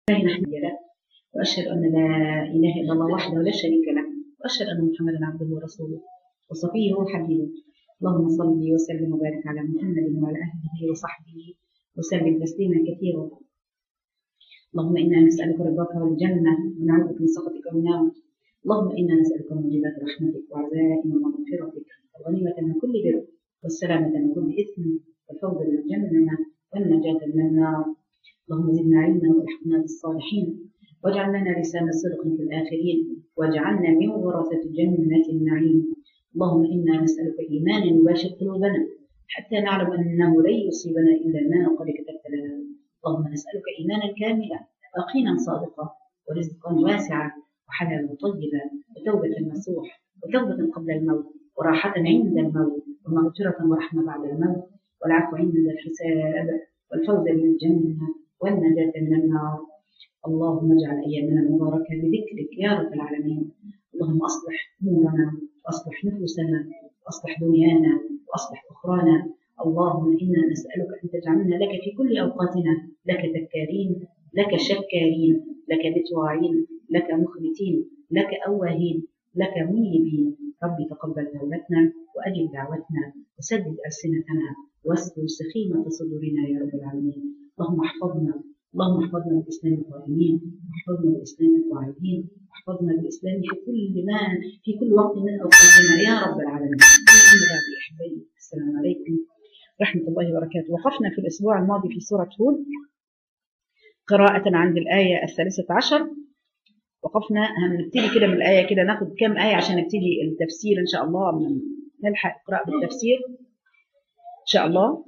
نحمد له وأشهد أن لا إله إلا الله وحده لا شريك له وأشهد أن محمدا عبده ورسوله وصفيه وحبيبه. اللهم صل وسلم وبارك على محمد وعلى أهله وصحبه وسلم تسليما كثيرا. اللهم إنا نسألك رضاك والجنة ونعوذ بك من سخطك والنار. اللهم إنا نسألك موجبات رحمتك وعزائم مغفرتك والغنيمة من كل بر والسلامة من كل إثم والفوز بالجنة والنجاة من النار. اللهم زدنا علما والحقنا بالصالحين واجعل لنا لسان صدق في الآخرين واجعلنا من ورثة جنة النعيم. اللهم إنا نسألك إيمانا يباشر قلوبنا حتى نعلم أنه لن يصيبنا إلا ما قد كتبت لنا. اللهم نسألك إيمانا كاملا ويقينا صادقا ورزقا واسعا وحلالا طيبا وتوبة نصوح وتوبة قبل الموت وراحة عند الموت ومغفرة ورحمة بعد الموت والعفو عند الحساب والفوز بالجنة والنجاة من النار. اللهم اجعل أيامنا مباركة بذكرك يا رب العالمين. اللهم أصلح أمورنا وأصلح نفوسنا وأصلح دنيانا وأصلح أخرانا. اللهم إنا نسألك أن تجعلنا لك في كل أوقاتنا لك ذكارين لك شكارين لك بتواعين لك مخبتين لك أواهين لك منيبين. ربي تقبل توبتنا وأجب دعوتنا وسدد ألسنتنا واسلل سخيمة صدورنا يا رب العالمين. اللهم احفظنا بالإسلام القائمين واحفظنا بالإسلام القاعدين واحفظنا بالإسلام في كل وقت من أوقاتنا يا رب العالمين. السلام عليكم ورحمة الله وبركاته. وقفنا في الأسبوع الماضي في سورة هود قراءة عند الآية 13. وقفنا هنبتدي كده من الآية كده ناخد كم آية عشان نبتدي التفسير إن شاء الله نلحق قراءة بالتفسير إن شاء الله.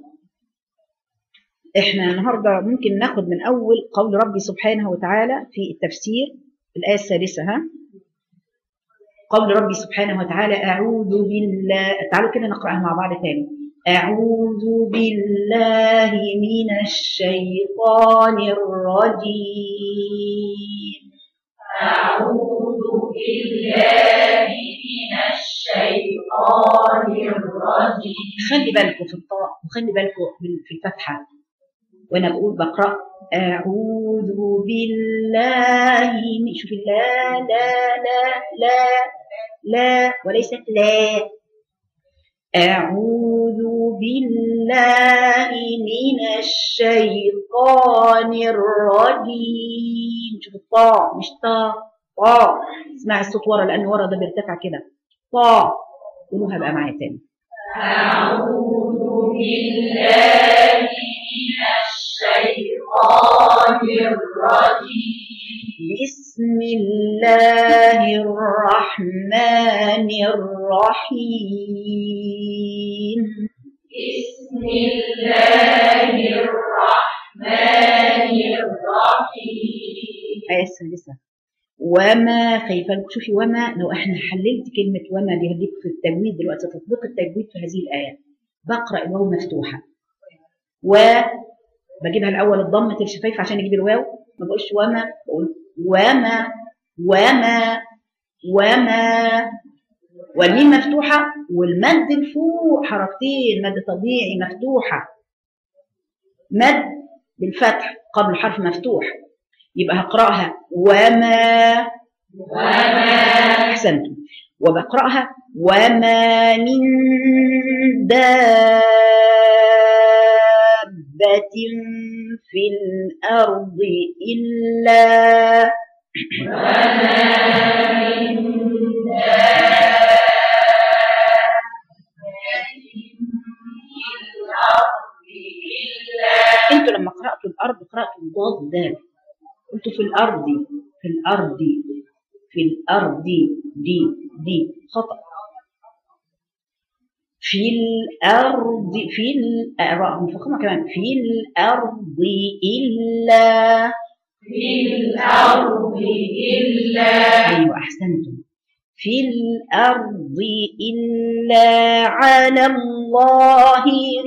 احنا النهارده ممكن ناخد من اول قول ربي سبحانه وتعالى في التفسير الايه السادسه. قول ربي سبحانه وتعالى اعوذ بالله. تعالوا كده نقراها مع بعض تاني. اعوذ بالله من الشيطان الرجيم. اعوذ بالله من الشيطان الرجيم. خلي بالكم في الطاء وخلي بالكم في الفتحه وانا بقرا اعوذ بالله من شوف لا لا لا لا لا وليست لا. اعوذ بالله من الشيطان الرجيم. شوف الطاء مش طاء طاء. اسمعي الصوت ورا لان ورا ده بيرتفع كده. طاء. قولوها بقى معايا تاني. اعوذ بالله من الشيطان الرجيم. بسم الله الرحمن الرحيم. بسم الله الرحمن الرحيم. آية السادسة. وما خايفة لكم. شوفي وما لو احنا حللت كلمة وما دي هديك في التجويد دلوقتي تطبيق التجويد في هذه الآية. بقرأ الواو مفتوحة وبجيبها الأول الضمة الشفايف عشان أجيب الواو. ما بقولش وما بقول وما وما وما والميم مفتوحة والمد الفوق حركتين مد طبيعي مفتوحة. مد بالفتح قبل حرف مفتوح يبقى هقرأها وما أحسنتم. وبقرأها وما من دابة في الأرض إلا انتوا لما قرأتوا الأرض قرأتوا الضاد دال. قلتوا في الأرض في الأرض في الأرض دي خطأ. في الأرض في الأرض مفخمة كمان. في الأرض إلا في الأرض إلا. أيوة أحسنتم. في الأرض إلا على الله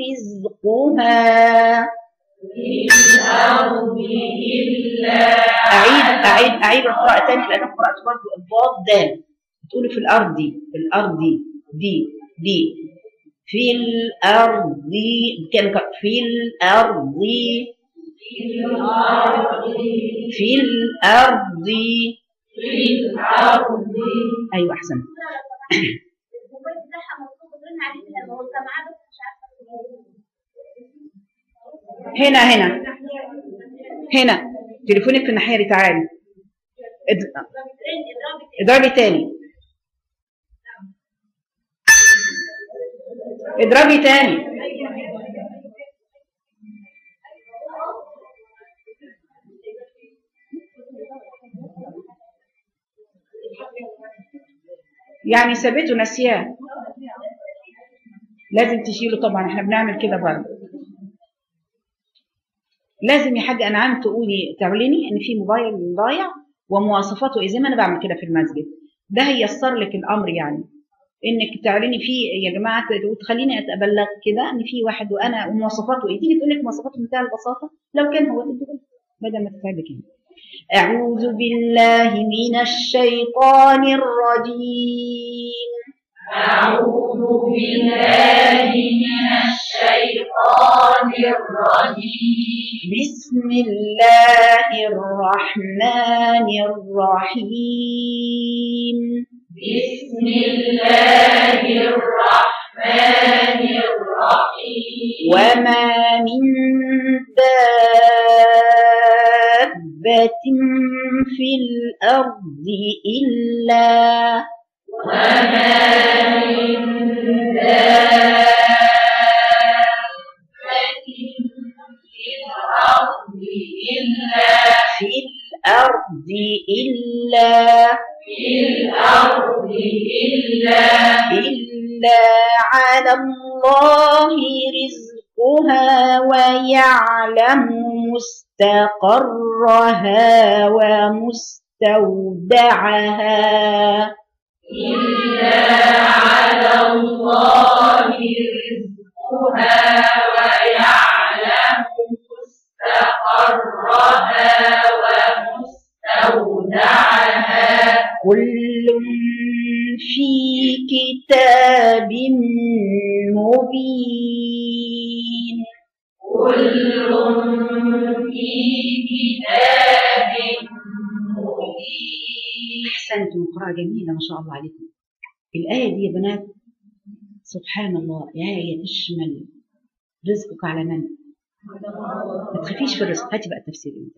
رزقها. في الأرض إلا. أعيد القراءة تاني لأن قرأت برضه الضاد دال. تقولوا في الأرض دي في الأرض كان في الأرض في الأرض. أيوة أحسن. هنا تليفونك في الناحية دي، تعالي اضربي تاني، اضربي تاني. يعني سابته نسياه، لازم تشيله طبعا، احنا بنعمل كده برضه. لازم يا حاجة أنعام تقولي تعلني ان في موبايل ضايع ومواصفاته ايه، زي ما انا بعمل كده في المسجد. ده هيسر لك الامر، يعني انك تعلني فيه يا جماعه، وتخليني اتبلغ كده ان في واحد وانا ومواصفاته ايه، تيجي تقول لك مواصفاته بمنتهى البساطه لو كان هو تدخل بدل ما تتعبك يعني. اعوذ بالله من الشيطان الرجيم. أعوذ بالله من الشيطان الرجيم. بسم الله الرحمن الرحيم. بسم الله الرحمن الرحيم. وما من دابة في الأرض إلا في الأرض إلا على الله رزقها ويعلم مستقرها ومستودعها. إلا على الله رزقها ويعلم مستقرها ومستودعها. كل في كتاب مبين. كل في كتاب مبين. أحسنتم، قراءة جميلة ما شاء الله عليكم. الآية دي يا بنات سبحان الله آية تشمل رزقك على من؟ ما تخافيش في الرزق، هاتي بقى التفسير انت.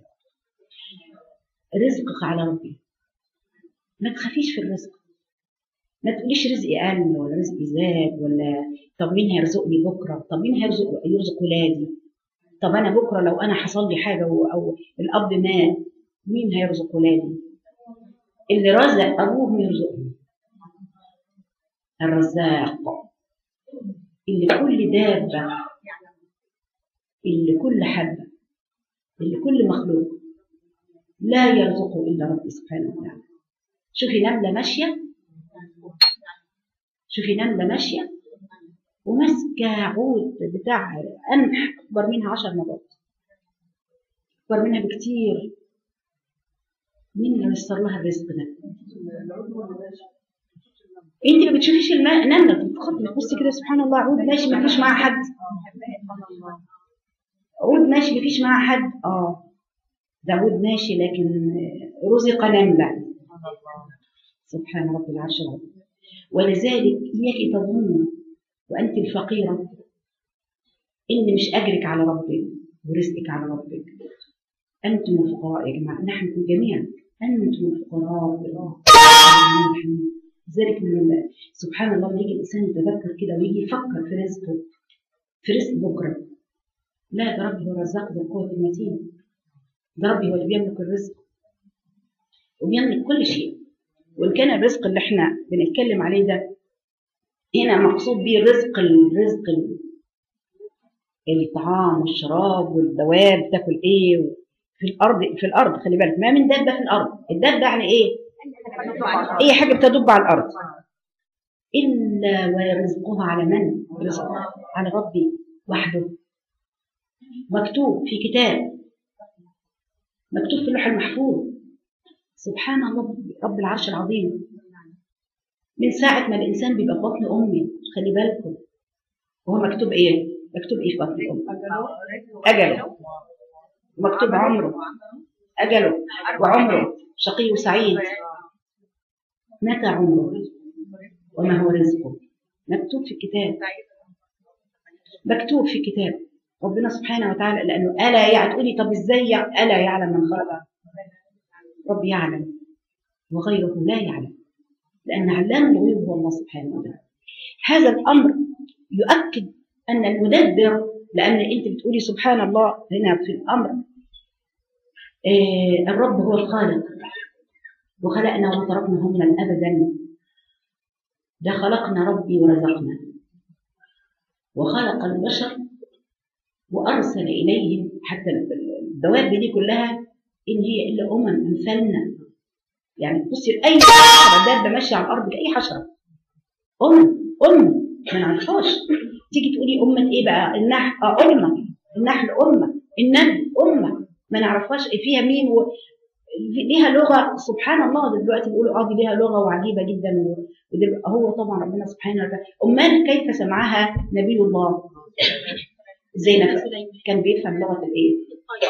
رزقك على ربي، ما تخافيش في الرزق، ما تقوليش رزقي قل ولا رزقي زاد ولا طب مين هيرزقني بكره، طب مين يرزق ولادي، طب انا بكره لو انا حصل لي حاجه او الاب مات مين هيرزق ولادي؟ اللي رزق ابوهم يرزقهم، الرزاق اللي كل دابه، اللي كل حبه، اللي كل مخلوق لا يرزقه الا ربي سبحانه وتعالى. شوفي نمله ماشيه، شوفي نمله ماشيه وماسكه عود بتاع قمح اكبر منها 10 مرات، اكبر منها بكتير. مين اللي يسر لها الرزق ده؟ انت ما بتشوفيش الماء، نمله بتخطي تبصي كده سبحان الله، عود ماشي ما فيش معاه حد، عود ماشي ما فيش معاه حد، ده عود ماشي لكن رزق نمله. سبحان رب العرش العظيم. ولذلك اياك تظني وانت الفقيره ان مش اجرك على ربك ورزقك على ربك. انتم الفقراء يا جماعه، نحن جميعا انتم الفقراء الى الله. لذلك سبحان الله يجي الانسان يتذكر كده ويجي يفكر في رزقه، في رزق بكره. لا، ده ربي هو الرزاق ذو القوه المتين، ده ربي هو اللي بيملك الرزق وبيملك كل شيء. وان كان الرزق اللي احنا بنتكلم عليه ده هنا مقصود به الرزق الطعام والشراب والدواب، تاكل ايه في الارض خلي بالك، ما من دابه في الارض. الدابه يعني ايه؟ اي حاجه بتدب على الارض، الا ورزقها على من؟ رزقها على ربي وحده، مكتوب في كتاب، مكتوب في اللوح المحفوظ. سبحان الله رب العرش العظيم. من ساعه ما الانسان بيبقى في بطن امه خلي بالكم، وهو مكتوب ايه؟ مكتوب ايه في بطن امه؟ اجله. ومكتوب عمره أجله وعمره شقي وسعيد. متى عمره وما هو رزقه مكتوب في الكتاب، مكتوب في الكتاب. ربنا سبحانه وتعالى لأنه ألا يعني تقولي طب إزاي ألا يعلم من خلق؟ رب يعلم وغيره لا يعلم، لأن علام الغيوب هو الله سبحانه وتعالى. هذا الأمر يؤكد أن المدبر، لأن أنت بتقولي سبحان الله هنا في الأمر الرب هو الخالق، وخلقنا وما تركنا هملا أبدا. ده خلقنا ربي ورزقنا وخلق البشر وأرسل إليهم، حتى الدواب دي كلها إن هي إلا أمثالنا. يعني بصي أي حشرة دابة ماشية على الأرض، أي حشرة ما نعرفهاش. تيجي تقولي أمة إيه بقى؟ النحل النحل النمل ما نعرفهاش فيها مين ليها لغة. سبحان الله دلوقتي بيقولوا دي ليها لغة وعجيبة جدا. هو طبعا ربنا سبحانه وتعالى. أمال كيف سمعها نبي الله زينب؟ كان بيفهم لغة الإيه؟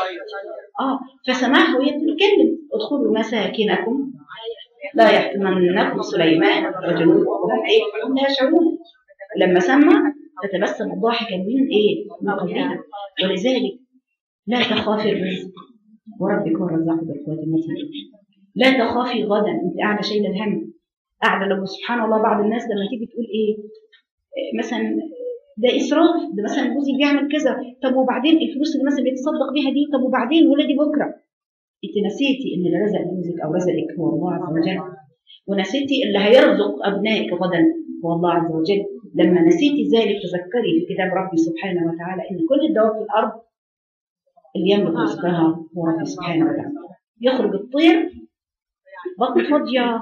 فسمعها وهي بتتكلم ادخلوا مساكنكم لا يحطمنكم سليمان وجنوده وهم لا يشعرون. لما سمع فتبسم ضاحكا من قلبها. ولذلك لا تخافي الرزق وربك هو الرزاق ذو القوة المتين. لا تخافي غدا، انت قاعده شايله الهم، قاعده. لو سبحان الله بعض الناس لما تيجي تقول مثلا ده اسراف، ده مثلا جوزي بيعمل كذا، طب وبعدين الفلوس اللي مثلا بيتصدق بيها دي، طب وبعدين ولادي بكره. انت نسيتي ان اللي رزق جوزك او رزقك هو الله عز وجل، ونسيتي اللي هيرزق ابنائك غدا هو الله عز وجل. لما نسيتي ذلك تذكري في كتاب ربي سبحانه وتعالى ان كل الدواب في الارض اللي يملك رزقها هو ربي سبحانه وتعالى. يخرج الطير بطن فاضيه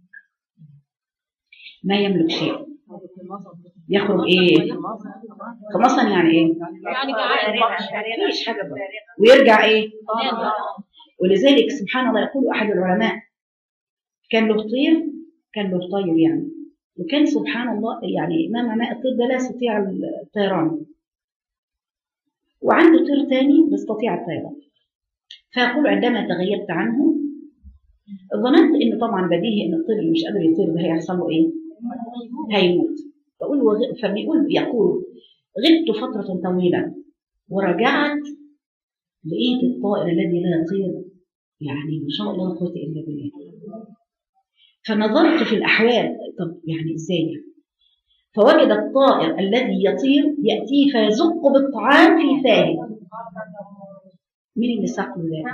ما يملك شيء، يخرج خمصا يعني مفيش حاجه بقى. ويرجع ولذلك سبحان الله يقول احد العلماء كان له طير يعني، وكان سبحان الله يعني ما معنى الطير ده لا يستطيع الطيران، وعنده طير ثاني يستطيع الطيران. فيقول عندما تغيبت عنه ظننت ان طبعا بديهي ان الطير اللي مش قادر يطير ده هيحصل له هيموت. يقول غبت فترة طويلة ورجعت لقيت الطائر الذي لا يطير، يعني ما شاء الله لا قوة الا بالله. فنظرت في الأحوال، طب يعني إزاي؟ فوجد الطائر الذي يطير يأتيه فيزق بالطعام في فاه. مين اللي ساق له ذلك؟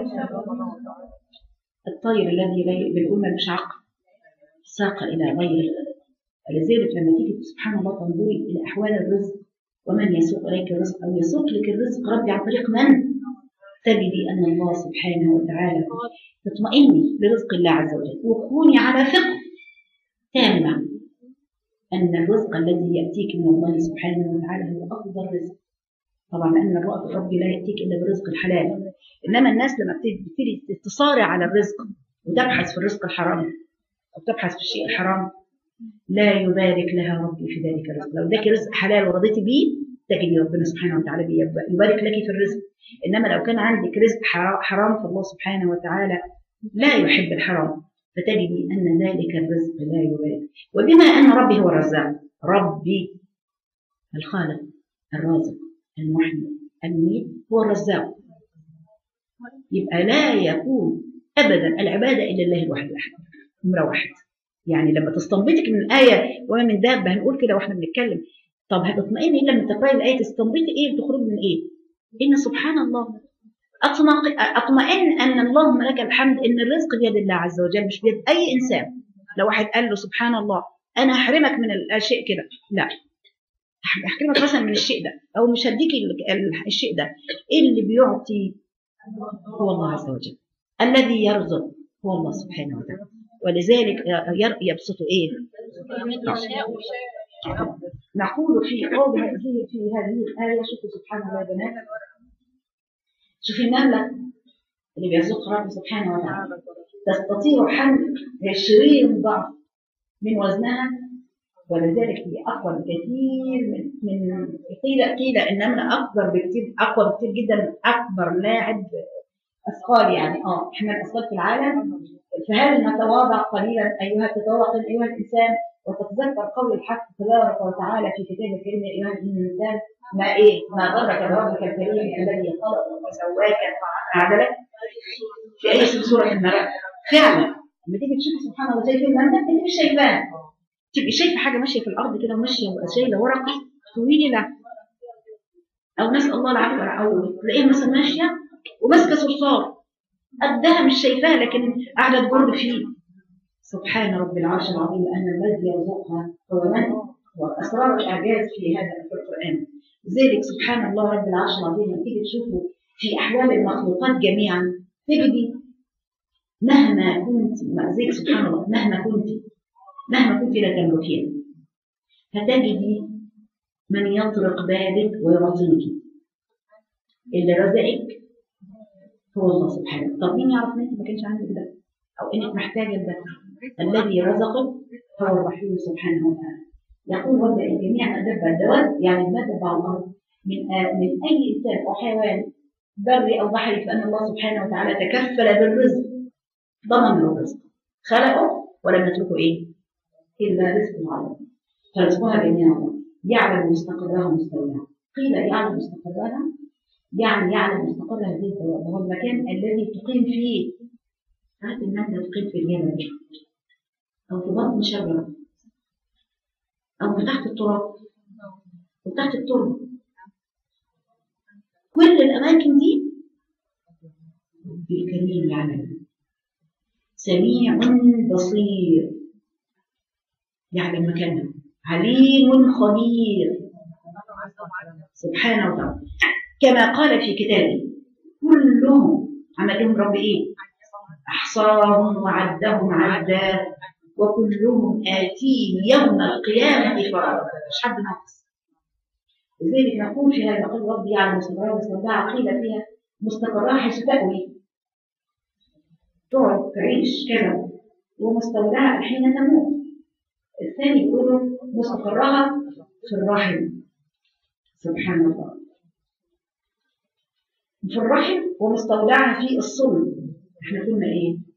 الطير الذي بنقول ملوش عقل ساق إلى غيره. ولذلك لما تيجي سبحان الله تنظري إلى أحوال الرزق ومن يسوق إليك الرزق أو يسوق لك الرزق ربي عن طريق من؟ تجدي أن الله سبحانه وتعالى تطمئني برزق الله عز وجل، وكوني على ثقة تامة أن الرزق الذي يأتيك من الله سبحانه وتعالى هو أفضل رزق. طبعا لأن الرب لا يأتيك إلا برزق الحلال، إنما الناس لما بتبتدي تصارع على الرزق وتبحث في الرزق الحرام أو تبحث في الشيء الحرام لا يبارك لها ربي في ذلك الرزق. لو اداك رزق حلال ورضيتي بيه تجدي ربنا سبحانه وتعالى يبارك لك في الرزق. إنما لو كان عندك رزق حرام فالله سبحانه وتعالى لا يحب الحرام، فتجدي أن ذلك الرزق لا يبارك. وبما أن ربي هو الرزاق، ربي الخالق الرازق المحيي المميت هو الرزاق، يبقى لا يكون أبدا العبادة إلا الله الواحد الأحد نمرة واحد. يعني لما تستنبطك من الآية وما من دابة هنقول كده واحنا بنتكلم، طب هتطمئني إلا لما تقرأي الآية تستنبطي بتخرج من إن سبحان الله أطمئن أن اللهم لك الحمد إن الرزق بيد الله عز وجل مش بيد أي إنسان. لو واحد قال له سبحان الله أنا هحرمك من الشيء كده، لا، هحرمك مثلا من الشيء ده أو مش هديك الشيء ده. اللي بيعطي هو الله عز وجل، الذي يرزق هو الله سبحانه وتعالى. ولذلك يبسط نقول في هذه الآية. شوفوا سبحان الله يا بنات، شوفي النملة اللي بيرزقها رب سبحانه وتعالى تستطيع حمل 20 ضعف من وزنها ولذلك هي أقوى بكثير من قيل إن النملة أكبر بكثير، أقوى بكثير جدا، أكبر لاعب أثقال يعني إحنا الأثقال في العالم. فهل نتواضع قليلا أيها تتواضع أيها الإنسان وتتذكر قول الحق تبارك وتعالى في كتابه الكريم يا أيها الإنسان ما غرك بربك الكريم الذي خلقك وسواك فعدلك في أي سورة المرأة. فعلا لما تيجي تشوف سبحان الله زي كده أنت مش شايفاه، تبقي شايفه حاجه ماشيه في الارض كده وماشيه شايله ورقه طويله، او نسال الله العافيه، او تلاقيها مثلا ماشيه وماسكه صرصار قدها مش شايفاها لكن قاعده تجر فيه. سبحان رب العرش العظيم ان الذي يرزقها هو من؟ واسرار الاعجاز في هذا القران. لذلك سبحان الله رب العرش العظيم لما تيجي تشوفوا في احوال المخلوقات جميعا تجدي مهما كنت زيك سبحان الله مهما كنت لا تملكين هتجدي من يطرق بابك ويعطيك. اللي رزقك هو الله سبحانه. طب مين يعرف انك ما كانش عندك ده او انك محتاجه ده؟ الذي رزقك هو الرحيم سبحانه وتعالى. يقول رب الجميع ما دب الدواب يعني ما دب على الارض من اي انسان او حيوان بري او بحري، فان الله سبحانه وتعالى تكفل بالرزق، ضمن له الرزق، خلقه ولم يتركه إلا رزق الله. فرزقها جميعا يعلم مستقرها ومستودعها. قيل يعلم مستقرها يعني يعلم مستقر هذه الدواب وهو المكان الذي تقيم فيه. هات النملة تقيم في الجبل أو في بطن شجرة أو في تحت التراب وتحت التربة. كل الأماكن دي بالكريم يعلم. سميع بصير يعلم مكانها، عليم خبير سبحانه وتعالى. كما قال في كتابه كلهم عملهم رب أحصاهم وعدهم عدا وكلهم آتيه يوم القيامة فردا. مش حد ناقص. لذلك نقول في هذا قول ربي يعلم مستقرها ومستودعها. قيل فيها مستقرها حيث تأوي تقعد تعيش كذا، ومستودعها حين تموت. الثاني يقولوا مستقرها في الرحم سبحان الله، في الرحم، ومستودعها في الصلب. احنا قلنا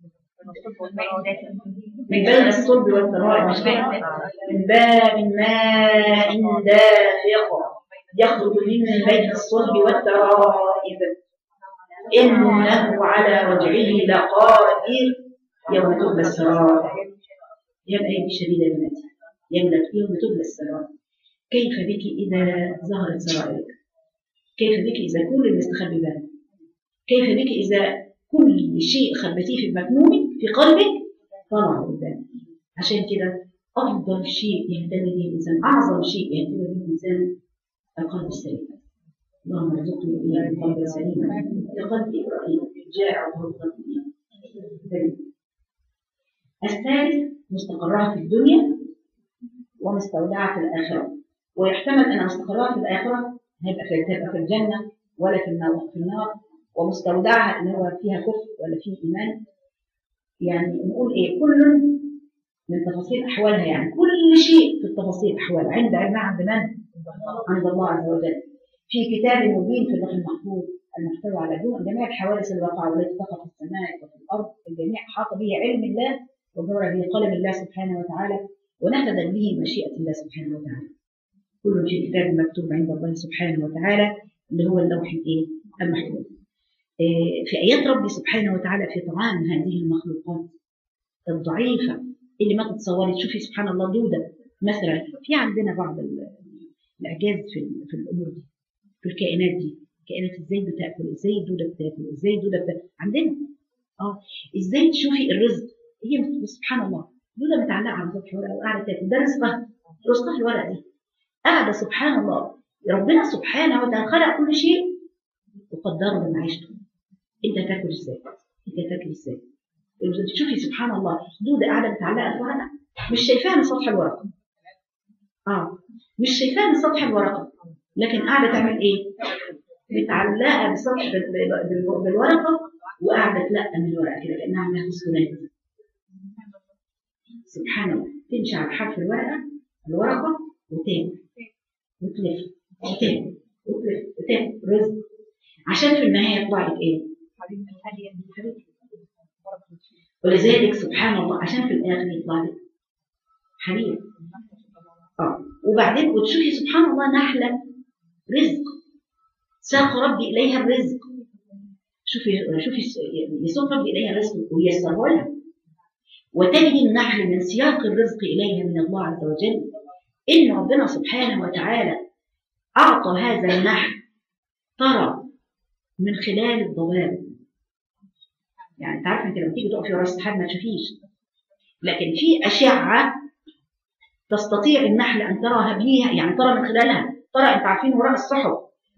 من بين الصلب والترائب، مش كده؟ من باب ماء دافق يخرج من بين الصلب والترائب إنه على رجعه لقادر يوم تبلى السرائر. يا بأيدي شديدة يا بناتي يوم تبلى السرائر. كيف بك إذا ظهرت سرائرك؟ كيف بك إذا كل المستخبي بالك؟ كيف بك إذا كل شيء خبتيه في مكنونك في قلبك طلع قدامك؟ عشان كده أفضل شيء يهتم به الإنسان، أعظم شيء يهتم به الإنسان القلب السليم. اللهم ارزقني إياه قلبا سليما كقلب إبراهيم جاء عطه القلب. الثالث مستقرها في الدنيا ومستودعها في الآخرة. ويحتمل أن مستقرها في الآخرة هيبقى في الجنة ولا في النار، ومستودعها إن هو فيها كفر ولا فيه إيمان. يعني نقول كل من تفاصيل أحوالها، يعني كل شيء في التفاصيل أحوال عند علمها عند من؟ عند الله عز وجل في كتاب مبين في اللوح المحفوظ المحتوى على جميع الحوادث الواقعة والتي تقع في السماء وفي الأرض. الجميع حاط به علم الله وجرى به قلم الله سبحانه وتعالى ونفذ به مشيئة الله سبحانه وتعالى. كل في كتاب مكتوب عند الله سبحانه وتعالى اللي هو اللوح المحفوظ. في آيات ربي سبحانه وتعالى في طعام هذه المخلوقات الضعيفة اللي ما تتصوري. تشوفي سبحان الله دودة مثلا، في عندنا بعض الإعجاز في الأمور دي، في الكائنات دي. كائنات ازاي بتاكل، ازاي الدوده بتاكل، ازاي الدوده بتاكل عندنا. ازاي تشوفي الرزق. هي سبحان الله دوده متعلقه على سطح الورقه وقاعده تاكل، ده رزقها الورقه دي قاعده. سبحان الله ربنا سبحانه وتعالى خلق كل شيء وقدره بمعيشته. انت تاكل ازاي؟ انت تاكل ازاي؟ تشوفي سبحان الله دوده قاعده متعلقه في ورقه مش شايفاها من سطح الورقه. مش شايفاها من سطح الورقه، لكن قاعده تعمل متعلقه بسطح بالورقه وقاعده تلقى من الورقه كده كانها عامله خصونات. سبحان الله تمشي على حرف الورقه الورقة وتاكل وتلف وتاكل وتلف وتاكل رزق، عشان في النهاية يطلع لك ايه؟ ولذلك سبحان الله عشان في الآخر يطلع لك حرير. وبعدين وتشوفي سبحان الله نحلة رزق ساق ربي إليها الرزق. شوفي يسوق ربي إليها الرزق ويسره لها، وتجد النحل من سياق الرزق إليها من الله عز وجل إن ربنا سبحانه وتعالى أعطى هذا النحل ترى من خلال الضوابط. يعني تعرف انت لما تيجي تقفي ورا السحاب ما تشوفيش، لكن في أشعة تستطيع النحل أن تراها بيها، يعني ترى من خلالها. ترى انت عارفين وراء السحب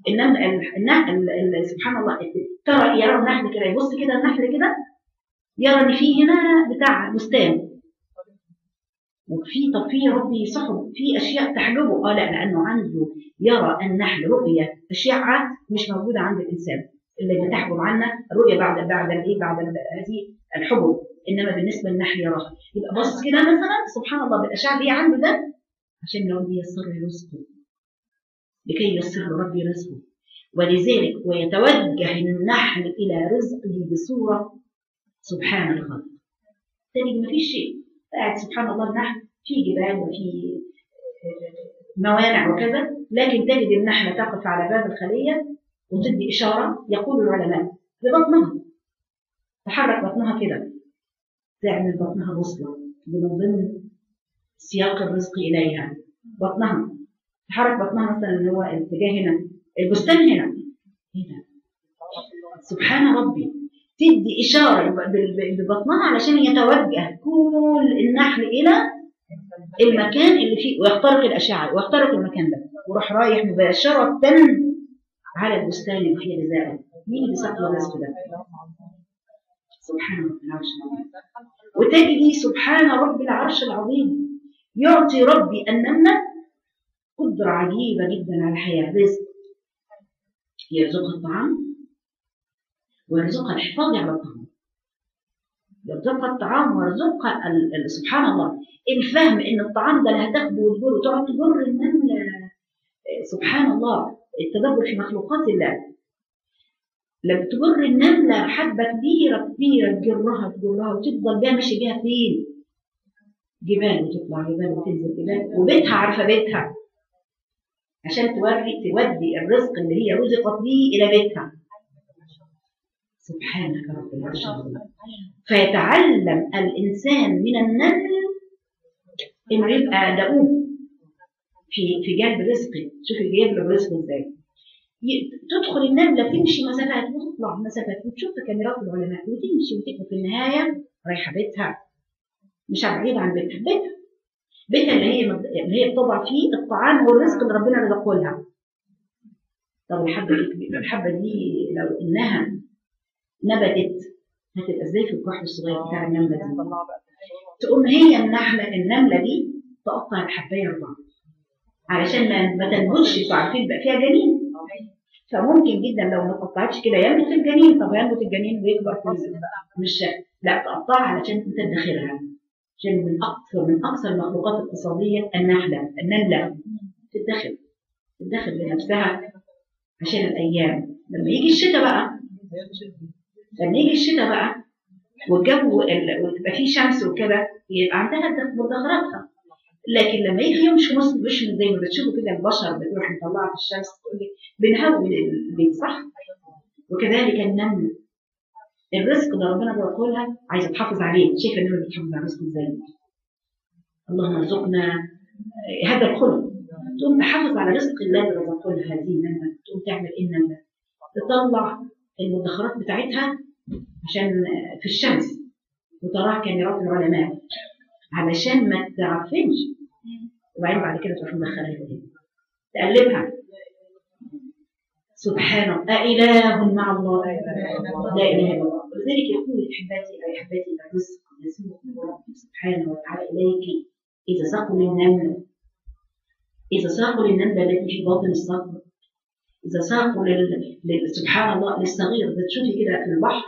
النحل سبحان الله ترى يرى النحل كده، يبص كده النحل كده يرى ان في هنا بتاع بستان، وفي طب في ربي سحب في اشياء تحجبه. لا، لانه عنده يرى النحل رؤيه اشعه مش موجوده عند الانسان اللي بتحجب عنا الرؤيه بعد هذه الحبب، انما بالنسبه للنحل يراها. يبقى بص كده مثلا سبحان الله بالاشعه اللي هي عنده ده عشان ربي ييسر له رزقه، لكي ييسر له ربي رزقه. ولذلك ويتوجه النحل الى رزقه بصوره سبحان الخالق. تجد ما فيش شيء قاعد سبحان الله النحل في جبال وفي موانع وكذا، لكن تجد النحلة تقف على باب الخلية وتدي إشارة. يقول العلماء ببطنها تحرك بطنها كده، تعمل بطنها بوصلة من ضمن سياق الرزق إليها. بطنها تحرك بطنها مثلا اللي هو الاتجاه هنا البستان هنا سبحان ربي، تدي إشارة ببطنها علشان يتوجه كل النحل إلى المكان اللي فيه ويخترق الأشعة ويخترق المكان ده وراح رايح مباشرة على البستان اللي فيه غذاء. مين اللي سقى الرزق ده؟ سبحان رب العرش العظيم. وتجدي سبحان رب العرش العظيم يعطي ربي النملة قدرة عجيبة جدا على الحياة، رزق يرزقها الطعام ويرزقها الحفاظ على الطعام، يرزقها الطعام ويرزقها سبحان الله الفهم ان الطعام ده اللي هتاخده وتجر وتقعد تجر النمله. سبحان الله التدبر في مخلوقات الله. لما تجر النمله حبه كبيره كبيره تجرها وتفضل بيها ماشي بيها فين؟ جبال، وتطلع جبال وتنزل جبال، وبيتها عارفه بيتها عشان تودي الرزق اللي هي رزقت به الى بيتها. سبحانك رب العرش العظيم. فيتعلم الإنسان من النمل إنه يبقى دؤوب في جلب رزقه. شوفي جايب رزقه إزاي. تدخل النملة تمشي مسافات وتطلع مسافات وتشوف كاميرات العلماء وتمشي وتبقى في النهاية رايحة بيتها، مش بعيد عن بيتها اللي هي بتضع فيه الطعام والرزق اللي ربنا رزقه لها. طب الحبة دي لو إنها نبتت هتبقى ازاي في الكحل الصغير بتاع النمله دي؟ تقوم هي النمله دي تقطع الحبايه اربعه علشان ما تنبتش. تعرفين بقى فيها جنين، فممكن جدا لو ما قطعتش كده ينبت الجنين. طب ينبت الجنين ويكبر في مش لا تقطعها علشان تدخرها. عشان من اكثر المخلوقات الاقتصاديه النمله تدخر لنفسها عشان الايام لما يجي الشتاء بقى والجو وتبقى فيه شمس وكده يبقى عندها مدخراتها. لكن لما يجي يوم مش زي ما بتشوفوا كده البشر بتروح مطلعه في الشمس تقول لي بنهون البيت صح؟ وكذلك النمل الرزق ده ربنا بيقولها عايزه تحافظ عليه. شايفه النمل بتحافظ على رزقه ازاي؟ اللهم ارزقنا هذا الخلق. تقوم تحافظ على رزق الله اللي رزقه لها هذه النمله. تقوم تعمل ايه النمله؟ تطلع المدخرات بتاعتها عشان في الشمس وتراها كاميرات العلماء علشان ما تعرفنش، وبعدين بعد كده تروح مدخلها تاني تقلبها. سبحان الله أإله مع الله؟ لا إله إلا الله. ولذلك يقول أحبتي الرزق يسوق ربي سبحانه وتعالى إليك إذا ساقوا للنملة التي في باطن الصخر، إذا ساقوا سبحان الله للصغير. تشوفي كده في البحر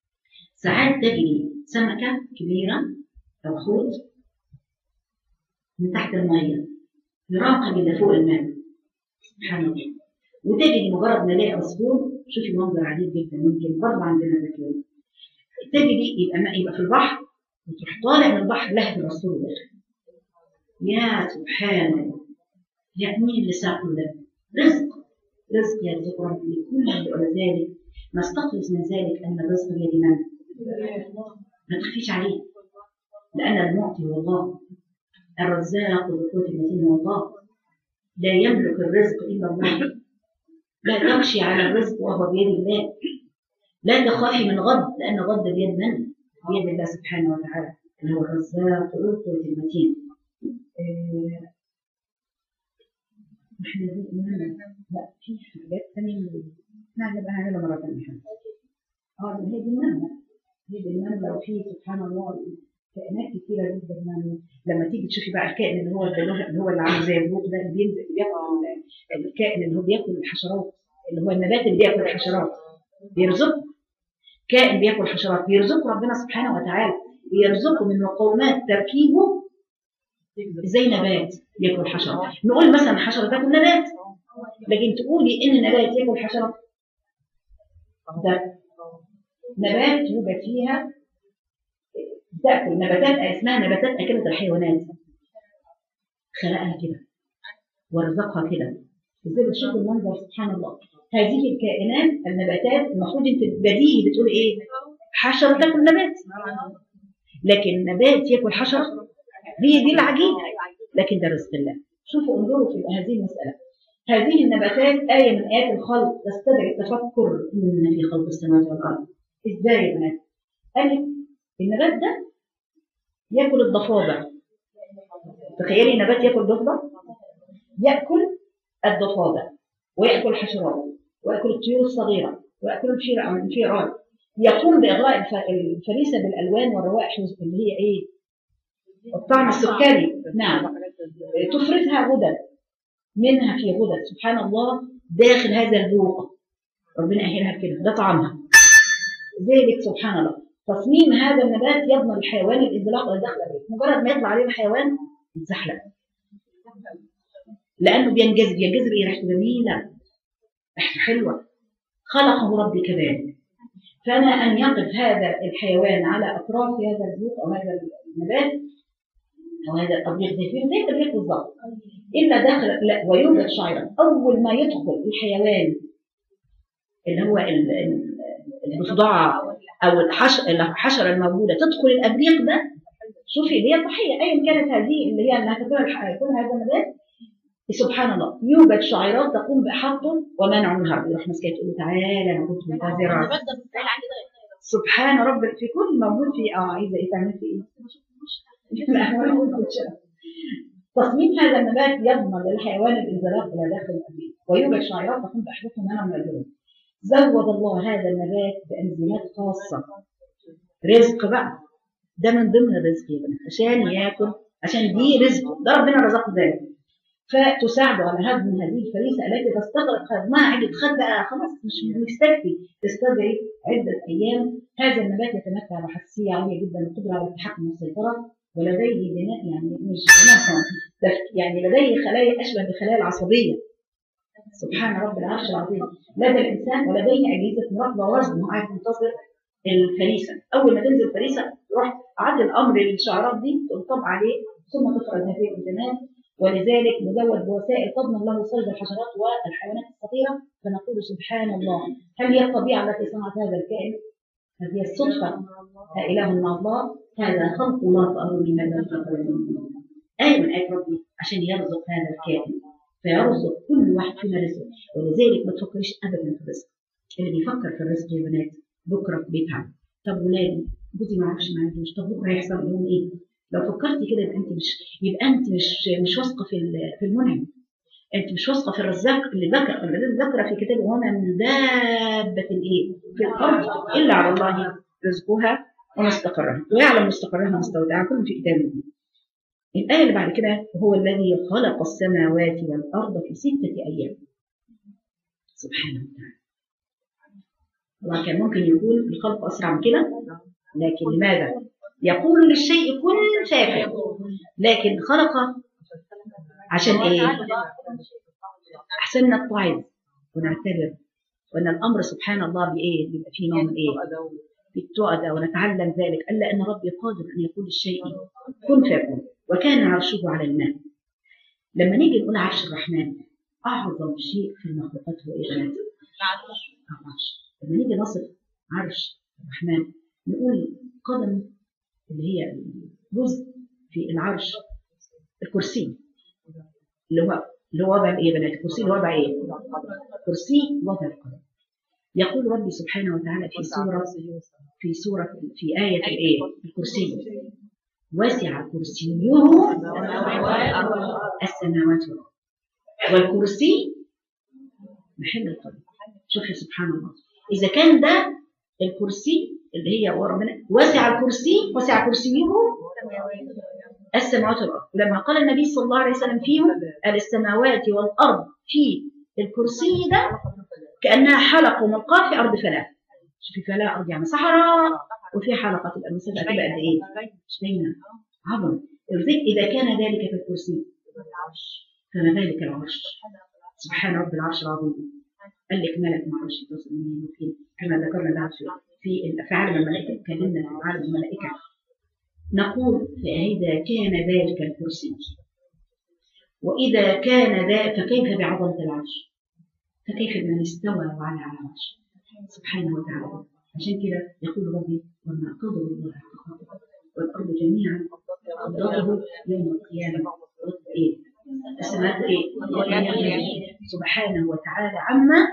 ساعات تجري سمكة كبيرة أو حوت من تحت المية، يراقب اللي فوق الماء. سبحان الله. وتجد مجرد ما الاقي عصفور، شوفي منظر عجيب جدا، يمكن برضه عندنا ذكاء، تجدي يبقى في البحر، وتروح طالع من البحر لهب العصفور داخل. يا سبحان الله، يا مين اللي ساقه ده؟ رزق يرزق ربي كل ولذلك نستخلص من ذلك ان الرزق بيد من؟ ما تخفيش عليه، لان المعطي هو الله، الرزاق ذو القوة المتين هو الله، لا يملك الرزق الا الله، لا تخشي على الرزق وهو بيد الله، لا تخافي من غض، لان غض بيد من؟ بيد الله سبحانه وتعالى، اللي هو الرزاق ذو القوة المتين. احنا لا في حاجات ثانيه نبقى نعملها مره ثانيه. هي دي المنبه، وفي سبحان الله كائنات كثيره جدا. لما تيجي تشوفي بقى الكائن اللي هو اللي عامل زي البوق ده، اللي بينزل بياكل، الكائن اللي هو بياكل الحشرات، اللي هو النبات اللي بياكل الحشرات، بيرزق كائن بياكل حشرات، بيرزقه ربنا سبحانه وتعالى، بيرزقه من مقومات تركيبه زي نبات ياكل حشرة. نقول مثلا حشرة تاكل نبات، لكن تقولي ان نبات ياكل حشرة، ده نبات يوجد فيها تاكل نباتات اسمها نباتات اكلت الحيوانات، خلقها كده ورزقها كده. ازاي بتشوف المنظر سبحان الله. هذه الكائنات النباتات المفروض انت بديهي بتقول ايه؟ حشرة تاكل نبات، لكن نبات ياكل حشرة، هي دي العجيبة، لكن ده رزق الله. شوفوا انظروا في هذه المسألة. هذه النباتات آية من آيات الخلق تستدعي التفكر إن في خلق السماوات والأرض. إزاي يا بنات؟ قال النبات ده يأكل الضفادع. تخيلي نبات يأكل ضفدع، يأكل الضفادع ويأكل حشرات ويأكل الطيور الصغيرة ويأكل الفئران، يقوم بإغراء الفريسة بالألوان والروائح اللي هي إيه؟ الطعم السكري. نعم. تفرزها غدد، منها في غدد سبحان الله داخل هذا البوق، ربنا أهلها كده، ده طعمها. ذلك سبحان الله تصميم هذا النبات يضمن الحيوان الانزلاق والدخل به، مجرد ما يطلع عليه الحيوان يتزحلق، لأنه بينجذب إيه؟ ريحته جميلة، ريحته حلوة، خلقه ربي كذلك. فأنا أن يقف هذا الحيوان على أطراف هذا البوق أو هذا النبات أو هذا الأبيض زي الفيل بالضبط، إلا داخل لا ويوجد شعيرة. أول ما يدخل الحيوان اللي هو الضفدع أو الحشرة الموجودة تدخل الأبريق ده، شوفي اللي هي الضحية أيا كانت هذه اللي هي أنها تكون هذا النبات، سبحان الله يوجد شعيرات تقوم بإحاطته ومنع الهرب. يروح مسكها تقول له تعالى أنا كنت منتظرة. سبحان رب في كل موجود في عايزة إيه تعمل في إيه؟ تصميم هذا النبات يضمن للحيوان الانزلاق الى داخل الابريق، ويوجد شعيرات تقوم باحداثه منع من الجنون. زود الله هذا النبات بانزيمات خاصه، رزق بقى، ده من ضمن الرزق يا بنات، عشان ياكل، عشان دي رزقه، ده ربنا رزقه ذلك. فتساعد على هضم هذه الفريسه التي تستغرق هضمها عده خد بقى خلاص مش مستكفي، تستدعي عده ايام. هذا النبات يتمتع بحساسيه عاليه جدا، القدره على التحكم والسيطره، ولديه بناء يعني مش يعني لديه خلايا اشبه بخلايا العصبيه. سبحان رب العرش العظيم. لدى الانسان ولديه اجهزه مراقبه ووزن، قاعد منتظر الفريسه، اول ما تنزل الفريسه يروح عاد الامر للشعرات دي تنطبق عليه ثم تفرز هذه الانزيمات. ولذلك مزود بوسائل تضمن له صيد الحشرات والحيوانات الصغيره. فنقول سبحان الله، هل هي الطبيعه التي صنعت هذا الكائن؟ هل هي الصدفه؟ إله مع الله؟ هذا خلق الله فأروني ماذا خلق. آية من آيات ربي عشان يرزق هذا الكائن، فيرزق كل واحد فينا رزق. ولذلك ما تفكريش أبدا في الرزق. اللي بيفكر في الرزق يا بنات بكره بيتعب. طب ولادي جوزي ما عرفش ما عندوش، طب بكره هيحصل لهم إيه؟ لو فكرتي كده يبقى أنت مش واثقة في المنعم، أنت مش واثقة في الرزاق اللي ذكر في كتابه وما من دابة إيه في الأرض إلا على الله رزقها ومستقرها ويعلم مستقرها ومستودعها كل في كتابه. الآية اللي بعد كده هو الذي خلق السماوات والأرض في 6 أيام. سبحانه وتعالى. الله كان ممكن يكون الخلق أسرع من كده، لكن لماذا؟ يقول للشيء كن فيكون، لكن خلق عشان ايه؟ احسن نتعظ ونعتبر وان الامر سبحان الله بايه؟ بيبقى فيه نوع من ايه؟ بالتؤدى ونتعلم ذلك الا ان ربي قادر ان يقول الشيء كن فيكون وكان عرشه على الماء. لما نيجي نقول عرش الرحمن اعظم شيء في المخلوقات هو ايه بنات؟ العرش. لما نيجي نصف عرش الرحمن نقول قدم اللي هي جزء في العرش الكرسي اللي هو وضع ايه بنات؟ الكرسي اللي وضع ايه؟ كرسي وضع القدم. يقول ربي سبحانه وتعالى في آية الايه؟ الكرسي وسع كرسيه السماوات والارض والكرسي محل القدم. شوفي سبحان الله، اذا كان ده الكرسي اللي هي وربنا وسع كرسيه السماوات والارض. ولما قال النبي صلى الله عليه وسلم فيهم قال السماوات والارض في الكرسي ده كانها حلق وملقاه في ارض فلاة. شوفي فلاة ارض يعني صحراء وفي حلقه تبقى المسافه تبقى قد ايه؟ مش باينه عظم. اذا كان ذلك في الكرسي فما ذلك العرش. سبحان رب العرش العظيم. قال لك ملك ما عرش تصميم وفي كما ذكرنا العرش في عالم الملائكه. اتكلمنا في عالم الملائكه نقول فإذا كان ذلك الكرسي وإذا كان ذلك فكيف بعظمة العرش؟ فكيف من استوى وعلى العرش سبحانه وتعالى. عشان كده يقول ربي وما قدر الله حق قدره والأرض جميعا قبضته يوم القيامة إيه؟ السماوات إيه؟ سبحانه وتعالى عما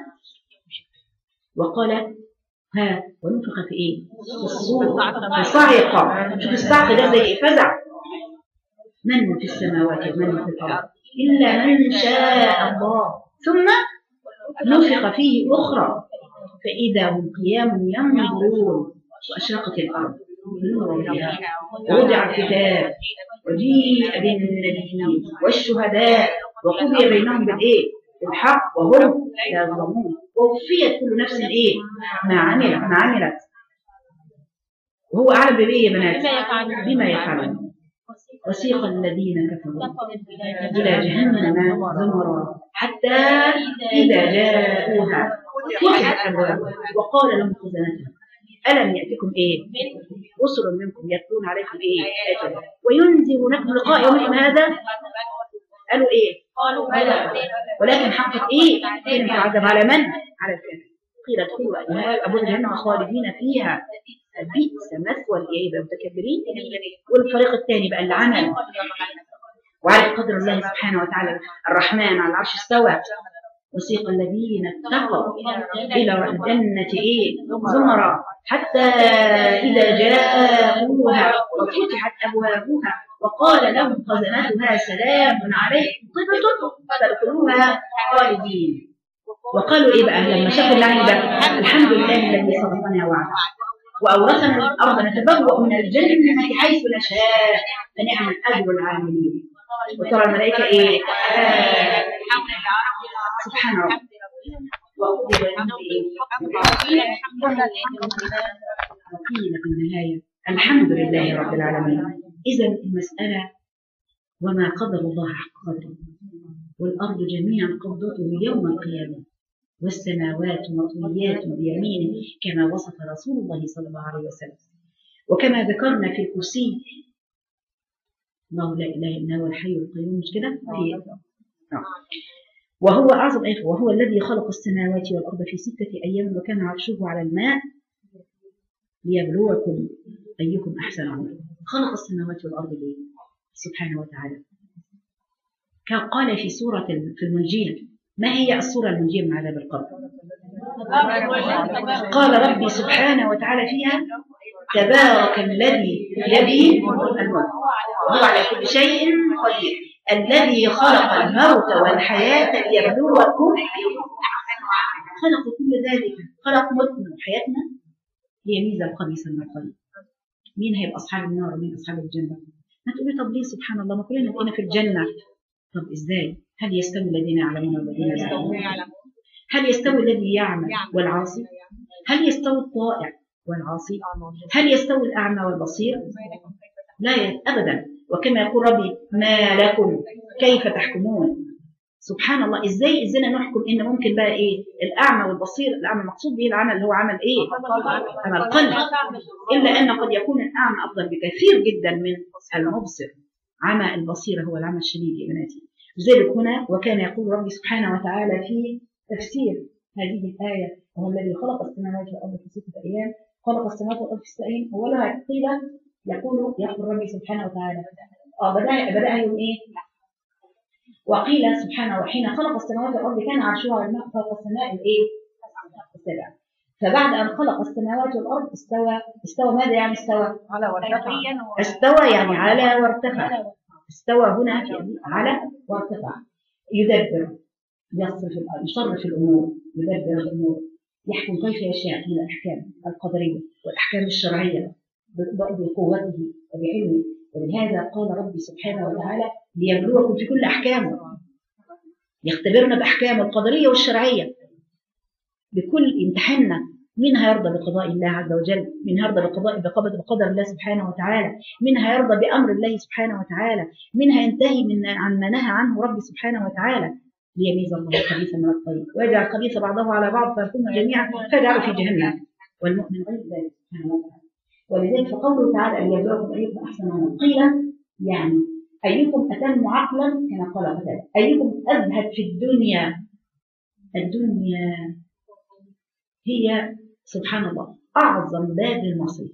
وقال ها ونفخ في ايه؟ الصور فصعق. شوف الصعق ده زي فزع. من في السماوات ومن في الارض الا من شاء الله ثم نفخ فيه اخرى فاذا هم قيام ينظرون واشرقت الارض بنور ربها ووضع الكتاب وجيء بالنبيين والشهداء وقضي بينهم بالايه؟ بالحق وهم لا يظلمون ووفيت كل نفس ايه؟ ما عملت وهو اعلم بايه يا بنات؟ بما يفعلون. وسيق الذين كفروا الى جهنم زمرا حتى اذا جاءوها فتحت ابوابها وقال لهم خزنتها الم ياتكم ايه؟ رسل منكم يتلون عليكم ايه؟ اياتنا وينذرونكم لقاء يومكم هذا. قالوا ايه؟ ولكن حقت ايه؟ كلمة عذاب على من؟ على الكافر. قيل ادخلوا ابواب جهنم خالدين فيها بئس مثوى المتكبرين. والفريق الثاني بقى اللي عمل وعلى قدر الله سبحانه وتعالى الرحمن على العرش استوى. وسيق الذين اتقوا الى الجنة ايه؟ زمرا حتى اذا جاءوها وفتحت ابوابها وقال لهم خزنتها سلام عليكم طبتم فادخلوها خالدين. وقالوا ايه بقى لما شافوا اللعن ده؟ الحمد لله الذي صدقنا وعده واورثنا الارض نتبوأ من الجنه حيث نشاء فنعم الاجر العاملين. وترى الملائكه ايه؟ سبحان الله. وقيل في النهايه الحمد لله رب العالمين. إذا المسألة وما قدر الله حق قدره والأرض جميعا قبضته يوم القيامة والسماوات مطويات بيمينه كما وصف رسول الله صلى الله عليه وسلم. وكما ذكرنا في الكرسي الله لا إله إلا هو الحي القيوم مش كده؟ وهو أعظم آية وهو الذي خلق السماوات والأرض في 6 أيام وكان عرشه على الماء ليبلوكم أيكم أحسن عملا. خلق السماوات والأرض ليه؟ سبحانه وتعالى. قال في سورة في المنجيل ما هي السورة المنجية من عذاب القبر؟ قال ربي سبحانه وتعالى فيها تبارك الذي بيده الملك وهو على كل شيء قدير الذي خلق الموت والحياة ليبلوكم خلق كل ذلك. خلق موتنا وحياتنا هي ميزة الخبيثة من القلب. مين هيبقى أصحاب النار ومين أصحاب الجنة؟ ما تقولي طب ليه سبحان الله ما كلنا بقينا في الجنة. طب إزاي؟ هل يستوي الذين يعلمون والذين لا يعلمون؟ هل يستوي الذي يعمل والعاصي؟ هل يستوي الطائع والعاصي؟ هل يستوي الأعمى والبصير؟ لا أبدا. وكما يقول ربي ما لكم كيف تحكمون. سبحان الله، ازاي ازاي نحكم ان ممكن بقى ايه الاعمى والبصير. الاعمى المقصود به العمل اللي هو عمل ايه؟ عمل قلب. الا ان قد يكون الاعمى افضل بكثير جدا من المبصر. عمى البصيره هو العمى الشديد يا بناتي. لذلك هنا وكان يقول ربي سبحانه وتعالى في تفسير هذه الايه: وهو الذي خلق السماوات والارض في 6 ايام. خلق السماوات والارض في 6 ايام. اولا قيل يقول ربي سبحانه وتعالى بدأ يوم ايه؟ وقيل سبحانه وحين خلق السماوات والارض كان عرشه على الماء فوق السماء الايه؟ السبع. فبعد ان خلق السماوات والارض استوى ماذا يعني استوى؟ على وارتفع. استوى يعني على وارتفع. استوى هنا يعني على وارتفع. يدبر، يصرف الامور، يدبر الامور، يحكم كيف يشاء من الاحكام القدريه والاحكام الشرعيه بقوته وبعلمه. ولهذا قال ربي سبحانه وتعالى ليبلوكم في كل احكامه، يختبرنا باحكامه القدريه والشرعيه بكل امتحاننا. من هيرضى بقضاء الله عز وجل، من هيرضى بقدر الله سبحانه وتعالى، من هيرضى بامر الله سبحانه وتعالى، من هينتهي عن ما نهى عنه ربي سبحانه وتعالى. ليميز الله الخبيث من الطيب ويجعل الخبيث بعضه على بعض فيكون جميعا فيجعل في جهنم، والمؤمن غير ذلك سبحانه وتعالى. ولذلك فقوله تعالى ليبلوكم ايكم احسن عملا، قيل يعني ايكم اتم عقلا كما قال قتاده، ايكم ازهد في الدنيا. الدنيا هي سبحان الله اعظم باب المعصيه،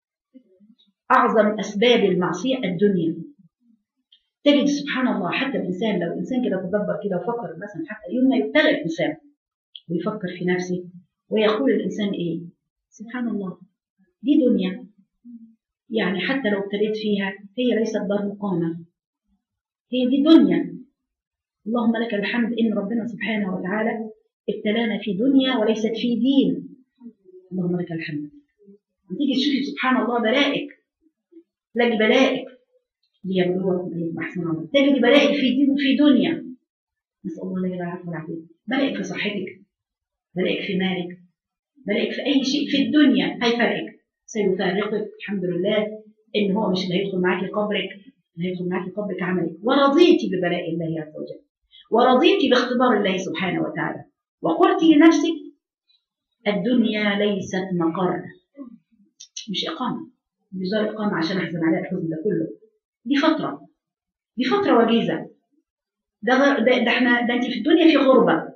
اعظم اسباب المعصيه الدنيا. تجد سبحان الله حتى الانسان لو الانسان كده تدبر كده وفكر مثلا، حتى يوم ما يبتلى الانسان ويفكر في نفسه ويقول الانسان ايه؟ سبحان الله دي دنيا، يعني حتى لو ابتليت فيها هي ليست دار مقامة، هي دي دنيا. اللهم لك الحمد إن ربنا سبحانه وتعالى ابتلانا في دنيا وليست في دين. اللهم لك الحمد. تيجي تشوفي سبحان الله بلائك، تلاقي بلائك ليبلوكم أيكم أحسن عملا، تجد بلائك في دين وفي دنيا. نسأل الله لا يعرف العافية. بلائك في صحتك، بلائك في مالك، بلائك في أي شيء في الدنيا هيفرقك، سيفارقك. الحمد لله إن هو مش اللي هيدخل معاكي قبرك، اللي هيدخل معاكي قبرك عملك. ورضيتي ببلاء الله عز وجل، ورضيتي باختبار الله سبحانه وتعالى، وقلتي لنفسك الدنيا ليست مقر، مش إقامة، مش دار إقامة عشان أحزن عليها الحزن ده كله. دي فترة، دي فترة وجيزة. ده احنا ده انت في الدنيا في غربة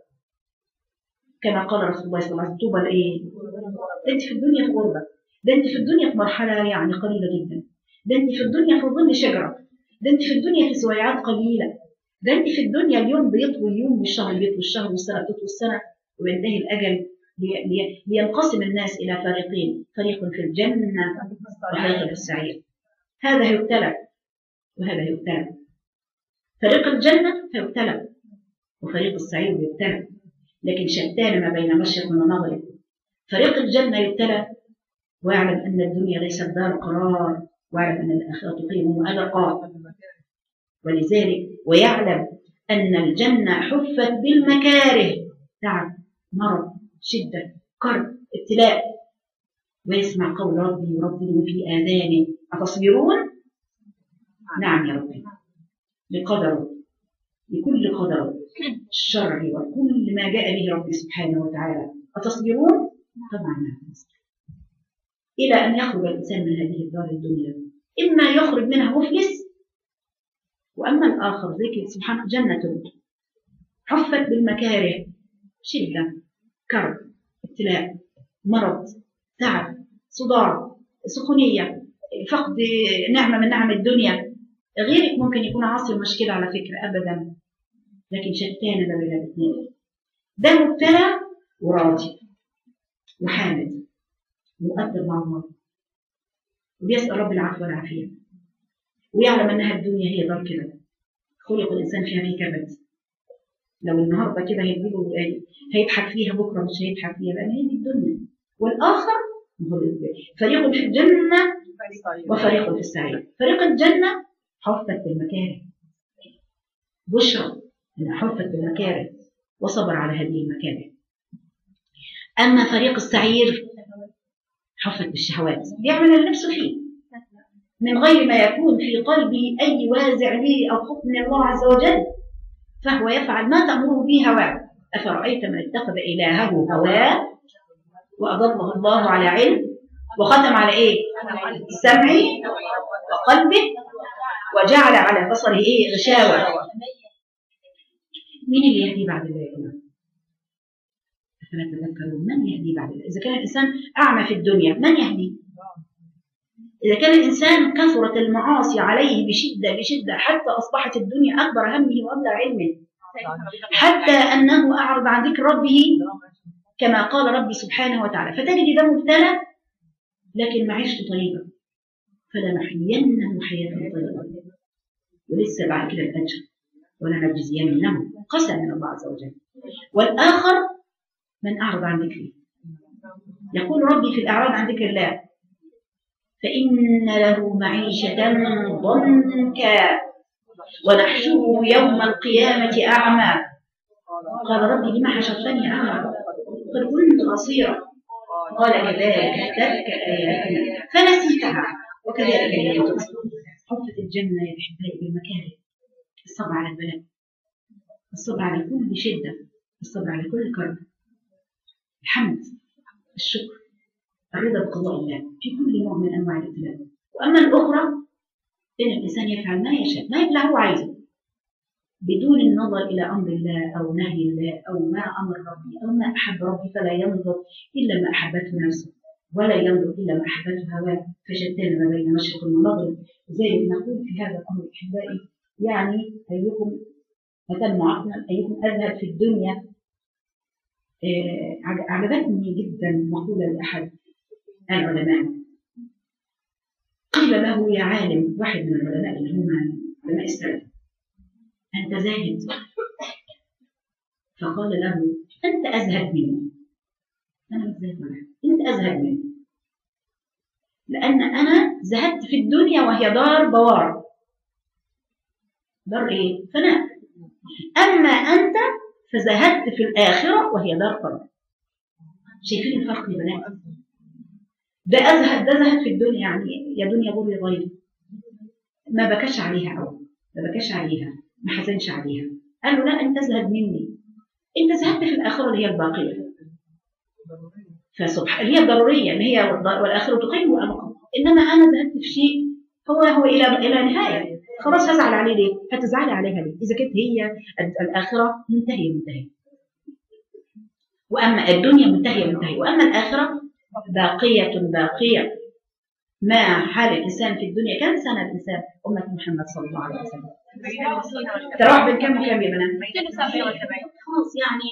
كما قال رسول الله صلى الله عليه وسلم: طوبى لايه؟ ده انت في الدنيا في غربة، ده انت في الدنيا في مرحلة يعني قليلة جدا، ده انت في الدنيا في ظل شجرة، ده انت في الدنيا في سويعات قليلة، ده انت في الدنيا اليوم بيطوي اليوم والشهر بيطوي الشهر والسنة بتطوي السنة وينتهي الأجل. لينقسم الناس إلى فريقين، فريق في الجنة وفريق في السعير. هذا هيبتلى وهذا هيبتلى. فريق الجنة هيبتلى وفريق السعير بيبتلى، لكن شتان ما بين مشرق ومغرب. فريق الجنة يبتلى ويعلم أن الدنيا ليست دار قرار، ويعلم أن الآخرة تقيم وأبقى. ولذلك ويعلم أن الجنة حفت بالمكاره، تعب، مرض، شدة، كرب، ابتلاء. ويسمع قول ربي يردد في آذانه: أتصبرون؟ نعم يا ربي، لقدره، لكل قدره الشرعي وكل ما جاء به ربي سبحانه وتعالى. أتصبرون؟ طبعا نعم. إلى أن يخرج الإنسان من هذه الدار الدنيا، إما يخرج منها مفلس، وأما الآخر ذيك سبحانه جنة حفت بالمكاره، شدة، كرب، ابتلاء، مرض، تعب، صداع، سخونية، فقد نعمة من نعم الدنيا. غيرك ممكن يكون عاصي المشكلة على فكرة أبدا، لكن شتان ما بين الاثنين. ده مبتلى وراضي وحامد مؤدب مع الله وبيسأل رب العفو والعافية، ويعلم أنها الدنيا هي دار كده، خلق الإنسان فيها في كبد. لو النهارده كده هيجيبه هيضحك فيها، بكرة مش هيضحك فيها، لأن هي دي الدنيا. والآخر فريق في الجنة وفريق في السعير. فريق الجنة حفت بالمكاره، بشرى أنها حفت بالمكاره وصبر على هذه المكاره. أما فريق السعير حفت بالشهوات، بيعمل اللي نفسه فيه، من غير ما يكون في قلبه أي وازع لي أو خوف من الله عز وجل، فهو يفعل ما تأمره به هواه. أفرأيت من اتخذ إلهه هواه وأضله الله على علم وختم على إيه؟ سمعه وقلبه وجعل على بصره إيه؟ غشاوة. مين اللي يهدي بعد الله يا جماعة؟ أفلا تذكرون؟ من يهدي بعد الله؟ إذا كان الإنسان أعمى في الدنيا من يهدي؟ إذا كان الإنسان كثرت المعاصي عليه بشدة حتى أصبحت الدنيا أكبر همه وأبلغ علمه، حتى أنه أعرض عن ذكر ربه كما قال ربي سبحانه وتعالى، فتجد ده مبتلى لكن معيشته طيبة، فلنحيينه حياة طيبة ولسه بعد كده الأجر ولنجزينهم قسم من الله عز وجل. والآخر من أعرض عن ذكره، يقول ربي في الإعراض عن ذكر الله فإن له معيشة ضنكا ونحشره يوم القيامة أعمى. قال ربي لما حشرتني أعمى قد كنت بصيرا قال كذلك أتتك آياتنا فنسيتها وكذلك اليوم تنسى. حفت الجنة يا أحبائي بالمكاره، الصبر على البلاء، الصبر على كل شدة، الصبر على كل كرب، الحمد، الشكر، الرضا بقضاء الله في كل نوع من أنواع الابتلاء. وأما الأخرى إن الإنسان يفعل ما يشاء ما يبلغ هو عايزه بدون النظر إلى أمر الله أو نهي الله أو ما أمر ربي أو ما أحب ربي، فلا ينظر إلا ما أحبته نفسه ولا ينظر إلا ما أحبته هواه، فشتان ما بين مشرق ومغرب. زي ما نقول في هذا الأمر أحبائي، يعني أيكم أتم عقلا، أيكم أذهب في الدنيا. عجبتني جدا مقولة لأحد العلماء، قيل له يا عالم، واحد من العلماء اللي هم علماء السلف، أنت زاهد؟ فقال له أنت أزهد مني. أنا مش زاهد معك، أنت أزهد مني، لأن أنا زهدت في الدنيا وهي دار بوار، دار إيه؟ فناء. أما أنت فزهدت في الآخرة وهي دار قرار. شايفين الفرق يا بنات؟ ده أزهد، ده زهد في الدنيا، يعني يا دنيا غري غيري، ما بكاش عليها أو ما بكاش عليها، ما حزنش عليها. قال له لا أنت زهد مني، أنت زهدت في الآخرة اللي هي الباقية، فسبحان اللي هي الضرورية اللي هي والآخرة تقيم وأبقى. إنما أنا زهدت في شيء هو إلى نهاية، خلاص هزعل عليه ليه؟ هتزعلي عليها ليه؟ إذا كانت هي الآخرة منتهية، وأما الدنيا منتهية، وأما الآخرة باقية. ما حال الإنسان في الدنيا؟ كم سنة الإنسان؟ أمة محمد صلى الله عليه وسلم تراوح بين كم وكم يا بنات؟ 277 خلاص يعني.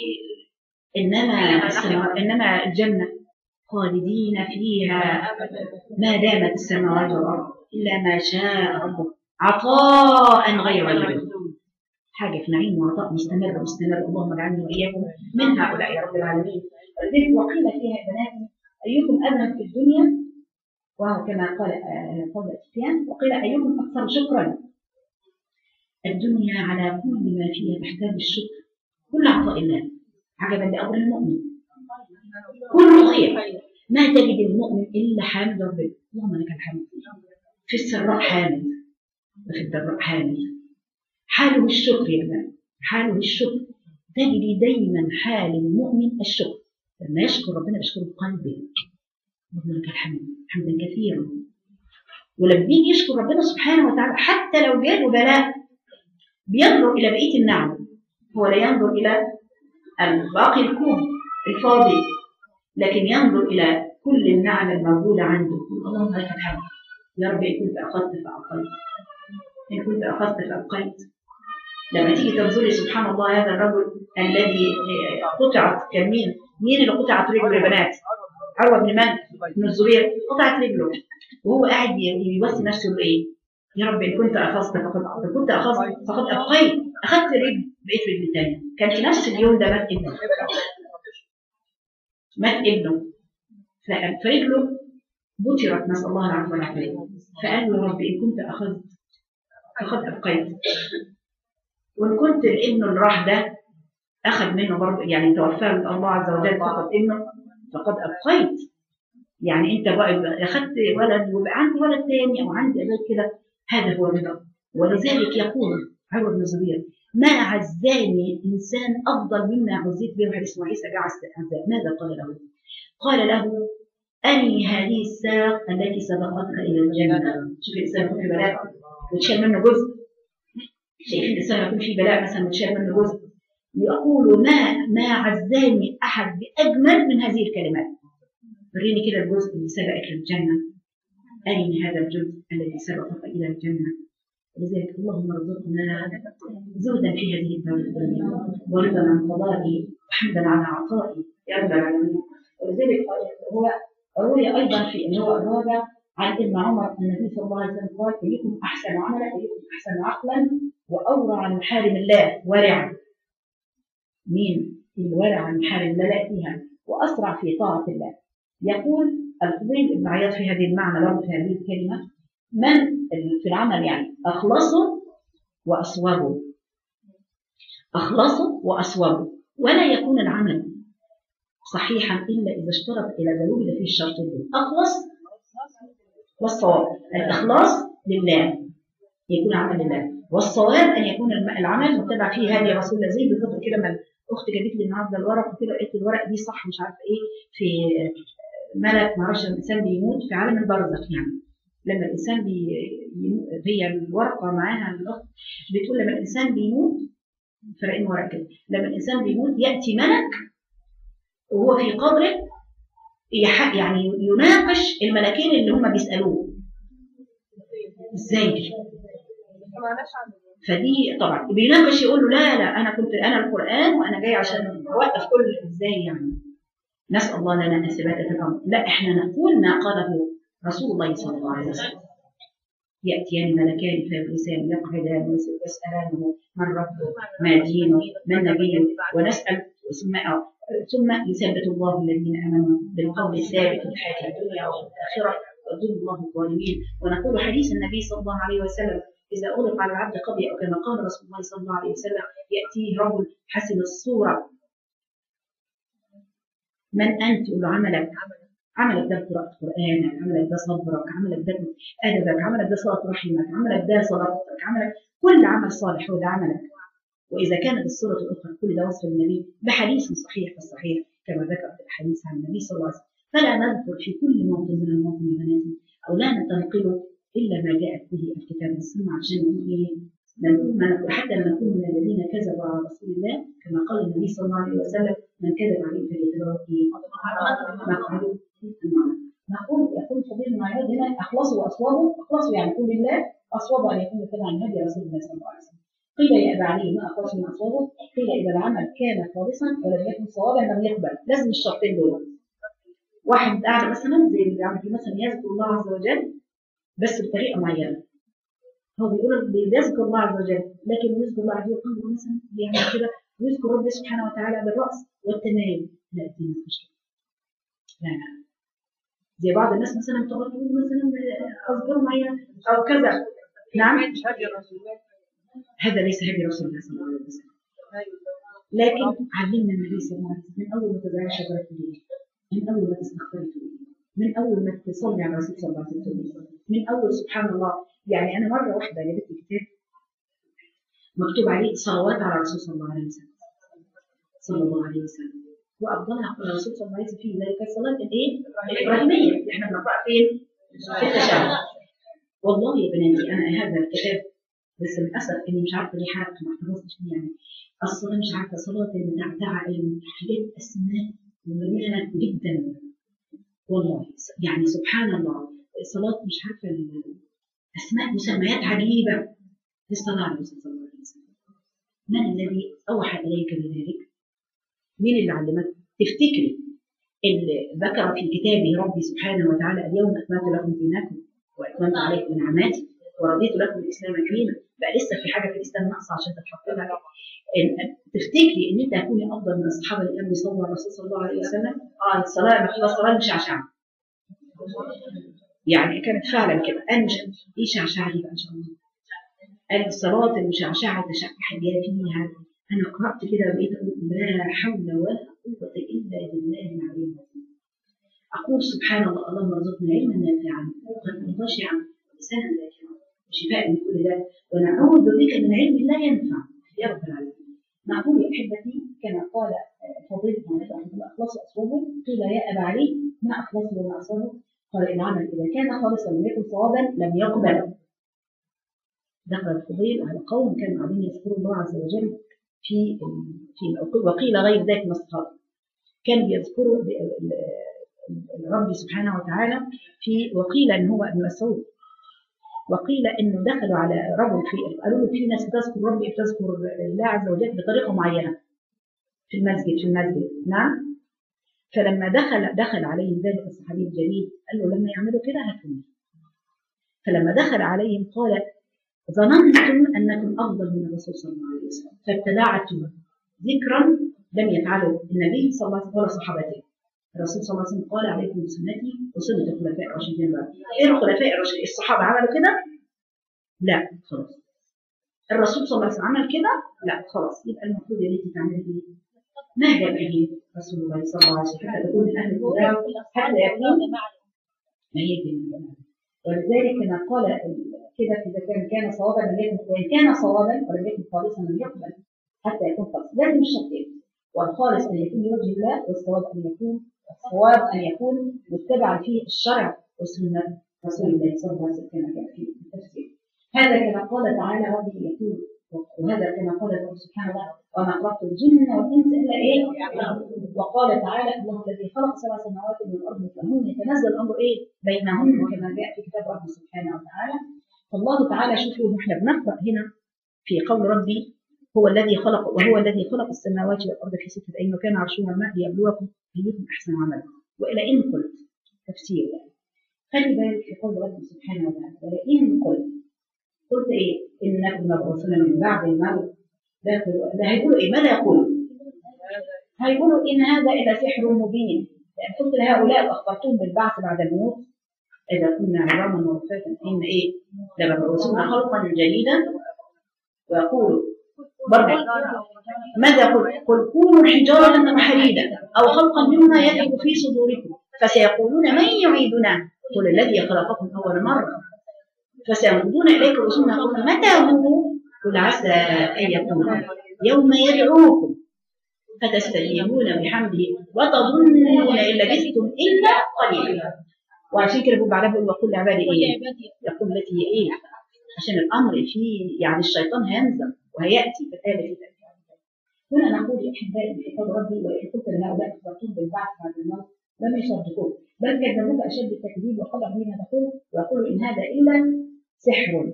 إنما الجنة خالدين فيها ما دامت السماوات والأرض إلا ما شاء ربك عطاء غير مجدود، حاجة في نعيم وعطاء مستمر. اللهم اجعلني وإياكم من هؤلاء يا رب العالمين. وقيل فيها يا بنات أيكم أذهب في الدنيا، وهو كما قال فضل سفيان، وقيل أيكم أكثر شكرا. الدنيا على كل ما فيها تحتاج الشكر، كل عطاء الله عجبا لأمر المؤمن كل خير، ما تجد المؤمن إلا حامد ربنا، اللهم لك الحمد، في السراء حامد وفي الضراء حامد. حاله الشكر يا بنات، حاله الشكر. تجد دايما حال المؤمن الشكر، لما يشكر ربنا يشكر بقلبه، اللهم لك الحمد حمدا كثيرا. ولما بيجي يشكر ربنا سبحانه وتعالى حتى لو جاله بلاء بينظر إلى بقية النعم، هو لا ينظر إلى الباقي الكون الفاضي، لكن ينظر إلى كل النعم الموجودة عنده. اللهم لك الحمد يا رب، إن كنت أخذت فأعطيت، إن كنت أخذت فأبقيت. لما تيجي تنظري سبحان الله هذا الرجل الذي قطعت، كان مين اللي قطعت رجله يا بنات؟ عروة بن الزبير قطعت رجله، وهو قاعد يوصي نفسه بإيه؟ يا رب إن كنت أخذت فقد أبقيت. أخذت رجل بقيت رجل تاني. كان في نفس اليوم ده مات ابنه فرجله بترت، نسأل الله العفو والعافية. فقال له يا رب إن كنت أخذت فقد أبقيت، وإن كنت الابن اللي راح ده أخذ منه برضه، يعني توفاه الله عز وجل فقد ابنه فقد أبقيت. يعني انت بقى اخذت ولد وبقى عندي ولد تاني او عندي اولاد كده، هذا هو الرضا. ولذلك يقول عروة بن الزبير: ما عزاني انسان افضل مما عزيت به. حديث اسمه عيسى جاء عزاء. ماذا قال له؟ قال له: اني هذه الساق التي سبقتك الى الجنه. شوف الانسان يكون في بلاء وتشال منه جزء، شايفين الانسان يكون في بلاء مثلا وتشال منه جزء، يقول ما عزاني احد باجمل من هذه الكلمات. وريني كده الجزء اللي سبقك للجنه، أرني هذا الجزء الذي سبقك إلى الجنة. لذلك اللهم ارزقنا زهدا في هذه الدار الدنيا، ورضا عن قضائي، وحمدا على عطائي يا رب العالمين. ولذلك هو روي أيضا في أنه الرابع عن ابن عمر أن النبي صلى الله عليه وسلم قال: أيكم أحسن عملا، أيكم أحسن عقلا، وأورع عن محارم الله. ورع مين؟ الورع عن محارم الله لا فيها، وأسرع في طاعة الله. يقول الفضيل بن عياض في هذه المعنى برضه في هذه الكلمة: من في العمل يعني أخلصه وأصوبه، أخلصه وأصوبه، ولا يكون العمل صحيحا إلا إذا اشترط إلى زوجه فيه الشرطين دول: أخلص والصواب. الإخلاص لله، يكون عمل لله، والصواب أن يكون العمل متبع فيه هذه رسول الله. زي بالضبط كده ما الأخت جابت لي النهارده الورق وكده، قالت الورق دي صح مش عارفة إيه في ملك معرفش الإنسان بيموت في عالم البرزخ. يعني لما الإنسان هي الورقة معاها الأخت بتقول لما الإنسان بيموت، فرقين ورق كده، لما الإنسان بيموت يأتي ملك وهو في قبره يعني يناقش الملكين اللي هم بيسألوه ازاي دي. فدي طبعا بيناقش يقول له لا أنا القرآن وأنا جاي عشان أوقف كل ازاي يعني. نسأل الله لنا الثبات في الأمر. لا، احنا نقول ما قاله رسول الله صلى الله عليه وسلم: يأتيان ملكان فيجلسان يقعدان ويسألانه من ربه ما دينه من نبيه، ونسأل ثم يثبت الله الذين آمنوا بالقول الثابت في الحياة الدنيا والآخرة، ويضل الله الظالمين. ونقول حديث النبي صلى الله عليه وسلم: إذا أغلق على العبد قبل، أو كما قال رسول الله صلى الله عليه وسلم: يأتيه رجل حسن الصورة: من أنت؟ يقول له عملك ده قراءة قرآنك، عملك ده صبرك، عملك ده أدبك، عملك ده صلاة رحمك، عملك ده صلاتك، عملك كل عمل صالح هو ده عملك. وإذا كانت الصورة الأخرى كل ده وصف النبي بحديث صحيح في الصحيح كما ذكر في الحديث عن النبي صلى الله عليه وسلم. فلا نذكر في كل موطن من المواطن يا بناتي، أو لا نتنقله إلا ما جاءت به الكتاب والسنة، عشان نقول حتى لا نكون من الذين كذبوا على رسول الله، كما قال النبي صلى الله عليه وسلم: من كذب عليه فليتبوأ مقعده من النار. يقول فضيل بن عياض هنا: أخلصوا وأصوبوا. أخلصوا يعني يكون لله، أصوبوا أن يكون تبعا هدي رسول الله صلى الله عليه وسلم. قيل يا أبا علي: ما أخلصوا من أصوبه؟ قيل إذا العمل كان خالصا ولم يكن صوابا لم يقبل. لازم الشرطين دول. واحد قاعد مثلا زي اللي بيعمل مثلا يذكر الله عز وجل بس بطريقة معينة، هو بيقول بيذكر الله عز وجل، لكن يذكر الله عز وجل مثلا بيعمل كده ويذكر ربه سبحانه وتعالى بالرأس والتمام. لا، دي مشكلة. لا زي بعض الناس مثلا تقول مثلا أذكار معينة أو كذا. نعم، هذا ليس هدي رسول الله صلى الله عليه وسلم. لكن علمنا النبي صلى الله عليه وسلم من أول ما تزرع شجرة الليل، من أول ما تستغفر، من أول ما تصلي على الرسول صلى الله عليه وسلم، من أول سبحان الله. يعني أنا مرة واحدة جبت كتاب مكتوب عليه صلوات على الرسول صلى الله عليه وسلم وأفضلها على الرسول صلى الله عليه وسلم في ذلك الصلاة الإبراهيمية اللي احنا بنقرأ فين؟ في التشهد. والله يا بناتي أنا هذا الكتاب بس للأسف إني مش عارفة ليه حرقت ما احتفظتش فيه. يعني الصلاة مش عارفة صلاة المتعتعة حاجات أسماء مهمة جدا والله. يعني سبحان الله صلاة مش عارفة أسماء مسميات عجيبة للصلاة على الرسول صلى الله عليه وسلم. من الذي أوحى إليك بذلك؟ مين اللي علمك؟ تفتكري اللي ذكر في كتابه ربي سبحانه وتعالى: اليوم أكملت لكم دينكم وأتممت عليكم نعمتي ورضيت لكم الإسلام دينا. بقى لسه في حاجة في الإسلام ناقصة عشان تتحط لها. تفتكري إن أنت هتكوني أفضل من الصحابة اللي كانوا بيصلوا على الرسول صلى الله عليه وسلم؟ الصلاة مشعشعة. يعني كانت فعلا كده. أنا مش إيه شعشعة دي بقى إن شاء الله؟ الصلاة المشعشعة تشعح فيها. أنا قرأت كده وبقيت أقول لا حول ولا قوة إلا بالله العلي العظيم. أقول سبحان الله، اللهم ارزقنا علما نافعا وقلبا خاشعا ولسانا ذاكرا وشفاء من كل داء ونعوذ بك من علم لا ينفع يا رب العالمين. نقول يا أحبتي كما قال فضيلة رحمه الله أخلص أصوابه، قيل يا أبا علي ما أخلصه وما أصابه؟ قال العمل إذا كان خالصا ولم يكن صوابا لم يقبل. دخل الفضيل على قوم كانوا قاعدين يذكروا الله عز وجل في وقيل غير ذلك من الصحابة، كان بيذكروا الرب سبحانه وتعالى في، وقيل ان هو ابن مسعود، وقيل انه دخلوا على رجل في، قالوا له في ناس بتذكر ربي بتذكر الله عز وجل بطريقه معينه في المسجد نعم. فلما دخل عليهم ذلك الصحابي الجليل قال له لما يعملوا كده هاتوني. فلما دخل عليهم قال ظننتم انكم افضل من الرسول صلى الله عليه وسلم فابتدعتم ذكرا لم يفعله النبي صلى الله عليه وسلم وصحابته. الرسول صلى الله عليه وسلم قال عليكم بسنتي وسنه الخلفاء الراشدين بعد. ايه الخلفاء الراشدين؟ الصحابه عملوا كده؟ لا خلاص. الرسول صلى الله عليه وسلم عمل كده؟ لا خلاص. يبقى المفروض يا ريت تعملي ايه؟ ما جاء به رسول الله صلى الله عليه وسلم حتى تكون من اهل الكتاب حتى يكون ما يجي من الجماعه. ولذلك كما قال كده اذا كان صوابا لم يكن، وان كان صوابا ولم يكن خالصا لم يقبل حتى يكون خالص. لازم الشرطين، والخالص ان يكون لوجه الله، والصواب ان يكون متبعا فيه الشرع وسنه رسول الله صلى الله عليه وسلم كما جاء في التفسير. هذا كما قال تعالى ربي يقول، وهذا كما قال الله سبحانه وتعالى وما خلقت الجن والانس الا ايه؟ وقال تعالى الله الذي خلق 7 سماوات من الارض مثلهن يتنزل الامر ايه؟ بينهن كما جاء في كتاب ربي سبحانه وتعالى. فالله تعالى شوفوا احنا بنقرا هنا في قول ربي هو الذي خلق، وهو الذي خلق السماوات والارض في 6 ايام وكان عرشه على الماء ليبلوكم ايكم احسن عملا. والى ان قلت تفسير يعني خلي بالك في قول ربي سبحانه وتعالى ولئن قلت ايه؟ انكم مبعوثون من بعد الموت. ده هيقولوا ايه؟ ماذا يقولوا؟ هيقولوا ان هذا الا سحر مبين، لان قلت لهؤلاء واخبرتهم بالبعث بعد الموت اذا كنا عظاما ورفاتا ان ايه؟ لمبعوثون خلقا جديدا. ويقولوا برضه ماذا يقول؟ قل كونوا حجارة أو حديدا أو خلقا مما يكبر في صدوركم فسيقولون من يعيدنا قل الذي خلقكم أول مرة فسينظرون إليك رسولنا يقولون متى هو؟ قل عسى أن يكون يوم يدعوكم فتستجيبون بحمده وتظنون إن لبثتم إلا قليلا. وعشان كده بعدها بيقول وقل لعبادي إيه؟ يقول التي هي إيه؟ عشان الأمر فيه يعني الشيطان هينزل وهيأتي بالآلة. هنا نقول أحبائي بإفضال ربي وإن كنت لهؤلاء أخبرتهم بالبعث بعد الموت لم يصدقوه بل كذبوك أشد التكذيب وقالوا بما تقول ويقولوا إن هذا إلا سحر.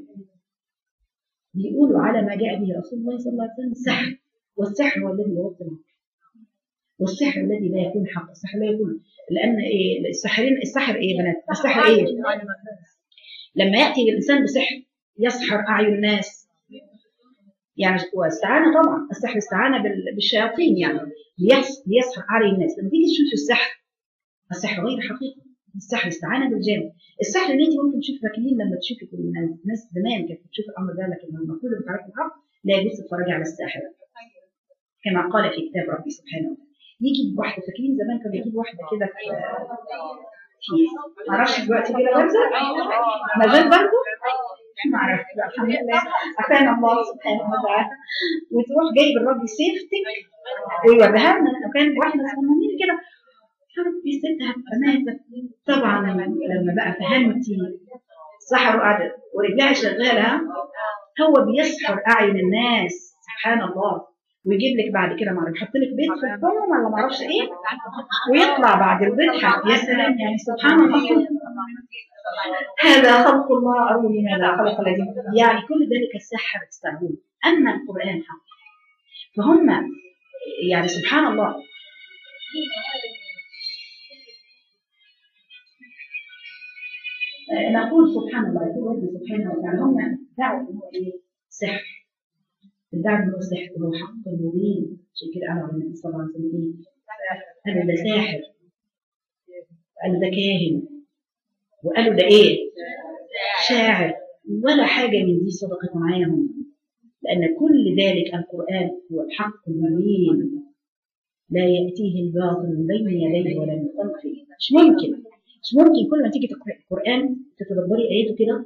بيقولوا على ما جاء به رسول الله صلى الله عليه وسلم سحر، والسحر هو الذي يغطي العقل، والسحر الذي لا يكون حق. السحر لا يكون، لأن إيه السحر إيه بنات؟ السحر إيه؟ لما يأتي الإنسان بسحر يسحر أعين الناس يعني، واستعانة طبعا السحر استعانة بالشياطين يعني ليسحر أعين الناس. لما تيجي تشوف السحر غير حقيقي، السحر استعانة بالجن. السحر اللي انت ممكن تشوف فاكرين لما تشوفي الناس زمان كانت بتشوف الأمر ده، لكن المفروض ان تعرفي الحق لا يجوز تتفرجي على الساحر كما قال في كتاب ربي سبحانه وتعالى. يجي واحدة، فاكرين زمان كان يجيب واحدة كده في معرفش دلوقتي كده برزة ما زال برضه ما اعرف الحمد لله عافانا الله سبحانه وتعالى، وتروح جايب الراجل سيفتك ويوريها لنا. كان واحده صغننين كده يا ربي الست هتبقى ماتت. طبعا لما بقى فهمتي سحر وقعدت ورجلها شغاله هو بيسحر اعين الناس سبحان الله، ويجيب لك بعد كده معرفش يحط لك بيض في الفم ولا ما اعرفش ايه ويطلع بعد البيض يا سلام يعني سبحان الله. هذا خلق الله أروني ماذا خلق الذين، يعني كل ذلك السحر تستعبون. أما القرآن حق فهم يعني سبحان الله. نقول سبحان الله يقول ربي سبحانه وتعالى هم دعوا أنه سحر، الدعوة أنه سحر وهو حق مبين. عشان كده قالوا النبي صلى الله عليه وسلم قالوا ده ساحر، قالوا ده كاهن، وقالوا ده ايه؟ شاعر. ولا حاجة من دي صدقت معاهم، لأن كل ذلك القرآن هو الحق المبين. لا يأتيه الباطل من بين يديه ولا من خلفه. مش ممكن، مش ممكن. كل ما تيجي تقرأ القرآن تتدبري آياته كده،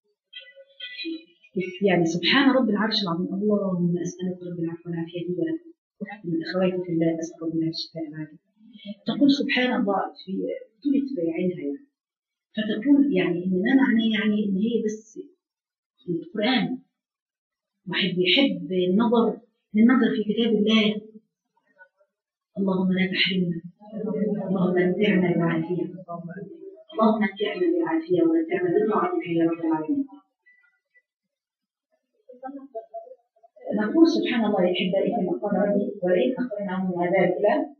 يعني سبحان رب العرش العظيم. اللهم أسألك رب العفو والعافية ولك من أخواتي في الله، أسأل رب العرش الشفاء العاجل. تقول سبحان الله في طولة في عينها يعني. فتقول يعني إن ما معناه يعني إن هي بس القرآن واحد بيحب النظر في كتاب الله. اللهم لا تحرمنا، اللهم امتعنا بالعافية، اللهم امتعنا بالعافية ومتعنا بطاعتك يا رب العالمين. نقول سبحان الله يا أحبائي كما قال ربي ولئن أخرنا عنهم العذاب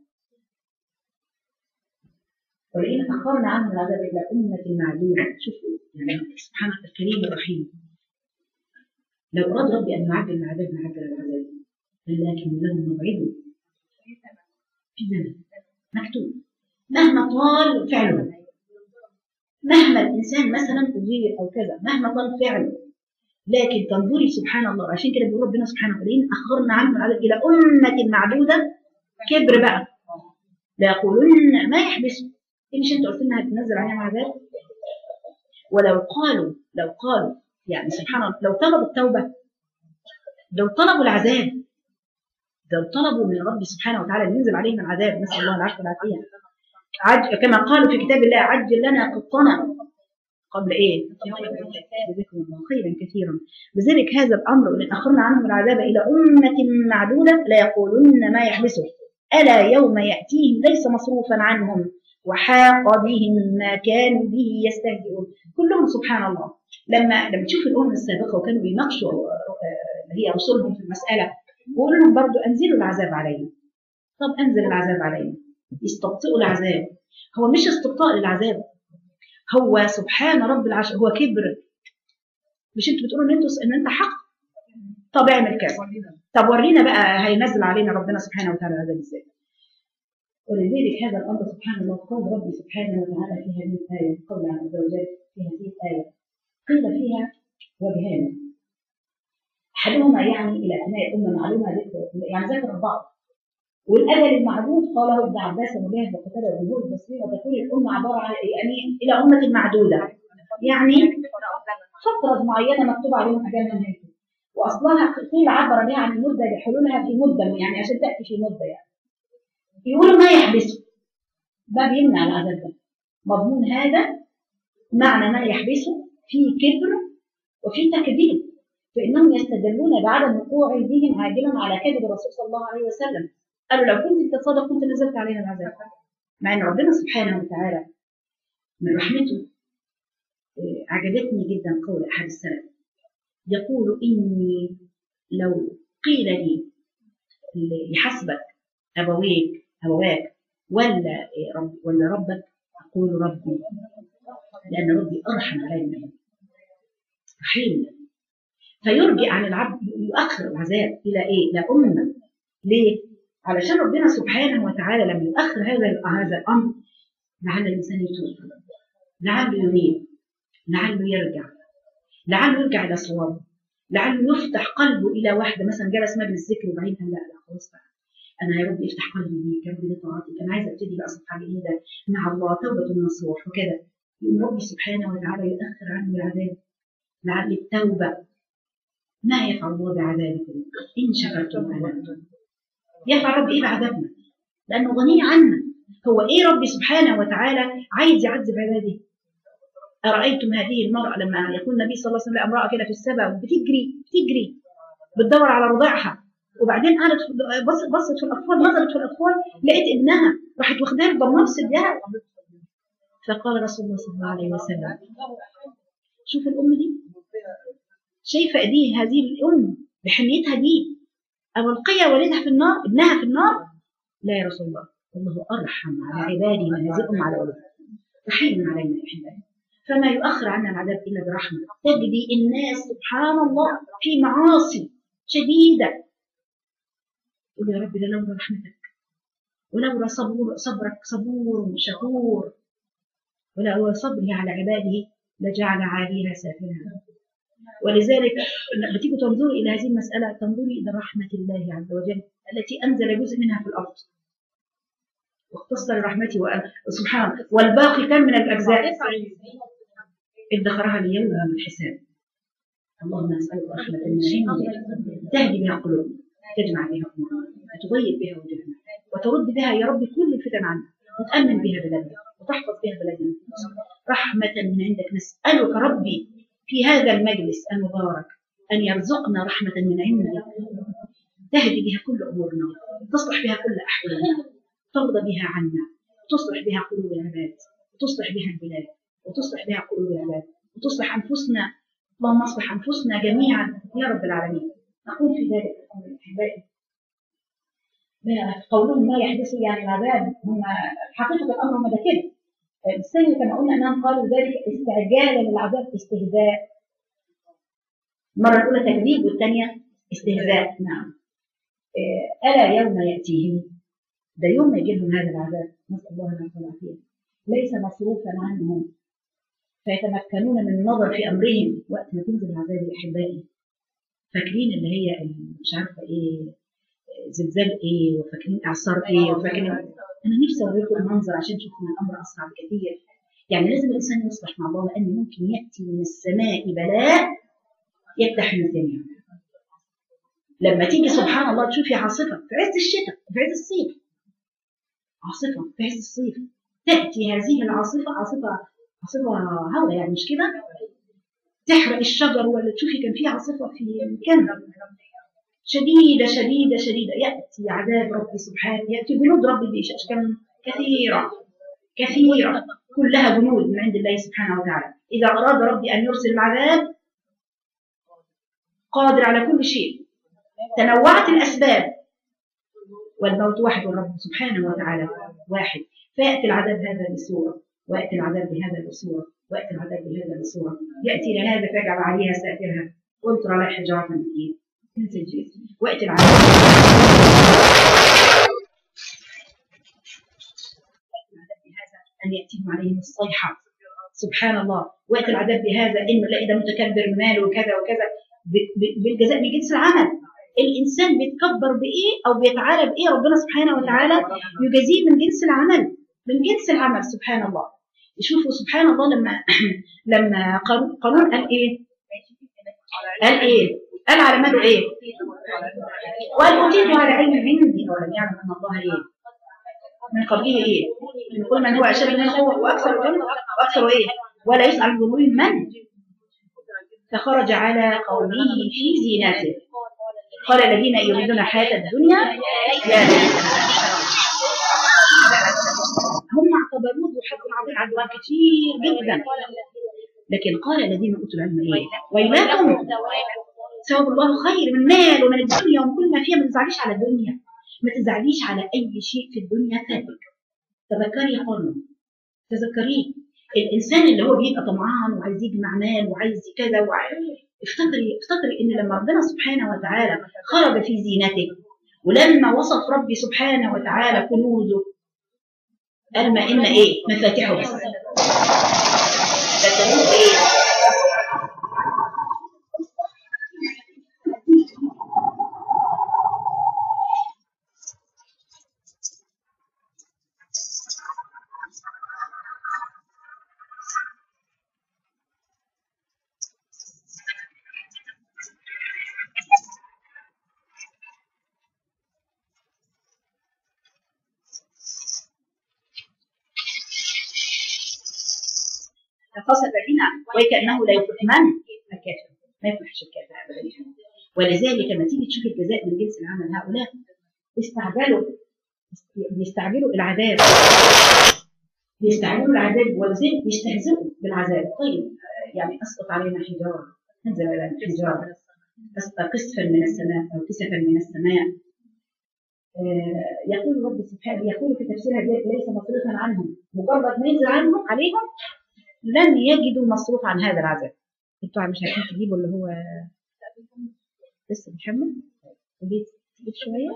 إلى أمة معدودة. شوفوا يعني سبحان الكريم الرحيم، لو أراد ربي أن يعجل العذاب لعجل العذاب، لكن له موعده في زمن مكتوب مهما طال فعله. مهما الإنسان مثلا أجير أو كذا، مهما طال فعله، لكن تنظري سبحان الله. عشان كده بيقول ربنا سبحانه وتعالى أخرنا عنهم العذاب إلى أمة معدودة. كبر بقى، لا يقولون ما يحبسوا. مش انتوا قلت لنا هتنزل عليهم عذاب؟ لو قالوا يعني سبحان الله، لو طلبوا التوبة، لو طلبوا العذاب، لو طلبوا من رب سبحانه وتعالى ان ينزل عليهم العذاب، نسأل الله العافية والعافية. كما قالوا في كتاب الله عجل لنا قطنا قبل ايه؟ بذكر الله خيرا كثيرا. لذلك هذا الامر ان اخرنا عنهم العذاب الى امه معدوده لا يقولون ما يحبسه الا يوم ياتيهم ليس مصروفا عنهم وحاق بهم ما كانوا به يستهزئون. كلهم سبحان الله لما تشوف الامم السابقه وكانوا بيناقشوا هي رسلهم في المساله، بيقولوا لهم برضه انزلوا العذاب علينا. طب انزل العذاب علينا، يستبطئوا العذاب. هو مش استبطاء للعذاب، هو سبحان رب العرش، هو كبر. مش انتوا بتقولوا ان انت حق؟ طب اعمل كذا، طب ورينا بقى هينزل علينا ربنا سبحانه وتعالى العذاب ازاي. ولذلك هذا الامر سبحان الله قول ربي سبحانه وتعالى في هذه الايه، قول عز وجل في هذه الايه قيل فيها وجهان، احدهما يعني الى ابناء الامه معلومه يعني ذكر البعض، والاجل المعدود قاله ابن عباس ومجاهد وقتاده وجمهور المسلمين، وتكون الامه عباره عن يعني الى امه معدوده، يعني فتره معينه مكتوب عليهم اجالهم هيك. واصلها قيل عبر بها عن المده لحلولها في مده، يعني عشان تاتي في مده يعني. يقولوا ما يحبسه، ده بيمنع العذاب ده. مضمون هذا معنى ما يحبسه في كبر وفي تكذيب، فانهم يستدلون بعدم وقوع بهم عاجلا على كذب الرسول صلى الله عليه وسلم. قالوا لو كنت تصدق كنت نزلت علينا العذاب. مع ان ربنا سبحانه وتعالى من رحمته عجبتني جدا قول احد السلف يقول اني لو قيل لي يحسبك ابواك ولا ربك اقول ربي، لان ربي ارحم علينا رحيم. فيرجع عن العبد، يؤخر العذاب الى ايه؟ الى امه. ليه؟ علشان ربنا سبحانه وتعالى لما يؤخر هذا الامر لعل الانسان يتوب، لعله ينيب، لعله يرجع الى صوابه، لعله يفتح قلبه الى واحده مثلا جلس مجلس ذكر وبعدين قال لا خلاص بقى انا يا رب افتح قلبي ليك، يا رب لطاعتك، انا عايزه ابتدي بقى صفحه جديده مع الله، توبه نصوح وكده. يقوم ربي سبحانه وتعالى يؤخر عنه العذاب لعل التوبه. ما يفعل الله بعذابكم ان شكرتم وامنتم؟ يفعل ربي ايه بعذابنا؟ لانه غني عنا. هو ايه ربي سبحانه وتعالى عايز يعذب عباده؟ ارايتم هذه المراه لما يقول النبي صلى الله عليه وسلم امراه كده في السبع بتجري بتدور على رضاعها، وبعدين قالت بصت في الاطفال، نظرت في الاطفال لقيت ابنها، راحت واخداها ضمنها في صدرها. فقال رسول الله صلى الله عليه وسلم شوف الام دي، شايفه دي هذه الام بحنيتها دي ألقي والدها في النار، ابنها في النار؟ لا يا رسول الله، والله أرحم على عبادي من هذه الأم على ولدها، رحيم علينا يا أحبائي. فما يؤخر عنا العذاب إلا برحمة. تجدي الناس سبحان الله في معاصي شديدة، قل يا رب لولا رحمتك ولولا صبرك صبور شكور ولولا صبري على عباده لجعل عاليها سافلها. ولذلك بتيجي تنظري إلى هذه المسألة، تنظري إلى رحمة الله عز وجل التي أنزل جزء منها في الأرض واختص لرحمته سبحان الله. والباقي كم من الأجزاء ادخرها ليوم الحساب. اللهم نسألك رحمة من عندك تهدي بها قلوبنا، تجمع بها أمورنا، وتضيق بها وجوهنا، وترد بها يا رب كل الفتن عنا، وتأمن بها بلادنا، وتحفظ بها بلادنا. رحمة من عندك نسألك ربي في هذا المجلس المبارك أن يرزقنا رحمة من عندك تهدي بها كل أمورنا، تصلح بها كل أحوالنا، ترضى بها عنا، تصلح بها قلوب العباد، وتصلح بها البلاد، وتصلح بها قلوب العباد، وتصلح أنفسنا. اللهم اصلح أنفسنا جميعا يا رب العالمين. نقول في ذلك أحبائي قولهم ما يحدث يعني العذاب، هم حقيقة الأمر هم ده كده. الثاني كما قلنا أنهم قالوا ذلك استعجالا للعذاب، استهزاء. المرة الأولى تكذيب والثانية استهزاء. نعم. ألا يوم يأتيهم، ده يوم يجي لهم هذا العذاب، نسأل الله العافية والعافية، ليس مصروفا عنهم فيتمكنون من النظر في أمرهم وقت ما تنزل العذاب يا أحبائي. فاكرين اللي هي مش عارفة إيه، زلزال إيه، وفاكرين إعصار إيه، وفاكرين. أنا نفسي أوريكم المنظر عشان تشوفوا إن الأمر أسرع بكثير. يعني لازم الإنسان يصلح مع الله، لأن ممكن يأتي من السماء بلاء يفتح من الدنيا. لما تيجي سبحان الله تشوفي عاصفة في عز الشتاء، في عز الصيف، عاصفة في عز الصيف، تأتي هذه العاصفة عاصفة هواء يعني مش كده، تحرق الشجر. ولا تشوفي كان في عاصفة في كندا شديدة شديدة شديدة، يأتي عذاب ربي سبحانه، يأتي جنود ربي بأشكال كثيرة كثيرة، كلها جنود من عند الله سبحانه وتعالى. إذا أراد ربي أن يرسل العذاب قادر على كل شيء. تنوعت الأسباب والموت واحد، والرب سبحانه وتعالى واحد. فيأتي العذاب هذا بصورة، ويأتي العذاب بهذا بصورة، ويأتي العذاب بهذا بصورة، يأتي لهذا فيجعل عليها ساترها ويلقى عليها حجارة من الدين، ويأتي العذاب بهذا أن يأتيهم عليهم الصيحة سبحان الله. ويأتي العذاب بهذا إنه لا، ده متكبر ماله وكذا وكذا، بالجزاء من جنس العمل. الإنسان بيتكبر بإيه أو بيتعالى بإيه ربنا سبحانه وتعالى يجازيه من جنس العمل، من جنس العمل سبحان الله. يشوفوا سبحان الله لما قارون قال إيه؟ قال إيه؟ قال على مدى إيه؟ وقال أوتيته على علم عندي ولم يعلم أن الله إيه؟ من قبله إيه؟ من كل من هو أشد منه قوة وأكثر جنة وأكثر إيه؟ ولا يسأل ذنوب من؟ فخرج على قومه في زينته قال الذين يريدون الحياة الدنيا يا هم اعتبروه حق عظيم عدوان كثير جدا. لكن قال الذين اوتوا العلم ايه؟ ويلاكم ثواب الله خير من مال ومن الدنيا ومن كل ما فيها. ما تزعليش على الدنيا، ما تزعليش على اي شيء في الدنيا فاتك. تذكري يا قوم، تذكريه. الانسان اللي هو بيبقى طمعان وعايز يجمع مال وعايز كذا افتكري ان لما ربنا سبحانه وتعالى خرج في زينته، ولما وصف ربي سبحانه وتعالى كنوزه قال ما ان ايه؟ مفاتيحه بس. فتنوز ايه؟ فصل بينا وكأنه لا يفلح من الكافر، ما يفلحش الكافر ابدا. ولذلك لما تيجي تشوف الجزاء من جنس العمل، هؤلاء بيستعجلوا العذاب، بيستعجلوا العذاب ولذلك بيستهزئوا بالعذاب. طيب يعني اسقط علينا حجاره، انزل علينا حجاره، قصفا من السماء او كسفا من السماء. يقول رب سبحانه، يقول في تفسيرها ليس مصروفا عنهم، مجرد ما ينزل عنهم عليهم لن يجدوا مصروف عن هذا العذاب. انتوا مش عارفين تجيبوا اللي هو لسه بيحمل تجيب شويه.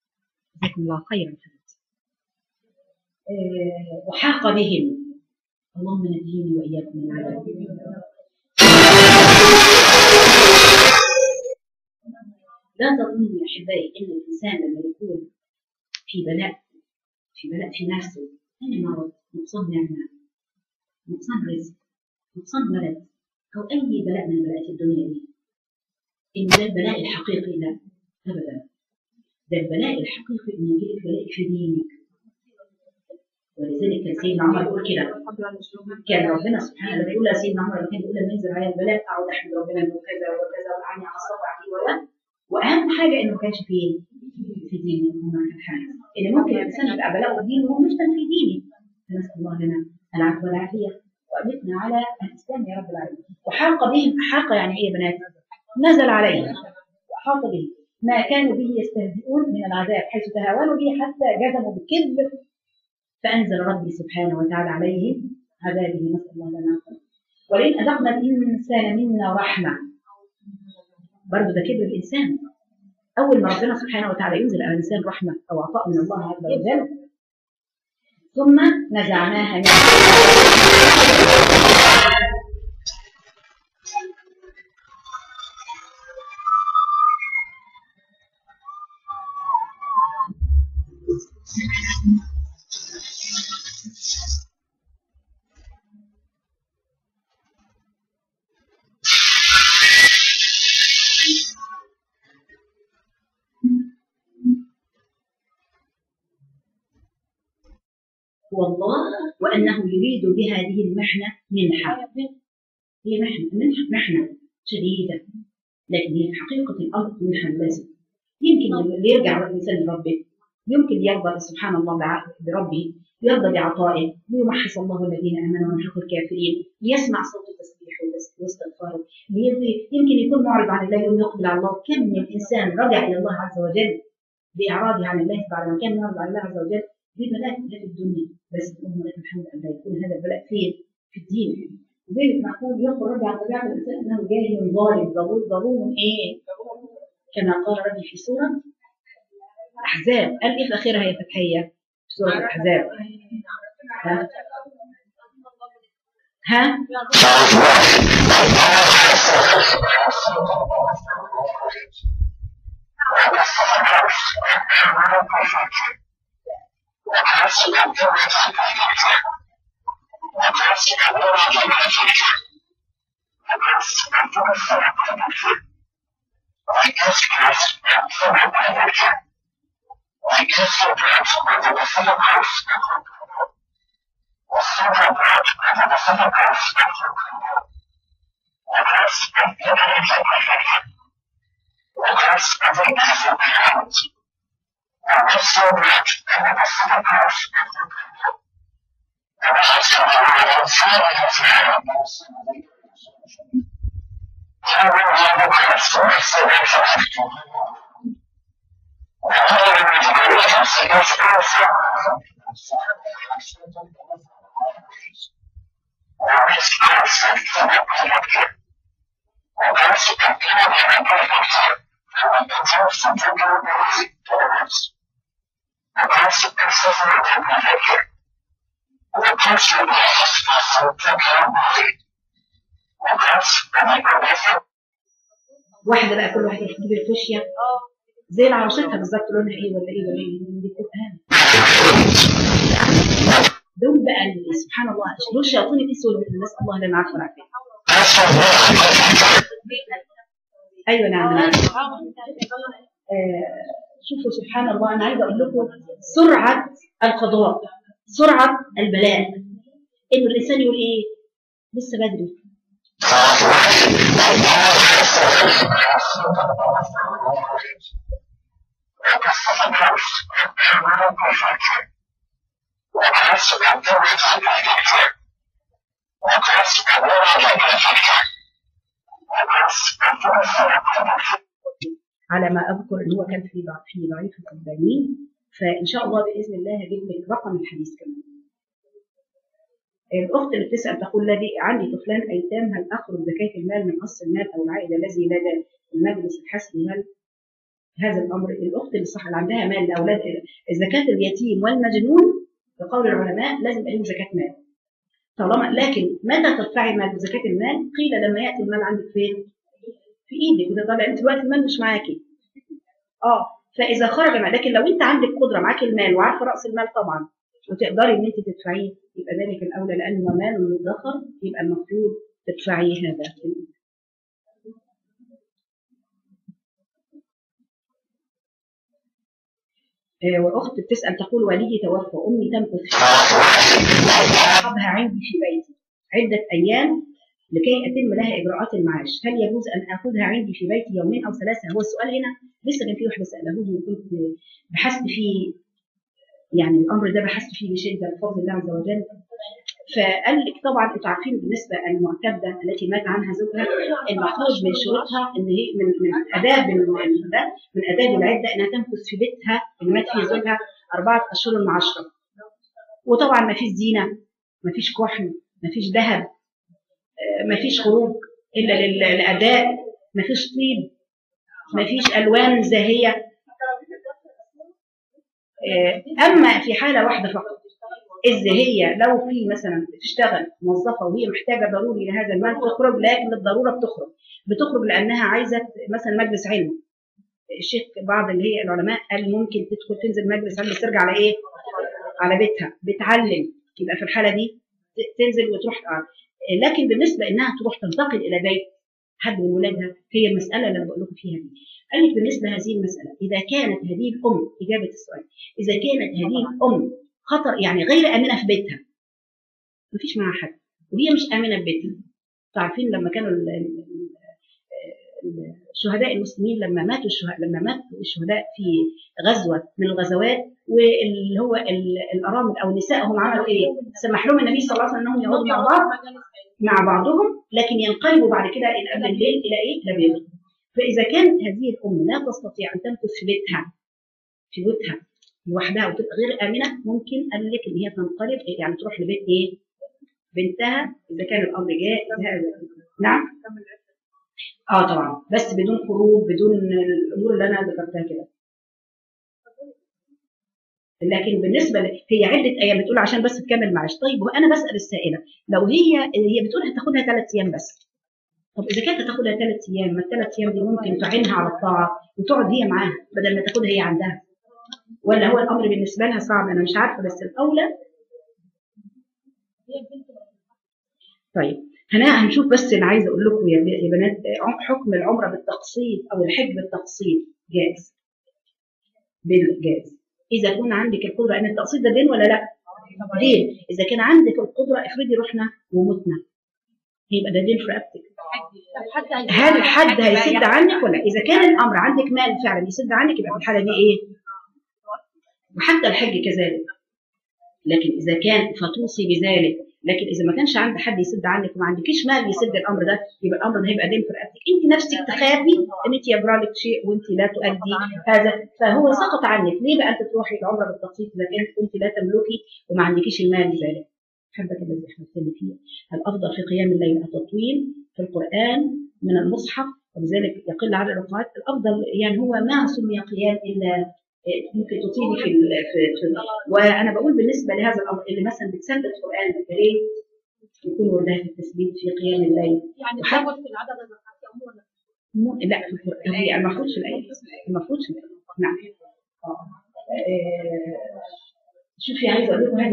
جزاكم الله خيرا. وحاق بهم اللهم نجيني وإياكم من العذاب. لا تظنوا يا أحبائي إن الإنسان لما يكون في بلاء في نفسه، أي مرض، نقصان نعمة، نقصان رزق، نقصان ولد، أو أي بلاء من بلاءات الدنيا دي، إن ده البلاء الحقيقي. لا أبدا، ده البلاء الحقيقي إن يجيلك بلاء في دينك. ولذلك كان سيدنا عمر يقول كده، كان ربنا سبحانه وتعالى يقول لسيدنا عمر كان يقول لما ينزل عليا البلاء أقعد أحمد ربنا إنه كذا وكذا وأعني على الصبر عليه وأهم حاجة إنه ما كانش فيه في دينه وما كان حاجة. إن ممكن الإنسان يبقى بلاء دينه وهو مفتن في دينه. فنسأل الله لنا العفو والعافية وأمتنا على الإسلام يا رب العالمين. وحاق بهم، حاق يعني إيه يا بنات؟ نزل عليهم وحاق به ما كانوا به يستهزئون من العذاب، حيث تهاونوا به حتى جزموا بالكذب، فأنزل ربي سبحانه وتعالى عليهم عذابه. نسأل الله لنا العافية. ولئن أذقنا الإنسان منا رحمة، برضه ده كبر الإنسان. أول ما ربنا سبحانه وتعالى ينزل على الإنسان رحمة أو عطاء من الله عز وجل، ثم نزعناها منه. هو الله، وأنه يريد بهذه المحنة منحة. هي محنة شديدة، لكن هي في حقيقة الأمر منحة لازم. يمكن يرجع الإنسان لربه، يمكن يرضى سبحان الله بربه، يرضى بعطائه، ليمحص الله الذين آمنوا ويمحق الكافرين، ليسمع صوت التسبيح واستغفاره، يمكن يكون معرض عن الله يوم يقبل على الله. كم من إنسان رجع إلى الله عز وجل بإعراضه عن الله بعد ما كان يعرض على الله عز وجل ببلاء في الدنيا، بس اللهم لك الحمد أن لا يكون هذا البلاء في الدين. زي المعقول يخرج عن طبيعة الإنسان أنه جاهل ظالم ظلوم إيه؟ كما قال ربي في سورة أحزاب. قال إيه في أخيرها هي فتحية في سورة الأحزاب؟ ها؟ واحدة بقى كل واحدة تجيب الفوشيا زي العروستها بالظبط، لونها ايه ولا ايه ولا ايه دي القرآن. دول بقى سبحان الله دول شياطين الانس والجن، نسأل الله لنا العفو والعافية. ايوه نعم. شوفوا سبحان الله، انا عايزه اقول لكم سرعه القضاء، سرعه البلاء، ان الانسان يقول ايه لسه بدري. على ما اذكر ان هو كان في ضعيف الألباني، فان شاء الله باذن الله هجيب لك رقم الحديث كمان. الاخت اللي بتسال تقول لدي عندي طفلان ايتام، هل اخرج زكاه المال من اصل المال او العائد الذي لدى المجلس الحسب؟ هل هذا الامر الاخت اللي صح اللي عندها مال لاولاد زكاه اليتيم والمجنون بقول العلماء لازم يبقى لهم زكاه مال. طالما. لكن متى تدفعي المال بزكاة المال؟ قيل لما يأتي المال عندك فين؟ في ايدك، وده طالع انت دلوقتي المال مش معاكي. فاذا خرج المال، لكن لو انت عندك قدره معاكي المال وعارفه راس المال طبعا وتقدري ان انت تدفعيه، يبقى ذلك الاولى، لانه مال مدخر يبقى المفروض تدفعيه هذا. واخت بتسال تقول والدي توفى، امي تمكث اصحابها عندي في بيتي عده ايام لكي اتم لها اجراءات المعاش، هل يجوز ان اخذها عندي في بيتي يومين او ثلاثه؟ هو السؤال هنا لسه كان في واحده ساله لي وكنت بحثت فيه، يعني الامر ده بحثت فيه بشده بفضل الله عز وجل. فقال لك طبعا انتوا عارفين بالنسبه المعتده التي مات عنها زوجها، المفروض من شروطها ان هي من اداب ده، من اداب العده انها تمكث في بيتها اللي مات فيه زوجها 4 أشهر و10. وطبعا ما فيش زينه، ما فيش كحل، ما فيش ذهب، ما فيش خروج الا للاداء، ما فيش طيب، ما فيش الوان زاهيه. اما في حاله واحده فقط، إذا هي لو في مثلا بتشتغل موظفه وهي محتاجه ضروري لهذا المال تخرج، لكن للضروره بتخرج لانها عايزه مثلا مجلس علم. الشيخ بعض اللي هي العلماء قال ممكن تنزل مجلس علم ترجع على ايه؟ على بيتها بتعلم، يبقى في الحاله دي تنزل وتروح. لكن بالنسبه انها تروح تنتقل الى بيت حد من ولادها، هي المساله اللي انا بقول لكم فيها دي. قال لك بالنسبه لهذه المساله، اذا كانت هذه الام، اجابه السؤال، اذا كانت هذه الام خطر يعني غير امنه في بيتها، مفيش معاها حد وهي مش امنه في بيتها. عارفين لما كانوا الشهداء المسلمين لما ماتوا الشهداء في غزوه من الغزوات، واللي هو الارامل او النساء هم عملوا ايه؟ سمح لهم النبي صلى الله عليه وسلم انهم يقعدوا مع بعضهم، لكن ينقلبوا بعد كده قبل الليل الى ايه؟ الى بيوتهم. فاذا كانت هذه الام لا تستطيع ان تمكث في بيتها لوحدها وتبقى غير امنه، ممكن قال لك ان هي تنقلب، يعني تروح لبيت ايه؟ بنتها، اذا كان الامر جاء. نعم. طبعا، بس بدون خروج، بدون الامور اللي انا ذكرتها كده. لكن بالنسبه هي عده ايام بتقول عشان بس تكمل معاش. طيب وانا بسال السائله، لو هي بتقول هتاخدها 3 ايام بس، طب اذا كانت هتاخدها 3 ايام، ما ال3 ايام دي ممكن تعينها على الطاعه وتقعد هي معاها بدل ما تاخدها هي عندها، ولا هو الامر بالنسبه لها صعب؟ انا مش عارفه، بس الاولى. طيب هنشوف، بس اللي عايزه اقول لكم يا بنات، حكم العمره بالتقسيط او الحج بالتقسيط جائز، بالجائز اذا كان عندك القدره. ان التقسيط ده دين ولا لا؟ دين. اذا كان عندك القدره، افرضي رحنا ومتنا، يبقى ده دين في رقبتك. هل الحد هيسد عنك ولا؟ اذا كان الامر عندك مال فعلا يسد عنك، يبقى في الحاله دي ايه؟ وحتى الحج كذلك. لكن اذا كان فتوصي بذلك، لكن اذا ما كانش عندك حد يسد عنك وما عندكيش مال يسد الامر ده، يبقى الامر ده هيبقى دين في رقبتك. انت نفسك تخافي ان انت يجرى لك شيء وانت لا تؤدي هذا، فهو سقط عنك. ليه بقى انت تروحي العمره بالتقسيط اذا كانت انت لا تملكي وما عندكيش المال لذلك؟ حبك الذي احنا فيه. الافضل في قيام الليل التطويل في القران من المصحف، وبذلك يقل عدد الركعات. الافضل يعني هو ما سمي قيام الا ممكن تطيلي في وانا بقول بالنسبه لهذا الامر اللي مثلا بتثبت القران بالكريم يكون وردها في التثبيت في قيام الليل. يعني تزود في العدد الركعات عموما؟ لا، في القران هي المفروض في الايه، المفروض في الآية. نعم. شوفي، عايزه اقول لكم هذا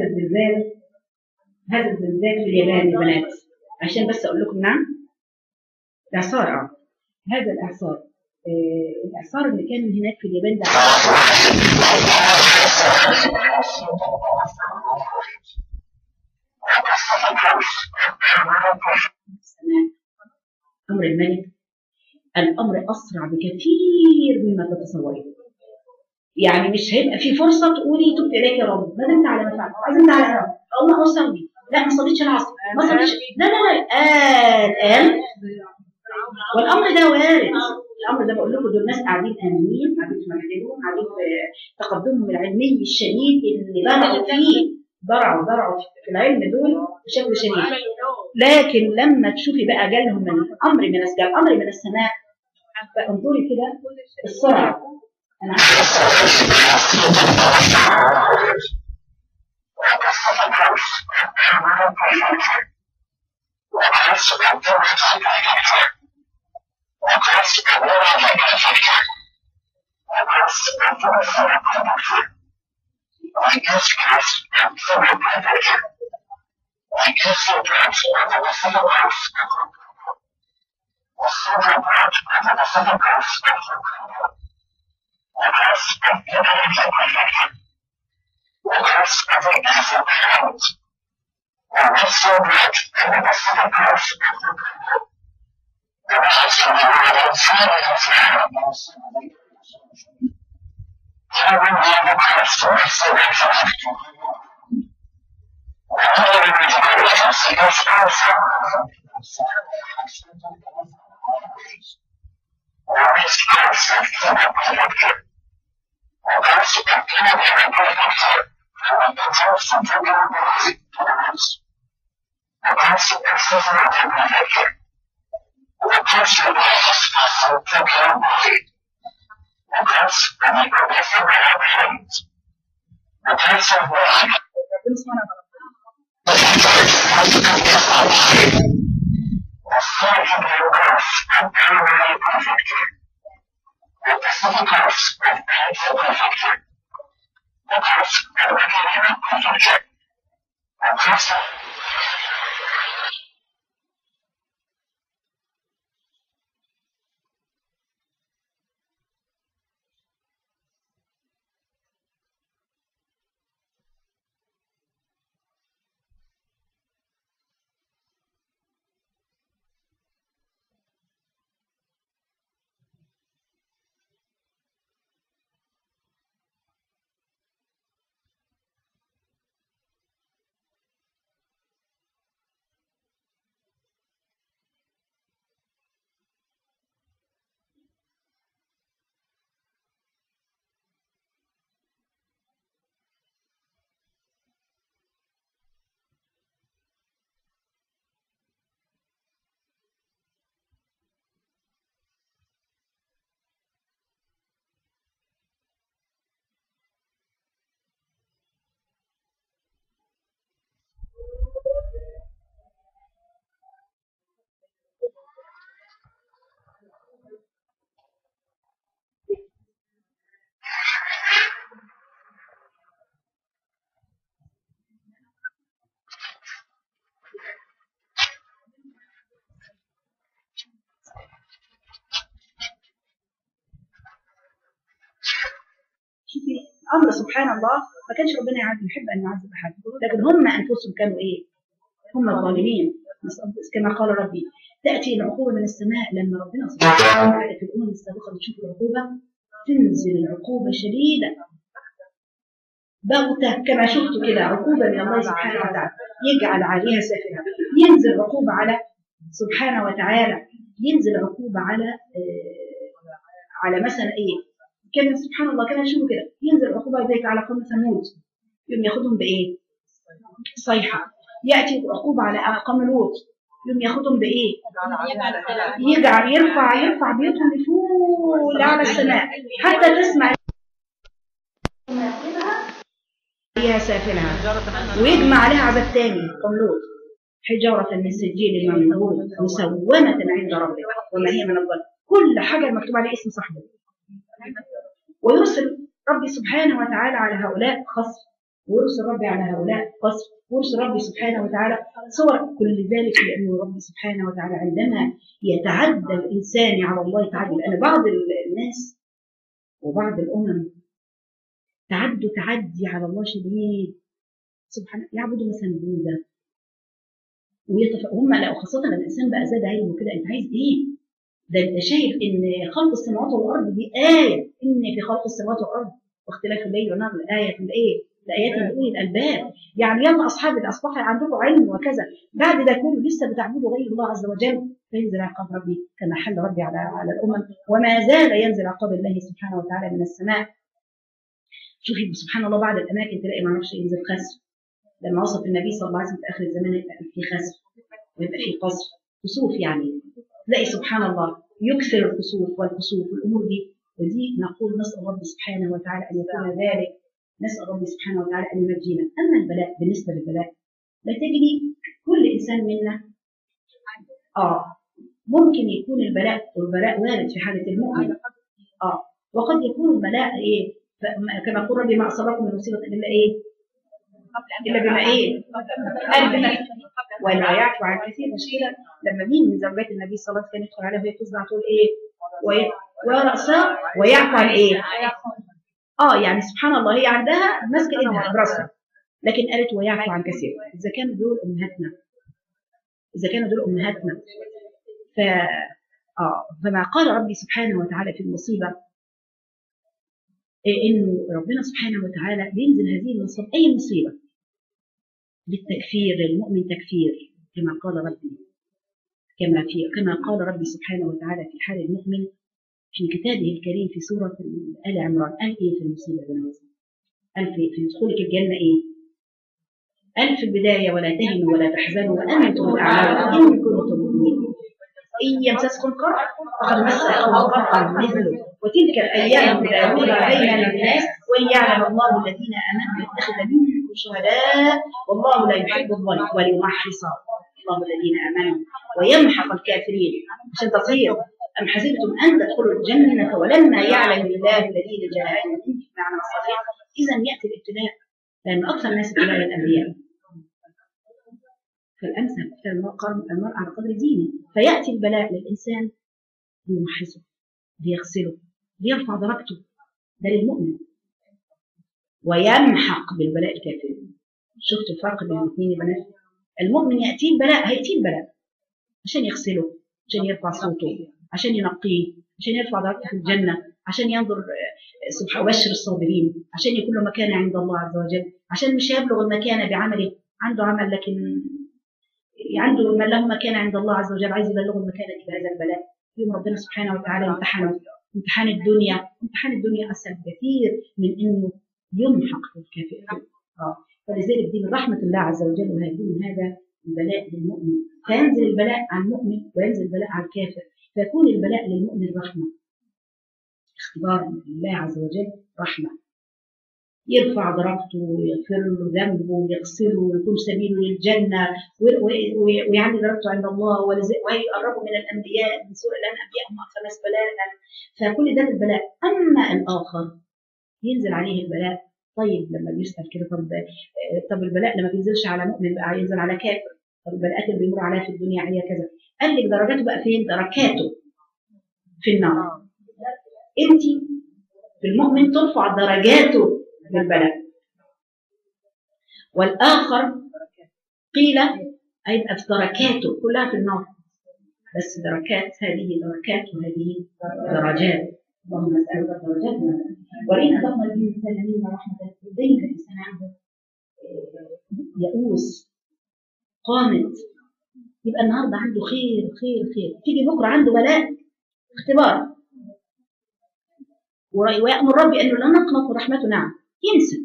الزلزال في اليابان يا بنات، عشان بس اقول لكم. نعم. الاعصار. هذا الاعصار، الإعصار اللي كان هناك في اليابان ده أمر الملك، الأمر أسرع بكثير مما تتصوري. يعني مش هيبقى في فرصة تقولي تبت إليك يا رب، ندمت على ما فعلت، عزمت على رب، أو ما أصلي، لا ما صليتش العصر، ما صليتش، لا الآن والأمر ده وارد. الامر ده بقول لكم دول ناس قاعدين امنين، قاعدين في مكتبهم، قاعدين في تقدمهم العلمي الشديد اللي ضرعوا في العلم دول بشكل شديد. لكن لما تشوفي بقى جالهم الامر من السماء، فانظري كده السرعه. انا امر سبحان الله، ما كانش ربنا يحب ان يعذب احد، لكن هم انفسهم كانوا ايه؟ هم الظالمين. كما قال ربي تاتي العقوبه من السماء. لما ربنا سبحانه وتعالى في الامم السابقه بتشوف العقوبه، تنزل العقوبه شديده بغته، كما شفتوا كده عقوبه من الله سبحانه وتعالى يجعل عليها سافرها. ينزل عقوبه على سبحانه وتعالى، ينزل عقوبه على مثلا ايه؟ كان سبحان الله كان يشوفوا كده، ينزل عقوبه ذلك على قوم ثمود، يوم ياخذهم بايه؟ صيحه. ياتي عقوبه على قوم لوط، يوم ياخذهم بايه؟ يجعل يرفع بيوتهم لفوق على السماء حتى تسمع فيها سافلها، ويجمع عليها عذاب تاني قوم لوط، حجاره من سجيل منضود مسومه عند ربك وما هي من الظلم. كل حاجه مكتوب عليه اسم صاحبه. ويرسل ربي سبحانه وتعالى على هؤلاء خصف، ويرسل ربي على هؤلاء قصف، ويرسل ربي سبحانه وتعالى صور. كل ذلك لأنه ربي سبحانه وتعالى عندما يتعدى الإنسان على الله تعالى، لأن بعض الناس وبعض الأمم تعدوا تعدي على الله شديد سبحانه، يعبدوا مثلا بوذا وهم لا، خاصة لما الإنسان بقى زاد علم وكده، أنت عايز إيه؟ ده انت شايف ان خلق السماوات والارض دي ايه، ان في خلق السماوات والارض واختلاف الليل والنهار الايه الايه الايات لاولي الالباب. يعني يلا اصحاب الاصبح عندكم علم وكذا، بعد ده كله لسه بتعبدوا غير الله عز وجل، فينزل عقاب ربي كما حل ربي على الامم، وما زال ينزل عقاب الله سبحانه وتعالى من السماء. شوفي سبحان الله بعد الاماكن تلاقي ما اعرفش ينزل خسف. لما وصف النبي صلى الله عليه وسلم في اخر الزمان يبقى في خسف ويبقى في قصف كسوف، يعني تلاقي سبحان الله يكثر الكسوف والكسوف والامور دي. ودي نقول نسال ربي سبحانه وتعالى ان يكون ذلك، نسال ربي سبحانه وتعالى ان ينجينا. اما البلاء، بالنسبه للبلاء لا تجري كل إنسان منا ممكن يكون والبلاء وارد في حالة المؤمن وقد يكون البلاء كما يقول ربي ما أصابكم من مصيبة إلا إلا بما ولا يعفو عن كثير. مشكلة لما مين من زوجات النبي صلى الله عليه وسلم كان يدخل عليها وهي تزرع تقول ورأسها ويعفو عن يعني سبحان الله هي عندها ماسكة إيدها براسها، لكن قالت ويعفو عن كثير. إذا كانوا دول أمهاتنا فما قال ربي سبحانه وتعالى في المصيبة إنه ربنا سبحانه وتعالى بينزل هذه المصيبة أي مصيبة للتكفير للمؤمن تكفير كما قال ربي كما قال ربي سبحانه وتعالى في حال المؤمن في كتابه الكريم في سورة آل عمران. قال إيه في المصيبة بنازل؟ قال في دخولك الجنة قال في البداية ولا تهنوا ولا تحزنوا وأنتم الأعلى إن كنتم مؤمنين إن يمسسكم قرح فقد مس قوم قرحا مثله وتلك الأيام نداولها بين الناس وليعلم الله الذين آمنوا يتخذ منكم شهداء والله لا يحب الظالمين وليمحص الله الذين آمنوا ويمحق الكافرين. عشان تصير أم حسبتم أن تدخلوا الجنة ولما يعلم الله الذين جاهدوا منكم معنى الصحيح. إذا يأتي الابتلاء لأن أكثر الناس ابتلاء الأنبياء فالأمثل المرء على قدر دينه، فيأتي البلاء للإنسان ليمحصه ليغسله ليرفع درجته، ده للمؤمن. ويمحق بالبلاء الكافرين. شفت الفرق بين الاثنين يا بنات؟ المؤمن هيأتيه البلاء عشان يغسله، عشان يرفع صوته، عشان ينقيه، عشان يرفع درجته في الجنة، عشان ينظر سبحانه وبشر الصابرين، عشان يكون له مكانة عند الله عز وجل، عشان مش يبلغ المكانة بعمله، عنده عمل لكن عنده من له مكانة عند الله عز وجل عايز يبلغ المكانة دي بهذا البلاء. يوم ربنا سبحانه وتعالى امتحان الدنيا أسهل كثير من إنه يمحق في الكافر. فلذلك دي من رحمة الله عز وجل وهيكون هذا البلاء للمؤمن، فينزل البلاء على المؤمن وينزل البلاء على الكافر، فيكون البلاء للمؤمن رحمة، اختبار لله عز وجل رحمة، يرفع درجته ويغفر له ذنبه ويغسله ويكون سبيله للجنة ويعلي درجته عند الله ويقربه من الأنبياء من سورة الأنبياء هم أكثر ناس بلاء. فكل ده البلاء. أما الآخر ينزل عليه البلاء. طيب لما بيسأل كده طب البلاء لما بينزلش على مؤمن بقى ينزل على كافر، طب البلاءات اللي بيمر عليها في الدنيا عليها كذا، قال لك درجاته بقى فين؟ دركاته في النار. انت في المؤمن ترفع درجاته بالبلاء، والآخر قيل هيبقى في دركاته كلها في النار، بس دركات هذه دركات وهذه درجات. اللهم نسألك درجاتنا ولينا ضمن الإنسان منا رحمة دين الإنسان عنده يئوس قانت، يبقى النهارده عنده خير خير خير، تيجي بكره عنده بلاء اختبار ويأمر ربي أنه لا نقنط ورحمته نعم ينسى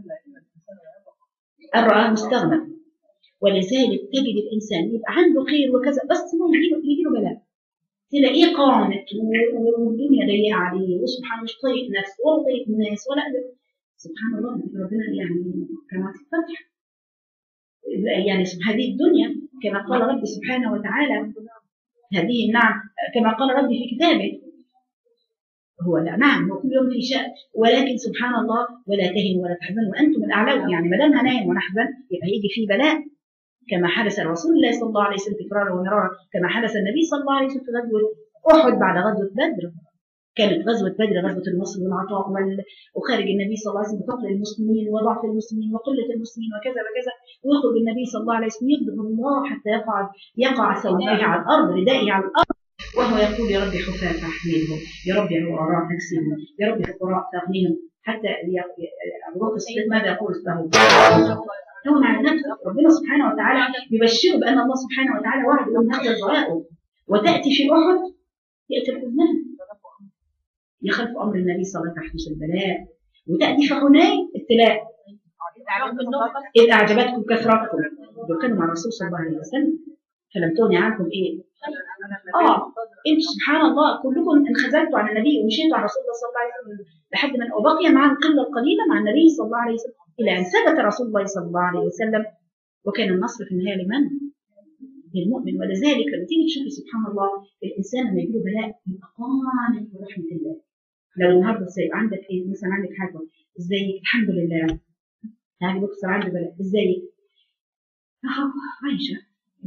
أن رآه مستغنى. ولذلك تجد الإنسان يبقى عنده خير وكذا بس ما يجي له بلاء تلاقيه قانت والدنيا ضيقة عليه وسبحان مش طايق نفسه ولا طايق الناس ولا سبحان الله ربنا يعني كما تفتح يعني هذه الدنيا كما قال ربي سبحانه وتعالى هذه النعم كما قال ربي في كتابه هو لا نعم هو كل يوم في شأن ولكن سبحان الله ولا تهنوا ولا تحزنوا وأنتم الأعلون. يعني ما دام هنهن ونحزن يبقى هيجي في بلاء كما حدث رسول الله صلى الله عليه وسلم تكرارا ومرارا، كما حدث النبي صلى الله عليه وسلم في غزوة أحد بعد غزوة بدر. كانت غزوة بدر غزوة النصر والعطاء وخارج النبي صلى الله عليه وسلم بفقر المسلمين وضعف المسلمين وقلة المسلمين وكذا وكذا، ويخرج النبي صلى الله عليه وسلم يغضب الله حتى يقع ثوبه على الأرض ردائه على الأرض وهو يقول يا ربي حفاة أحملهم، يا ربي عراء تكسيهم، يا ربي فقراء تغنيهم، حتى أبو بكر الصديق ماذا يقول له؟ هون على نفسه ربنا سبحانه وتعالى يبشره بأن الله سبحانه وتعالى وعد لهم هذا البلاء. وتأتي في أحد يأتي الحزن يخلف أمر النبي صلى الله عليه وسلم تحدث البلاء، وتأتي في حنين ابتلاء إذ أعجبتكم كثرتكم دول كانوا مع الرسول صلى الله عليه وسلم فلم تغني عنكم إيه؟ انت سبحان الله كلكم انخذلتوا عن النبي ومشيتوا عن رسول الله صلى الله عليه وسلم لحد من وبقي مع القله القليله مع النبي صلى الله عليه وسلم الى ان ثبت رسول الله صلى الله عليه وسلم وكان النصر في النهايه لمن؟ للمؤمن. ولذلك لما تيجي تشوفي سبحان الله الانسان لما يجيله بلاء يبقى قانع برحمه الله. لو النهارده عندك ايه مثلا، عندك حاجه ازيك الحمد لله، يعني بكسر عندي بلاء ازيك عايشه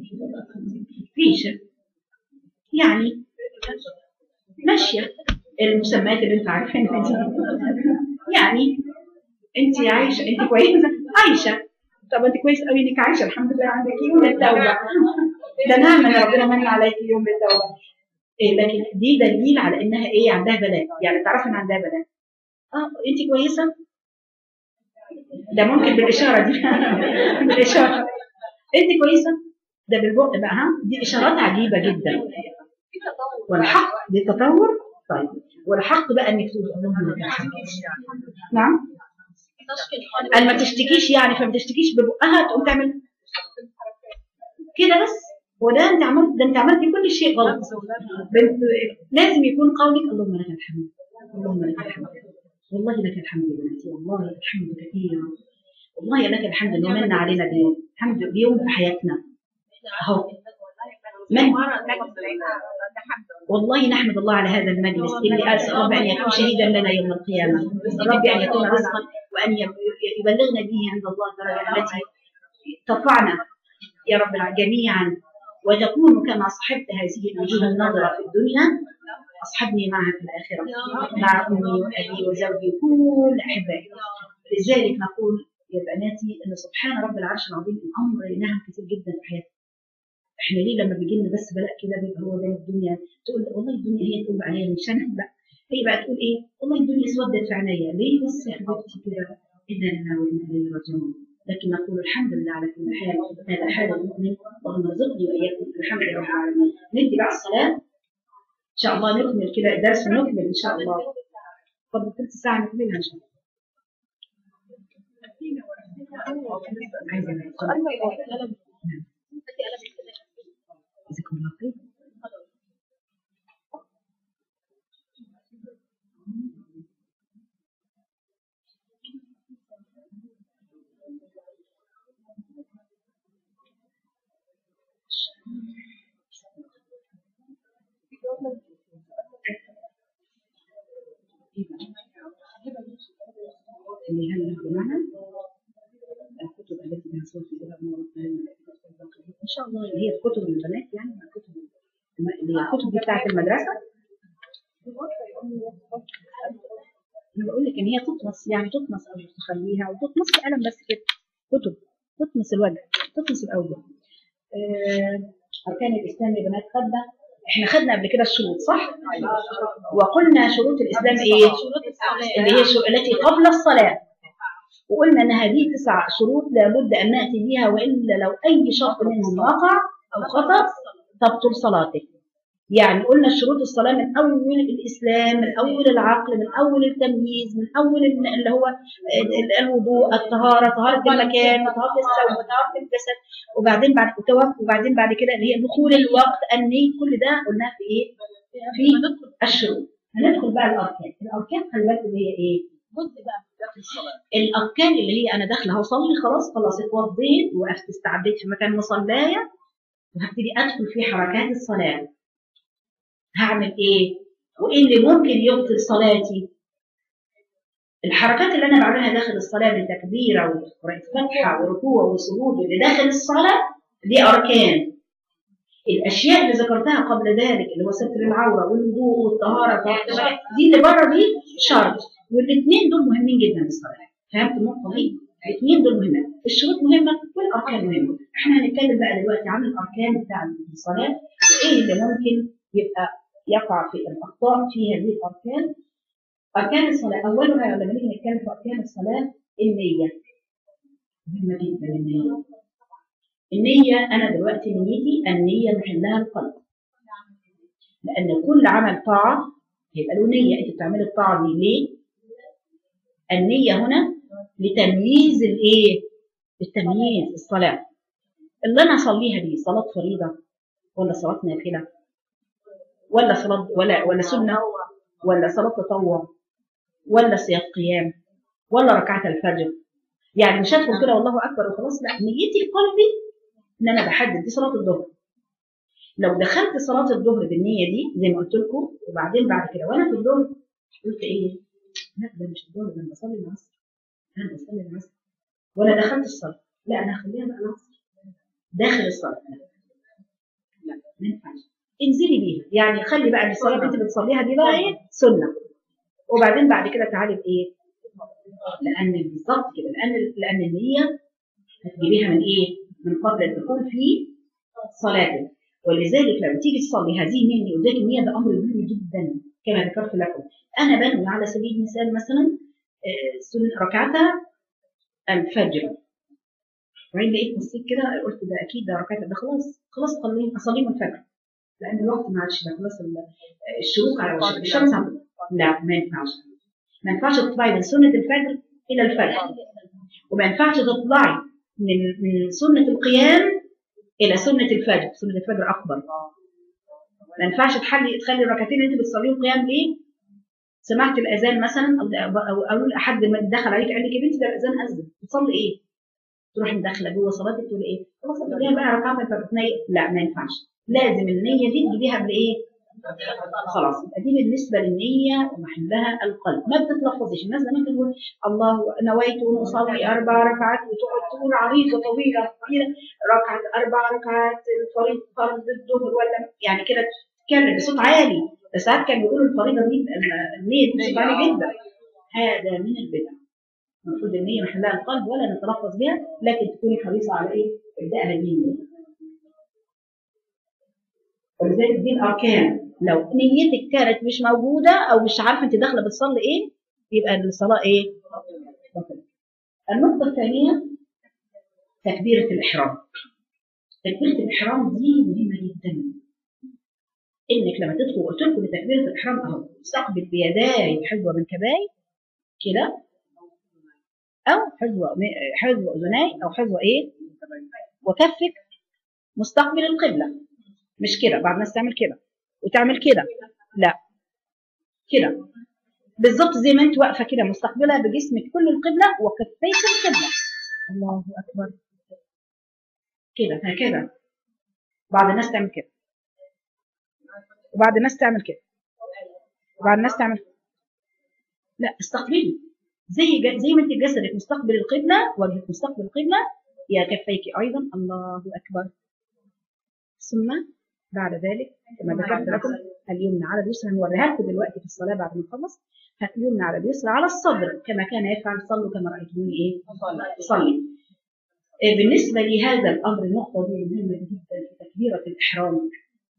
فيشه يعني ماشيه، المسميات اللي انت عارفينها دي يعني انت عايشه، انت كويسه عايشه. طب انت كويس قوي انك عايشه الحمد لله، عندك يوم التوبه ده نعمه ان ربنا من عليك يوم التوبه. إيه لكن دي دليل على انها ايه؟ عندها بلاء، يعني تعرف ان عندها بلاء. انت كويسه، ده ممكن بالاشاره دي بالاشاره انت كويسه، ده بالبق بقى، دي اشارات عجيبه جدا. والحق دي تطور. طيب والحق بقى انك تقول اللهم لك الحمد. نعم قال ما تشتكيش يعني، فما تشتكيش ببقها تقوم تعمل كده بس. وده انت عملت، ده انت عملتي كل شيء غلط. لازم يكون قولك اللهم لك الحمد، اللهم لك الحمد، والله لك الحمد يا بنتي، والله لك الحمد كثيرا، والله لك الحمد انه من علينا الحمد بيوم في حياتنا اهو. والله نحمد الله على هذا المجلس اللي اسال رب ان يكون شهيدا لنا يوم القيامه، رب ان يكون رزقا وان يبلغنا به عند الله الدرجه التي ترفعنا يا رب جميعا، وتكون كما صحبت هذه الوجوه الناظره في الدنيا اصحبني معها في الاخره مع امي وابي وزوجي وكل احبائي. لذلك نقول يا بناتي ان سبحان رب العرش العظيم الامر نعم كثير جدا في حياتنا. احنا ليه لما بيجي لنا بس بلاء كده بيبقى هو ده الدنيا، تقول والله الدنيا هي تقول عليها مش انا، لا هي بقى تقول ايه؟ والله الدنيا اسودت في عينيا ليه بس يا حبيبتي كده، انا لله وانا اليه راجعون. لكن نقول الحمد لله على كل حال، هذا حال المؤمن. اللهم ارزقني واياكم الحمد لله رب العالمين. ندي بقى الصلاه ان شاء الله، نكمل كده الدرس ونكمل ان شاء الله. فضل ثلث ساعه نكملها ان شاء الله. عايزه جزاكم الله خير. اللي هل له معنى الكتب التي بها صور في ان شاء الله اللي هي الكتب البنات، يعني الكتب اللي هي الكتب دي بتاعت المدرسه. انا بقول لك ان هي تطمس، يعني تطمس او تخليها وتطمس قلم بس كده، كتب تطمس الوجه تطمس الاوجه. اركان الاسلام يا بنات خدنا، احنا خدنا قبل كده الشروط صح؟ وقلنا شروط الاسلام ايه؟ اللي هي التي قبل الصلاه، وقلنا ان هذه 9 شروط لابد ان ناتي بها، والا لو اي شرط منهم وقع او خطا تبطل صلاتك. يعني قلنا شروط الصلاه من اول الاسلام، من اول العقل، من اول التمييز، من اول اللي هو الوضوء، الطهاره، طهاره المكان، طهاره الثوب، طهاره الجسد، وبعدين بعد كده اللي هي دخول الوقت، النية، كل ده قلناه في ايه؟ في الشروط. هندخل بقى الاركان. الاركان خلي بالكم اللي هي ايه؟ الاركان اللي هي انا داخله هصلي خلاص اتوضيت وقفت استعديت في مكان مصلايه وهبتدي ادخل في حركات الصلاه. هعمل ايه؟ وايه اللي ممكن يبطل صلاتي؟ الحركات اللي انا بعملها داخل الصلاه بالتكبيره وقراءه الفاتحه وركوع وسجود اللي داخل الصلاه دي اركان. الاشياء اللي ذكرتها قبل ذلك اللي هو ستر العوره والوضوء والطهاره دي اللي بره دي شرط، والاثنين دول مهمين جدا في الصلاه. فهمت النقطه دي؟ الاثنين دول مهمين، الشروط مهمه والاركان مهمه. احنا هنتكلم بقى دلوقتي عن الاركان بتاع الصلاه وايه اللي ممكن يبقى يقع في الاخطاء في هذه الاركان. اركان الصلاه اولها لما نيجي نتكلم في اركان الصلاه النيه. مهمه جدا النيه. النيه انا دلوقتي نيتي النيه محلها القلب، لان كل عمل طاعه يبقى له نيه. انت بتعملي الطاعه دي ليه؟ النيه هنا لتمييز الايه؟ للتمييز. الصلاه اللي انا اصليها دي صلاه فريضه ولا صلاه نافله ولا صلاه ولا سنه ولا صلاه تطوع ولا صيام قيام ولا ركعه الفجر؟ يعني مش هدخل كده والله اكبر وخلاص، لا، نيتي في قلبي ان انا بحدد دي صلاه الظهر. لو دخلت صلاه الظهر بالنيه دي زي ما قلت لكم، وبعدين بعد كده وانا في الظهر قلت ايه؟ لا ده مش الظهر، ده انا بصلي العصر، انا بصلي العصر وانا دخلت الصلاه، لا انا هخليها بقى العصر داخل الصلاه، لا ما ينفعش. انزلي بيها، يعني خلي بقى الصلاه اللي انت بتصليها دي بقى ايه؟ سنه، وبعدين بعد كده تعالي بايه؟ لان بالظبط كده، لان النيه هتجيبيها من ايه؟ من قبل الدخول في صلاتك. ولذلك لما تيجي تصلي هذه النيه، قلت لك النيه ده امر مهم جدا كما ذكرت لكم. انا بنوي على سبيل المثال مثلا ركعتا الفجر، وبعدين لقيت بصيت كده قلت ده اكيد ده ركعتا، ده خلاص خلاص اصلي من الفجر، لان الوقت ما عادش، ده خلاص الشروق على وجه الشمس هتطلع. لا ما ينفعش، ما ينفعش تطلعي من سنه الفجر الى الفجر، وما ينفعش تطلعي من سنه القيام الى سنه الفجر. سنه الفجر اكبر، ما ينفعش تخلي الركعتين اللي انت بتصليهم قيام ايه؟ سمعت الاذان مثلا او حد ما دخل عليك قال لك يا بنتي ده الاذان اذن، بتصلي ايه؟ تروحي مدخله جوه صلاتك تقول ايه؟ خلاص تجيبها بقى ركعه فبتنية، لا ما ينفعش، لازم النيه دي تجيبيها بالايه؟ خلاص يبقى دي بالنسبه للنيه ومحلها القلب، ما بتتلفظيش. الناس زمان كانوا يقول الله نويت ان اصلي 4 ركعات، وتقعد تقول عريضه طويله ركعه 4 ركعات فرض الظهر ولا يعني كده تتكلم بصوت عالي. بس ساعات كانوا بيقولوا الفريضه دي النيه دي بصوت عالي جدا، هذا من البدع. المفروض النيه محلها القلب ولا نتلفظ بها، لكن تكوني حريصه على ايه؟ ابداها بالنيه. ولذلك دي الاركان، لو نيتك كانت مش موجوده او مش عارفه انت داخله بتصلي ايه، يبقى الصلاه ايه؟ باطله. النقطه الثانيه تكبيره الاحرام. تكبيره الاحرام دي مهمه جدا، انك لما تدخل، قلت لكم تكبيره الاحرام اهو، تستقبل بيداي حذو منكباي كده، او حذو اذناي، او حذو ايه؟ وكفك مستقبل القبله، مش كده. بعض الناس تعمل كده وتعمل كده، لا كده بالظبط زي ما انت واقفه كده مستقبله بجسمك كل القبله وكفيك القبله. الله اكبر كده هكذا. بعض الناس تعمل كده، وبعض الناس تعمل كده، وبعض الناس تعمل كده. لا استقبلي زي ما انت جسدك مستقبل القبله، وجهك مستقبل القبله، يا كفيك ايضا. الله اكبر. ثم بعد ذلك كما ذكرت لكم اليمنى على اليسرى، هنوريها لكم دلوقتي في الصلاه بعد ما نخلص. اليمنى على اليسرى على الصدر كما كان يفعل، صلوا كما رايتموني ايه؟ صلي. بالنسبه لهذا الامر النقطه دي مهمه جدا في تكبيره الاحرام.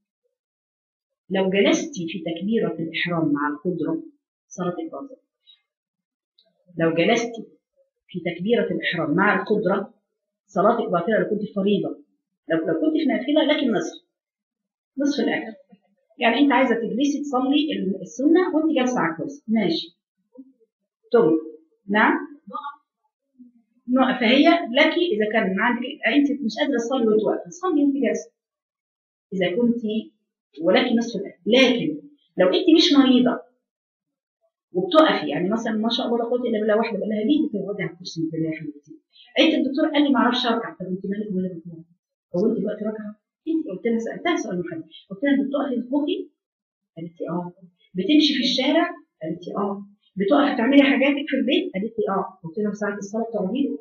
لو جلستي في تكبيره الاحرام مع القدره صلاتك باطله. لو جلستي في تكبيره الاحرام مع القدره صلاتك باطله. لو كنت في فريضه، لو كنت في نافله لكن نصف الاجر. يعني انت عايزه تجلسي تصلي السنه وانت جالسه على الكرسي، ماشي طب نعم، فهي لك اذا كان عندك انت مش قادره تصلي وانت واقفه، صلي وانت جالسه اذا كنت، ولك نصف الاجر. لكن لو انت مش مريضه وبتقفي، يعني مثلا ما شاء الله لا قوه الا بالله، واحده بقول لها ليه بتقعدي على الكرسي مثل يا حبيبتي؟ انت الدكتور قال لي ما اعرفش اركع. طب انت مالك ولا بتقعدي؟ هو انت دلوقتي راكعه؟ انت قلت لها، سالتها سؤال محدد، قلت لها انت بتقفي تطبخي؟ قالت لي اه. بتمشي في الشارع؟ قالت لي اه. بتقفي تعملي حاجاتك في البيت؟ قالت لي اه. قلت لها ساعه الصلاه بتقعدي؟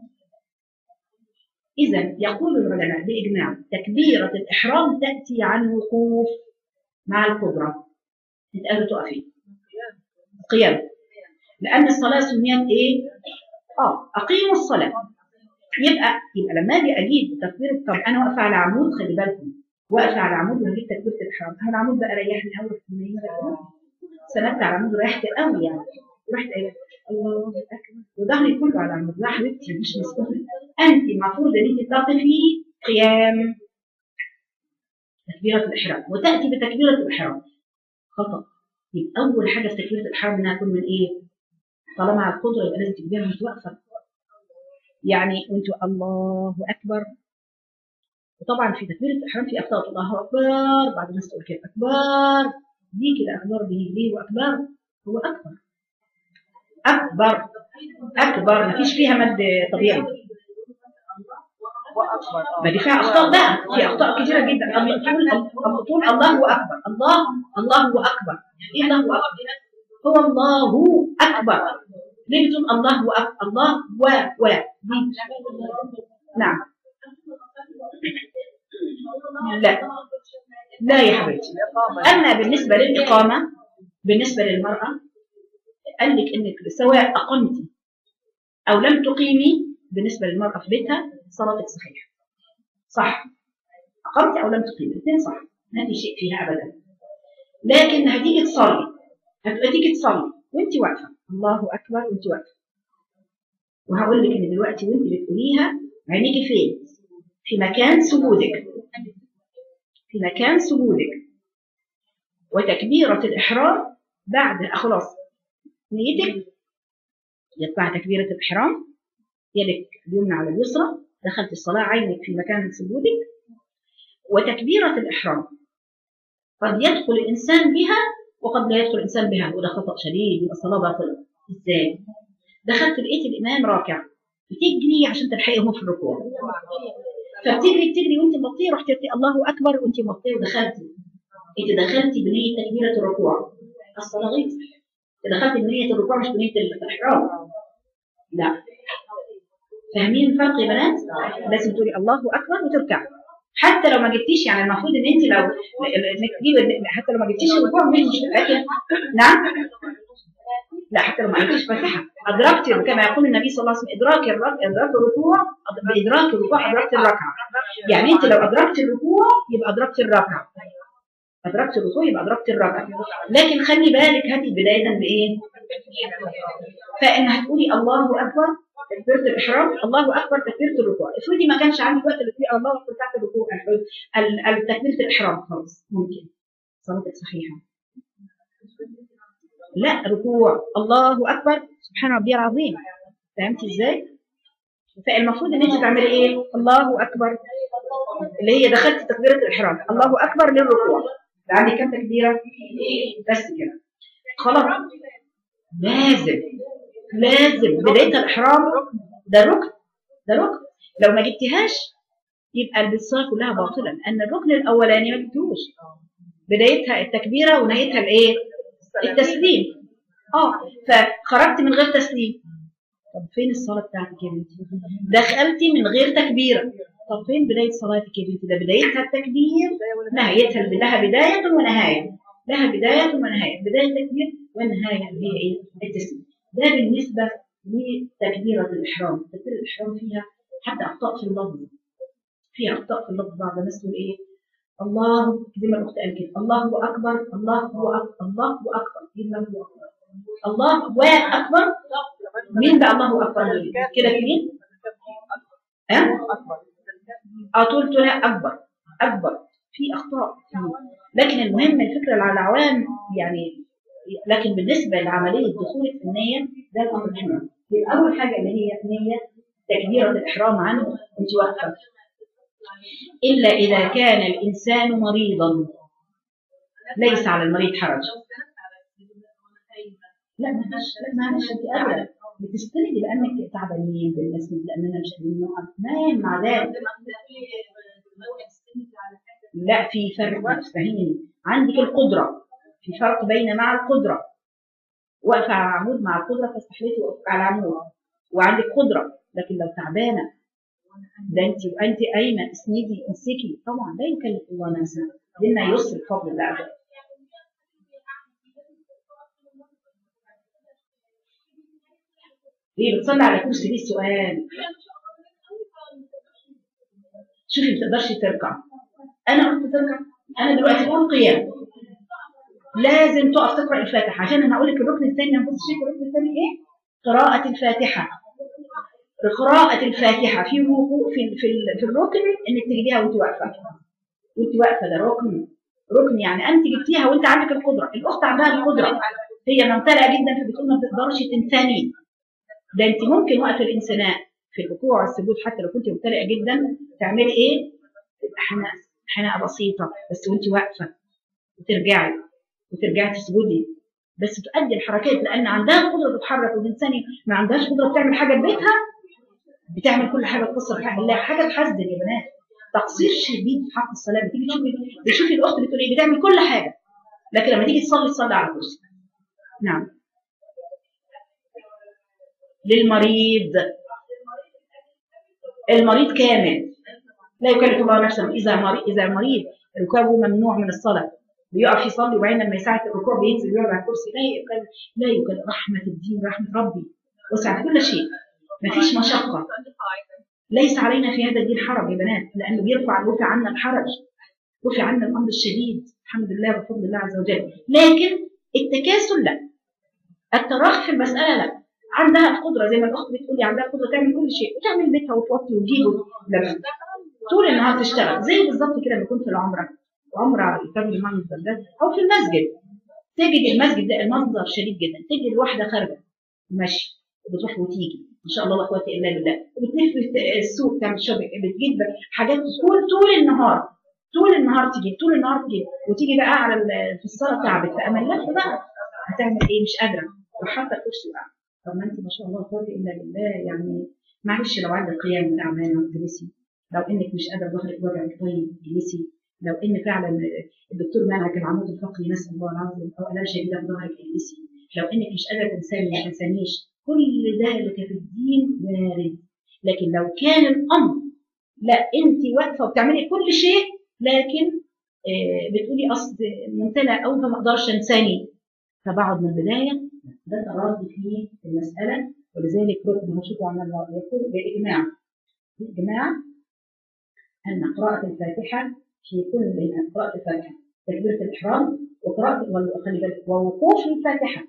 اذا يقول العلماء باجماع تكبيره الاحرام تاتي عن وقوف مع القدره، انت قادره تقفي قيام، لان الصلاه سميت ايه؟ اقيموا الصلاه. يبقى لما اجيب تكبيره، طب انا واقفه على عمود، خلي بالكم واقفه على عمود وهجيب تكبيره الاحرام، هل العمود بقى ريحني قوي في النيمه كده؟ سندت على العمود وريحت قوي يعني، ورحت قايله الله اكبر وظهري كله على العمود. لا حبيبتي مش مسؤوله، انت المفروض ان انت تقفي قيام تكبيره الاحرام وتاتي بتكبيره الاحرام. خطا. يبقى اول حاجه في تكبيره الاحرام انها تكون من ايه؟ طالما على القدره يبقى لازم تكبيرها وانت واقفه، يعني وانت الله اكبر. وطبعا في تكبيره الاحرام في اخطاء، الله اكبر بعد الناس تقول كده اكبر، دي كده اكبر، دي ليه واكبر؟ هو اكبر اكبر ما فيش فيها مد طبيعي. ما دي فيها اخطاء بقى، في اخطاء كثيره جدا. تقول الله اكبر، الله اكبر. ايه الله اكبر؟ هو الله اكبر. ليه بتقول الله اكبر؟ الله و دي نعم. لا لا يا حبيبتي. اما بالنسبه للاقامه، بالنسبه للمراه قال لك انك سواء اقمتي او لم تقيمي، بالنسبه للمراه في بيتها صلاتك صحيحه. صح، اقمتي او لم تقيمي الاثنين صح، ما في شيء فيها ابدا. لكن هتيجي تصلي، هتيجي تصلي وانت واقفه الله اكبر وانت واقفه. وهقول لك ان دلوقتي وانت بتقوليها عينيكي فين؟ في مكان سجودك، في مكان سجودك. وتكبيره الاحرام بعد خلاص نيتك، يتبع تكبيره الاحرام يدك اليمنى على اليسرى، دخلت الصلاه عينك في مكان سجودك. وتكبيره الاحرام قد يدخل الانسان بها وقد لا يدخل الانسان بها، وده خطا شديد، يبقى الصلاه باطله. ازاي؟ دخلت لقيت الامام راكع، بتجري عشان تلحقيه في الركوع، فبتجري وانت مبطيه، رحت الله اكبر وانت مبطيه ودخلتي. انت دخلتي بنيه تكبيره الركوع، الصلاه غير. دخلتي بنيه الركوع مش بنيه الاحرام. لا، فاهمين الفرق يا بنات؟ لازم تقولي الله اكبر وتركعي. حتى لو ما جبتيش، يعني المفروض ان انت لو انك تجيبي، حتى لو ما جبتيش الركوع مش لكن نعم. لا، حتى لو ما عملتيش فاتحه ادركتي، كما يقول النبي صلى الله عليه وسلم ادراك الركوع بادراك الركوع ادركت الركعه. يعني انت لو ادركت الركوع يبقى ادركت الركعه، ادركت الركوع يبقى ادركت الركعه. لكن خلي بالك هاتي بدايه بايه؟ فان هتقولي الله اكبر تكبيره الاحرام، الله اكبر تكبيره الركوع. افرضي ما كانش عندك وقت تقولي الله اكبر بتاعت الركوع تكبيره الاحرام، خلاص ممكن صلاتك صحيحه. لا، ركوع الله اكبر سبحان ربي العظيم. فهمتي ازاي؟ فالمفروض ان انت تعملي ايه؟ الله اكبر اللي هي دخلت تكبيره الاحرام، الله اكبر للركوع. ده عندي كام تكبيره؟ بس كده خلاص. لازم بدايه الاحرام، ده ركن، ده ركن. لو ما جبتهاش يبقى الصلاه كلها باطله، لان الركن الاولاني ما جبتوش. بدايتها التكبيره ونهايتها الايه؟ التسليم. فخرجت من غير تسليم، طب فين الصلاه بتاعتك يا بنتي؟ دخلتي من غير تكبيره، طب فين بدايه صلاتك يا بنتي؟ ده بدايتها التكبير، نهايتها لها بدايه ونهايه، لها بدايه ونهايه، بدايه التكبير والنهايه هي ايه؟ التسليم. ده بالنسبه لتكبيره الاحرام. تكبيره الاحرام فيها حتى اخطاء في اللفظ، فيها اخطاء في اللفظ. بعض الناس تقول ايه؟ الله، زي ما الاخت قالت كده، الله اكبر، الله اكبر، الله اكبر، الله اكبر، الله اكبر. مين بقى الله اكبر؟ كده مين؟ تقول اكبر، اكبر. في اخطاء فيه. لكن المهم الفكره على العوام يعني. لكن بالنسبه لعمليه دخولك في النيه ده الامر المهم. اول حاجه اللي هي النيه، تكبيره الاحرام عنه انت واقفه، الا اذا كان الانسان مريضا، ليس على المريض حرج. لا معلش انت ابدا بتستندي لانك تعبانين بالنسبه لاننا مش قادرين نقف، ما مع ذلك. لا، في فرق، تفهميني. عندك القدره، في فرق بين مع القدره، واقفه على العمود مع القدره فاستحليتي وقفت على العمود وعندك قدره. لكن لو تعبانه، ده انت قايمه اسندي امسكي، طبعا لا يكلف الله نفسا لما يسر بفضل الله. ليه بتصلي على كرسي؟ دي السؤال. شوفي ما بتقدرش تركع، انا قلت تركع، انا دلوقتي بقول قيام، لازم تقف تقرا الفاتحه. عشان انا هقول لك الركن الثاني، هنبص شايف الركن الثاني ايه؟ قراءه الفاتحه. قراءه الفاتحه في وقوف في الركن انك تجيبيها وانت واقفه، وانت واقفه، ده ركن يعني انت جبتيها وانت عندك القدره. الاخت عندها القدره، هي ممتلئه جدا فبتقول ما بتقدرش تنساني. ده انت ممكن وقت الانسناء في الركوع والسجود حتى لو كنت ممتلئه جدا تعملي ايه؟ حناء بسيطه بس وانت واقفه، وترجعي تسجدي بس تؤدي الحركات لان عندها قدره تتحرك، والانسان ما عندهاش قدره تعمل حاجه في بيتها، بتعمل كل حاجه بتصل في حق الله. حاجه تحزن يا بنات، تقصير شديد في حق الصلاه. بتيجي تشوفي الاخت بتقول ايه، بتعمل كل حاجه، لكن لما تيجي تصلي على كرسي. نعم. للمريض، المريض كامل، لا يكلف الله نفسا اذا مريض ركوبه ممنوع من الصلاه، بيقف يصلي وبعدين لما يساعد الركوع بينزل ويقعد على الكرسي، لا يكلف. رحمه الدين، رحمه ربي وسعت كل شيء، ما فيش مشقه. ليس علينا في هذا الدين حرج يا بنات، لانه رفع عنا الحرج، رفع عنا الامر الشديد الحمد لله بفضل الله عز وجل. لكن التكاسل لا، التراخي في المساله لا. عندها القدره زي ما الاخت بتقولي، عندها القدره تعمل كل شيء، وتعمل بيتها وتوطي وتجيب طول النهار تشتغل. زي بالظبط كده لما كنت في العمره تعمل المنظر ده، او في المسجد، تجد المسجد ده المنظر شديد جدا، تجد الواحده خارجه ماشي وبتروح وتيجي ما شاء الله لا قوه الا بالله، وبتلف السوق تعمل شوبينج، بتجيب حاجات طول النهار، تجيب وتيجي بقى على في الصلاه تعبت، فاملت بقى هتعمل ايه؟ مش قادره، وحاطه الكرسي بقى. طب ما انت ما شاء الله لا قوه الا بالله، يعني معلش لو عندك قيام من اعمال جلسي، لو انك مش قادره ظهرك وجعك طيب جلسي، لو ان فعلا الدكتور منعك العمود الفقري نسال الله العظيم او الام شديده في ظهرك جلسي، لو انك مش قادره تنساني ما تنسانيش. كل ذلك في الدين وارد. لكن لو كان الامر لا انت واقفه وبتعملي كل شيء، لكن بتقولي اصل ممتلئ او ما اقدرش انساني، فبقعد من البدايه. ده تراضي في المساله. ولذلك ركن هشوفوا عن الله يقول باجماع ان قراءه الفاتحه في كل قراءه الفاتحه تكبيره الاحرام خلي بالك ووقوف الفاتحه.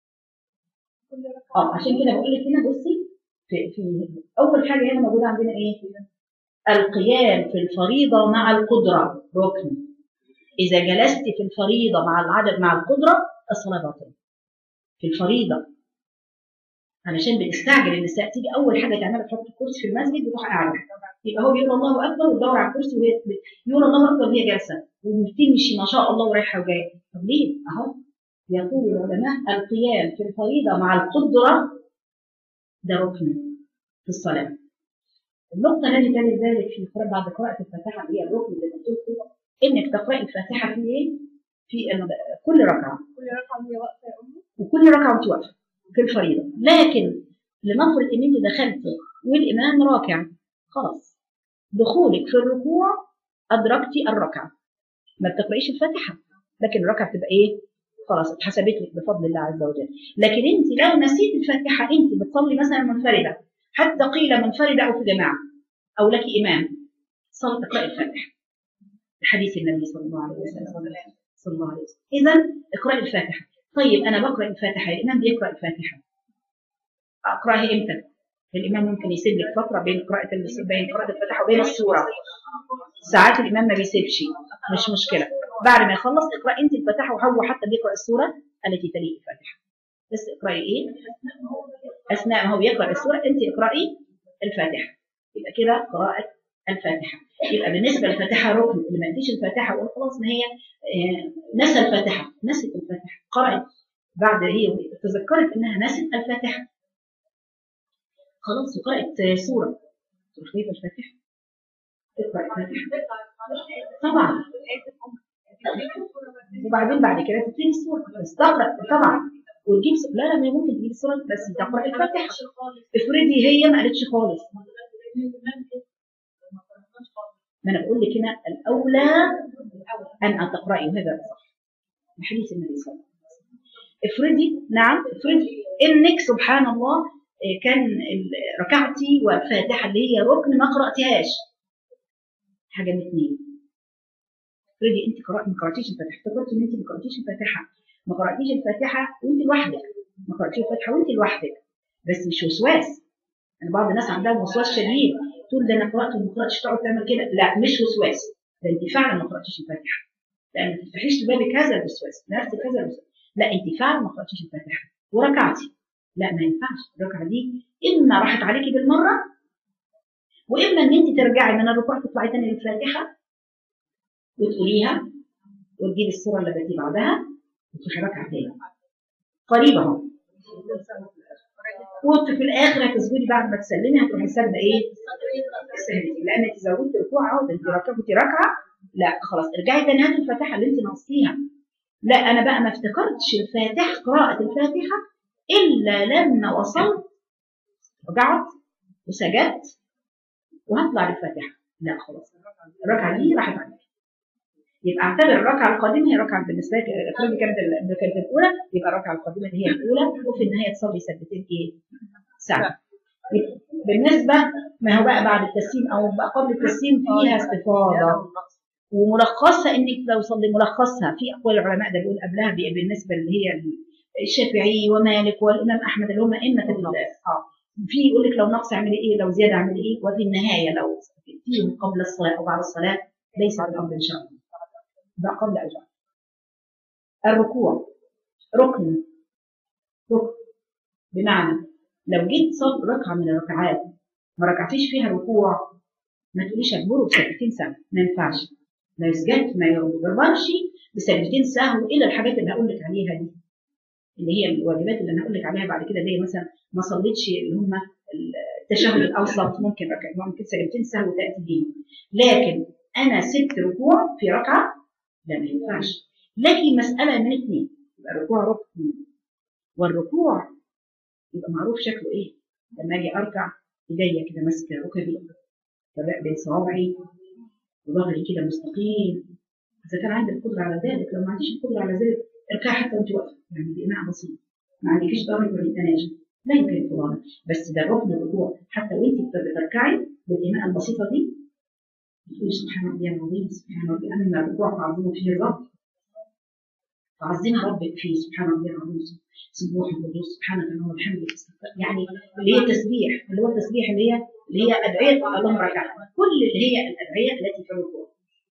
عشان كده بقول لك هنا بصي في اول حاجه هنا موجوده عندنا ايه؟ القيام في الفريضه مع القدره ركن. اذا جلست في الفريضه مع العدد مع القدره الصلاه باطله. في الفريضه علشان بنستعجل النساء تيجي اول حاجه تعملها تحط الكرسي في المسجد وتروح قاعده، يبقى هو بيقول الله اكبر وتدور على الكرسي وهي يقول الله اكبر وهي جالسه وبتمشي ما شاء الله ورايحه وجايه. طب ليه؟ اهو يقول العلماء القيام في الفريضه مع القدره ده ركن في الصلاه. النقطه التي تلي ذلك في بعد قراءه الفاتحه هي الركن اللي قلت انك تقراي الفاتحه في ايه؟ في كل ركعه هي واقفه يا امي، وكل ركعه وانت واقفه في الفريضه. لكن لنفرض ان انت دخلتي والامام راكع، خلاص دخولك في الركوع ادركتي الركعه، ما بتقرايش الفاتحه، لكن الركعه بتبقى ايه؟ خلاص اتحسبت لك بفضل الله عز وجل. لكن انت لو نسيت الفاتحه، انت بتصلي مثلا منفرده، حتى قيل منفرده او في جماعه او لك امام، صلي تقراي الفاتحه حديث النبي صلى الله عليه وسلم. اذا اقراي الفاتحه. طيب انا بقرا الفاتحه، الامام بيقرا الفاتحه، اقراها امتى؟ الامام ممكن يسيب لك فتره بين قراءه الفاتحه وبين السوره، ساعات الامام ما بيسيبش، مش مشكله، بعد ما يخلص اقراي انت الفاتحه وهو حتى بيقرا السوره التي تلي الفاتحه. بس اقراي ايه؟ اثناء ما هو بيقرا السوره انت اقراي الفاتحه. يبقى كده قراءه الفاتحه. يبقى بالنسبه للفاتحه ركن. اللي ما اديش الفاتحه وقال خلاص ما هي نسى الفاتحه، نسيت الفاتحه، قرأت بعد هي تذكرت انها نسيت الفاتحه، خلاص وقرأت سوره تروح جايبه الفاتحه، تقرأ الفاتحه طبعا، وبعدين بعد كده تبتدي السوره بس تقرأ طبعا وتجيب لا ممكن تجيب السوره بس تقرأ الفاتحه. افرضي هي ما قالتش خالص، ما انا بقول لك هنا الاولى ان تقراي، وهذا صح بحديث النبي صلى الله عليه وسلم. افرضي انك سبحان الله كان ركعتي والفاتحه اللي هي ركن ما قراتهاش، حاجه من اثنين. افرضي انت ما قراتيش الفاتحه، افتكرتي ان انت ما قراتيش الفاتحه وانت لوحدك، ما قراتيش الفاتحه وانت لوحدك، بس مش وسواس. يعني بعض الناس عندها وسواس شديد، تقول ده انا قرات وما قراتش، تقعد تعمل كده. لا مش وسواس، ده انت فعلا ما قراتيش الفاتحه، لان ما تفتحيش لبابك هذا الوسواس، نفسك هذا الوسواس. لا انت فعلا ما قراتيش الفاتحه وركعتي، لا ما ينفعش. الركعه دي اما راحت عليكي بالمره، واما ان انت ترجعي من الركوع تطلعي تاني للفاتحه وتقوليها وتجيبي السوره اللي بتجي بعدها وتروحي راكعه تاني. قريبه اهو. وفي الاخر هتسجدي بعد ما تسلمي هتروحي ساجده ايه؟ السجدتين، لان انت زودتي ركوع اهو، انت ركعتي ركعه، لا خلاص ارجعي تاني هاتي الفاتحه اللي انت ناقصيها. لا انا بقى ما افتكرتش الفاتحه، قراءه الفاتحه الا لما وصلت رجعت وسجدت وهطلع للفاتحه، لا خلاص الركعه دي راحت عليك. يبقى اعتبر الركعه القادمه هي ركعه بالنسبه لك، افرضي كانت الاولى، يبقى الركعه القادمه اللي هي الاولى، وفي النهايه تصلي سجدتين ايه؟ ساعه. بالنسبه ما هو بقى بعد التسليم او بقى قبل التسليم فيها استفاضه، وملخصها انك لو صلي ملخصها في اقوال العلماء ده بيقول قبلها بالنسبه اللي هي الشافعي ومالك والامام احمد اللي هم ائمه في يقول لك لو نقص اعملي ايه، لو زياده اعملي ايه، وفي النهايه لو فيهم قبل الصلاه او بعد الصلاه ليس بالامر ان شاء الله. بقى قبل او بعد. الركوع ركن، ركن بمعنى لو جيت صلت ركعه من الركعات ما ركعتيش فيها ركوع ما تقوليش اجبره بسجدتين سهو، ما ينفعش. لو سجدت ما يجبرش بسجدتين سهو الا الحاجات اللي هقول لك عليها دي، اللي هي الواجبات اللي انا هقول لك عليها بعد كده، اللي هي مثلا ما صليتش اللي هم التشهد الاوسط ممكن سجدتين سهو تاتي بيهم، لكن انا سبت ركوع في ركعه لا ما ينفعش. لكن مساله من اثنين، يبقى الركوع ركن، والركوع يبقى معروف شكله ايه. لما اجي اركع ايديا كده ماسكه ركبي، فرق بين صوابعي وظهري كده مستقيم، اذا كان عندي القدره على ذلك. لو ما عنديش القدره على ذلك اركعي حتى وانت واقفه، يعني بايماء بسيط، ما عندكيش ظهرك ولا تناجي لا يمكن الظهر، بس ده ركن الركوع. حتى وانت بتركعي بالايماء البسيطه دي بتقولي سبحان ربي العظيم، سبحان ربي، ان الركوع تعظيم فيه الرب، تعظيم ربك فيه سبحان ربي العظيم، سبوح القدوس سبحانك اللهم وبحمدك، يعني اللي هي التسبيح، اللي هو التسبيح اللي هي ادعيه اللهم ركعها، كل اللي هي الادعيه التي في الركوع.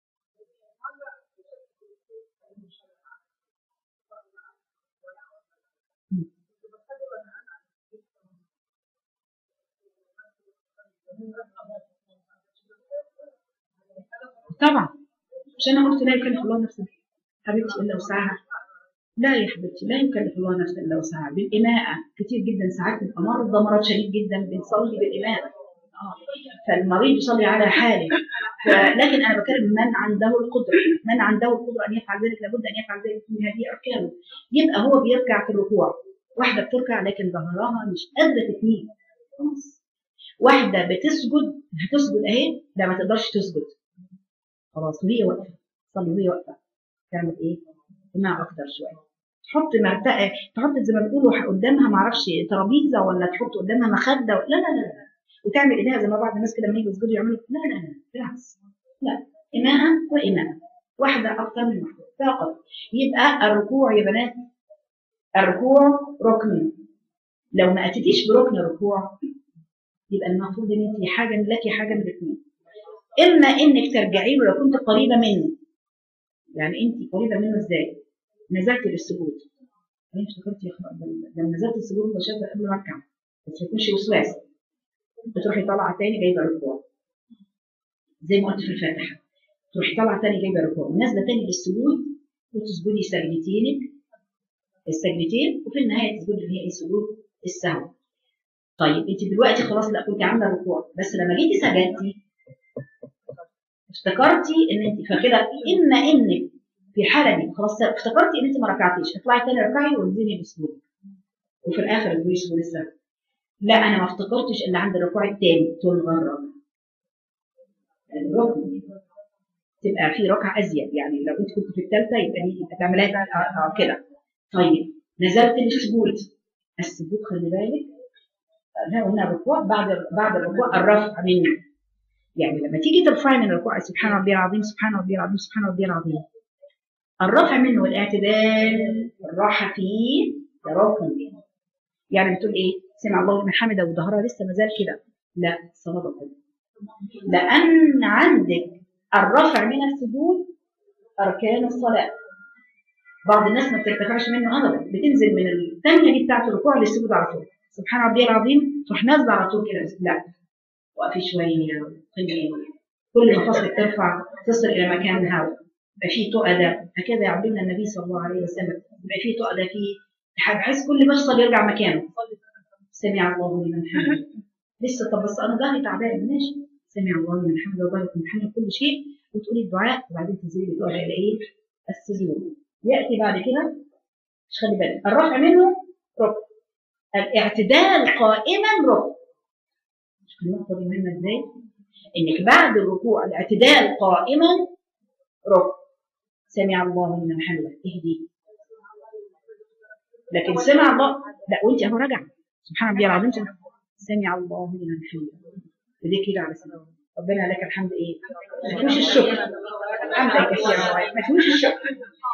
طبعا مش انا قلت لا يكلف الله نفسا حبيبتي الا وسعها؟ لا يا حبيبتي لا يكلف الله نفسا الا وسعها. بالاماءه كتير جدا ساعات بنبقى مرضى مرض شديد جدا بنصلي بالاماءه، فالمريض يصلي على حاله. لكن انا بكلم من عنده القدره، من عنده القدره ان يفعل ذلك لابد ان يفعل ذلك من هذه اركانه. يبقى هو بيركع في الركوع، واحده بتركع لكن ظهرها مش قادره تتنيه خلاص، واحده بتسجد هتسجد اهي لا ما تقدرش تسجد خلاص وهي واقفه، تصلي وهي واقفه تعمل ايه؟ اجتماع اكتر شويه، تحط مرتقى، تحط زي ما بيقولوا قدامها ما اعرفش ترابيزه ولا تحط قدامها مخده لا لا لا لا، وتعمل ايديها زي ما بعض الناس كده لما يجوا يسجدوا يعملوا لا لا لا بالعكس، لا إماءة وإماءة واحدة أكتر من واحدة فقط. يبقى الركوع يا بنات، الركوع ركن، لو ما أتيتيش بركن الركوع يبقى المفروض إن أنت حاجة لك حاجة من الاثنين، إما إنك ترجعي له لو كنت قريبة منه، يعني أنت قريبة منه إزاي؟ نزلت للسجود، أنا افتكرت يا أخوان لما نزلت السجود بشبه قبل ما أركع بس ما يكونش وسواس، بتروحي طالعة تاني جايبة ركوع زي ما قلت في الفاتحة، تروحي طالعة تاني جايبة ركوع ونازلة تاني للسجود وتسجدي سجدتينك السجدتين، وفي النهاية تسجدي اللي هي سجود السهو. طيب انت دلوقتي خلاص لا كنت عاملة ركوع، بس لما جيتي سجدتي افتكرتي ان انت فكده، اما انك في الحالة دي خلاص افتكرتي ان انت ما ركعتيش، اطلعي تاني ركعي وانزلي بسجود وفي الاخر تقولي سجود السهو. لا انا ما افتكرتش الا عند الركوع الثاني تلغى الركعة، الركن تبقى في ركعة أزيد، يعني لو أنت كنت في الثالثة يبقى دي يبقى تعملها كده. طيب نزلت للسجود، السجود خلي بالك هنا الركوع بعد الركوع الرفع منه، يعني لما تيجي ترفعي من الركوع سبحان ربي العظيم سبحان ربي العظيم سبحان ربي العظيم، الرفع منه والاعتدال الراحة فيه ركن، يعني بتقول إيه؟ سمع الله لمن حمده وظهرها لسه ما زال كده، لا الصلاة بطلت، لأن عندك الرفع من السجود أركان الصلاة، بعض الناس ما بترتفعش منه أبدا، بتنزل من الثانية دي بتاعت الركوع للسجود على طول سبحان ربي العظيم تروح نازلة على طول كده، لا وقفي شوية قليل، كل ما فصلك ترفع تصل إلى مكانها، يبقى فيه تؤدة، هكذا يعلمنا النبي صلى الله عليه وسلم، يبقى فيه تؤدة فيه بحيث كل مفصل يرجع مكانه. سمع الله لمن حمده. لسه طب بس انا ظهري تعبان، ماشي. سمع الله لمن حمده وظهرك من حمده كل شيء، وتقولي الدعاء وبعدين تنزلي بتقولي على ايه؟ السجود. ياتي بعد كده، مش خلي بالك، الرفع منه ركن، الاعتدال قائما ركن. مش النقطه دي مهمه ازاي؟ انك بعد الركوع الاعتدال قائما ركن. سمع الله لمن حمده اهدي. لكن سمع الله لا، وانت اهو راجعه سبحان ربي العظيم. سمع الله لمن حمده بدي كده على سنة. ربنا لك الحمد ايه؟ ما فيهوش الشكر. حمدا كثيرا ما فيهوش الشكر.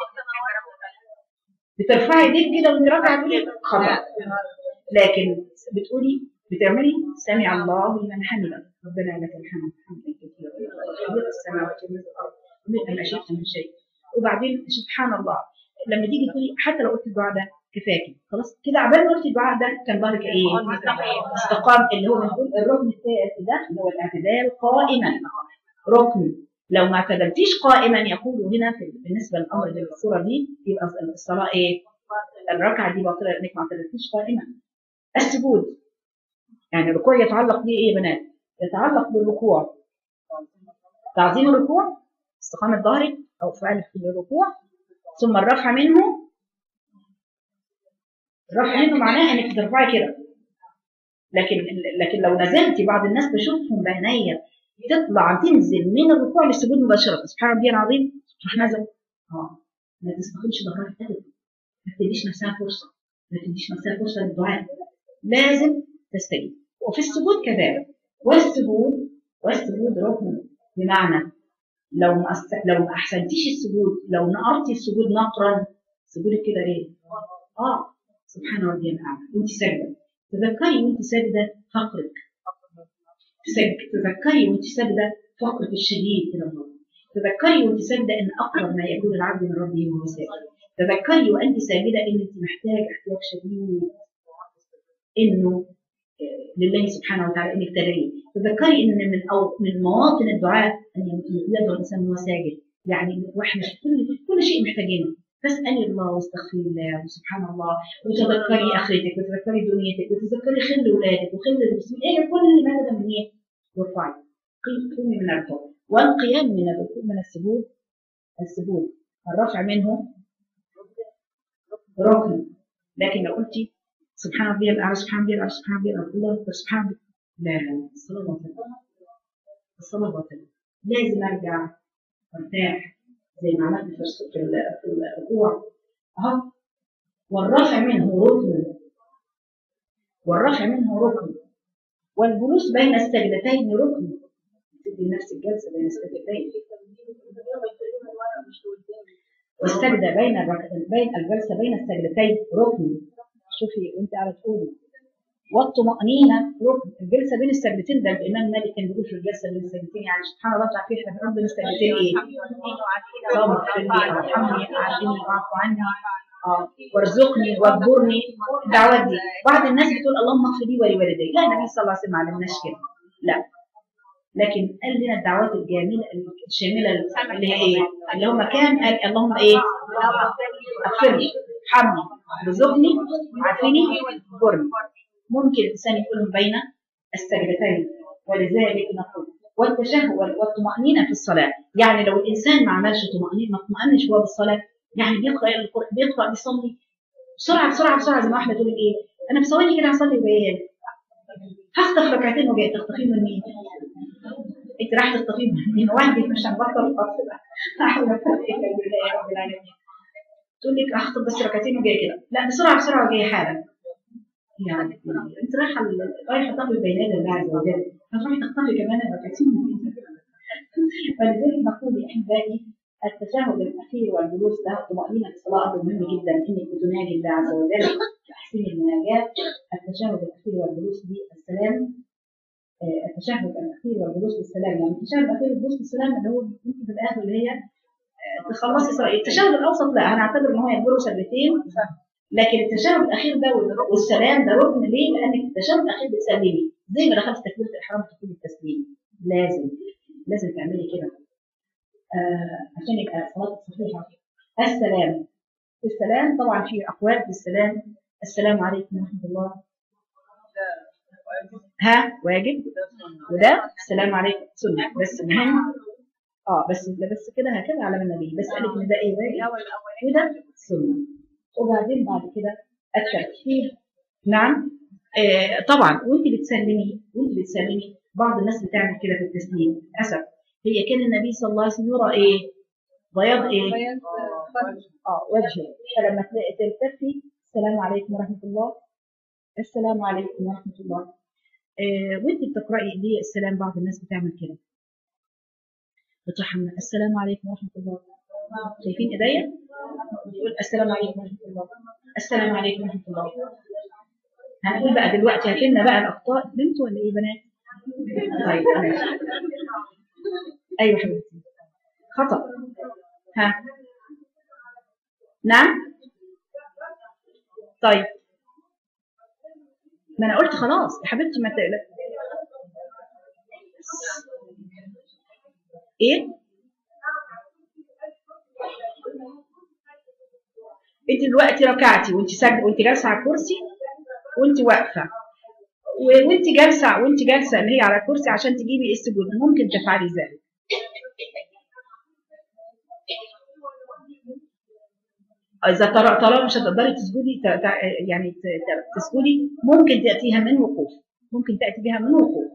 بترفعي ايديك كده وانت راجعه تقولي خطأ، لكن بتقولي بتعملي سمع الله لمن حمده ربنا لك الحمد حمدا كثيرا في السماوات والارض ومن ما شئت من شيء. وبعدين سبحان الله لما تيجي تقولي حتى لو قلت الدعاء ده كفاكي خلاص كده، عبال ما قلت الدعاء ده كان ظهرك ايه؟ استقام، اللي هو بنقول الركن الثالث ده اللي هو الاعتدال قائما ركن. لو ما اعتدلتيش قائما يقولوا هنا بالنسبه للامر اللي في الصوره دي يبقى الصلاه ايه؟ الركعه دي باطله لانك ما اعتدلتيش قائما. السجود يعني الركوع يتعلق بيه ايه يا بنات؟ يتعلق بالركوع تعظيم الركوع، استقامه ظهرك او فعل في الركوع، ثم الرفع منه. الرفع منه معناه انك ترفعي كده، لكن لو نزلتي بعض الناس بشوفهم بعينيا تطلع تنزل من الركوع للسجود مباشره سبحان ربي العظيم تروح نزل. ما تستخدمش ظهرك ابدا، ما تديش نفسها فرصه، ما تديش نفسها فرصه للدعاء، لازم تستجيب. وفي السجود كذلك. والسجود ركن، بمعنى لو ما احسنتيش السجود، لو نقرتي السجود نقرا سجودك كده ايه؟ سبحان ربي الاعلى وانت ساجده. تذكري وانت ساجده فقرك، تذكري وانت ساجده فقرك الشديد الى الله. تذكري وانت ساجده ان اقرب ما يكون العبد من ربه وهو ساجد. تذكري وانت ساجده ان انت محتاج احتياج شديد انه لله سبحانه وتعالى انك تدعي. تذكري ان من مواطن الدعاء ان يدعو الانسان وهو ساجد، يعني واحنا كل شيء محتاجينه. فاسالي الله واستغفري الله وسبحان الله، وتذكري اخرتك وتذكري دنيتك وتذكري خل اولادك وخل المسلمين، كل اللي ماذا من ايه؟ وارفعي قومي من الركوع. والقيام من الركوع من السجود الرفع منه ركن. لكن لو قلتي سبحان ربي الاعلى سبحان ربي الاعلى سبحان ربي الاعلى الله اكبر سبحان ربي، لا الصلاه باطله، الصلاه باطله. لازم ارجع وارتاح زي ما عملت في الركوع اهو. والرفع منه ركن، والجلوس بين السجدتين ركن. تدي نفس الجلسه بين السجدتين، والسجده بين الجلسه بين السجدتين ركن. شوفي وانت قاعده تقولي والطمأنينة ركن. الجلسة بين السجدتين ده الإمام مالك كان بيقول في الجلسة بين السجدتين، يعني سبحان الله تعرفين احنا بنقول بين السجدتين إيه؟ اللهم اغفر لي وارحمني وعافني واعف عني وارزقني واجبرني. الدعوات دي بعض الناس بتقول اللهم اغفر لي ولوالدي، لا النبي صلى الله عليه وسلم ما علمناش كده، لا. لكن قال لنا الدعوات الجميلة الشاملة اللي هي إيه؟ اللي هم كان قال اللهم إيه؟ اغفر لي ارحمني ارزقني عافني اجبرني. ممكن الإنسان يكون بين السجدتين، ولذلك نقول والتشهد والطمأنينة في الصلاة. يعني لو الإنسان ما عملش طمأنينة، ما اطمأنش هو بالصلاة، يعني بيقرأ بيصلي بسرعة بسرعة بسرعة، زي ما واحدة تقول إيه أنا بثواني كده هصلي وجاية هخطف ركعتين وجاية. تخطفين من مين؟ أنت راح تخطفين من مين؟ وحدك مش هنبطل الخطف ده. يا رب العالمين. تقول لك أخطف بس ركعتين وجاية كده، لا بسرعة بسرعة وجاية حالا. يعني انت رايحه تقضي بين يدي الله عز وجل، هتروحي تقضي كمان الركعتين. فلذلك نقول يا احبائي التشهد الاخير والجلوس ده طمأنينة الصلاه امر مهم جدا، انك بتناجي الله عز وجل تحسين المناجاه. التشهد الاخير والجلوس بالسلام، التشهد الاخير والجلوس بالسلام، يعني التشهد الاخير والجلوس بالسلام اللي هو انت في الاخر اللي هي تخلصي صلاه. التشهد الاوسط لا هنعتبر ان هو يجبره سجدتين، لكن التشهد الاخير ده والسلام ده ركن. ليه؟ لانك التشهد الاخير بتسلمي زي ما دخلت تكبيره الاحرام تقولي التسليم، لازم تعملي كده عشان يبقى صلاتك صحيحه. السلام في السلام طبعا في اقوال في السلام. السلام عليكم ورحمه الله، ها واجب، وده السلام عليكم سنه، بس مهم بس ده بس كده هكذا على النبي، بس قال لك ان ده ايه واجب وده سنه. وبعدين بعد كده الترتيب. نعم طبعا. وانت بتسلمي بعض الناس بتعمل كده في التسليم للاسف. هي كان النبي صلى الله عليه وسلم يرى ايه؟ بياض ايه؟ وجهه. فلما تلتفي السلام عليكم ورحمه الله، السلام عليكم ورحمه الله. وانت بتقراي ليه السلام بعض الناس بتعمل كده، بترحم السلام عليكم ورحمه الله. شايفين ايديا؟ يقول السلام عليكم ورحمه الله، السلام عليكم ورحمه الله. هنقول بقى دلوقتي هاتلنا بقى الاخطاء. بنت ولا ايه بنات؟ طيب ماشي. ايوه حبيبتي خطا. ها نعم طيب، ما انا قلت خلاص يا حبيبتي ما تقلق. ايه انت دلوقتي ركعتي وانت ساجده وانت جالسه على الكرسي وانت واقفه وانت جالسه اللي هي على الكرسي عشان تجيبي السجود، ممكن تفعلي ذلك. اذا طالما مش هتقدري تسجدي يعني تسجدي، ممكن تاتيها من وقوف، ممكن تاتي بها من وقوف.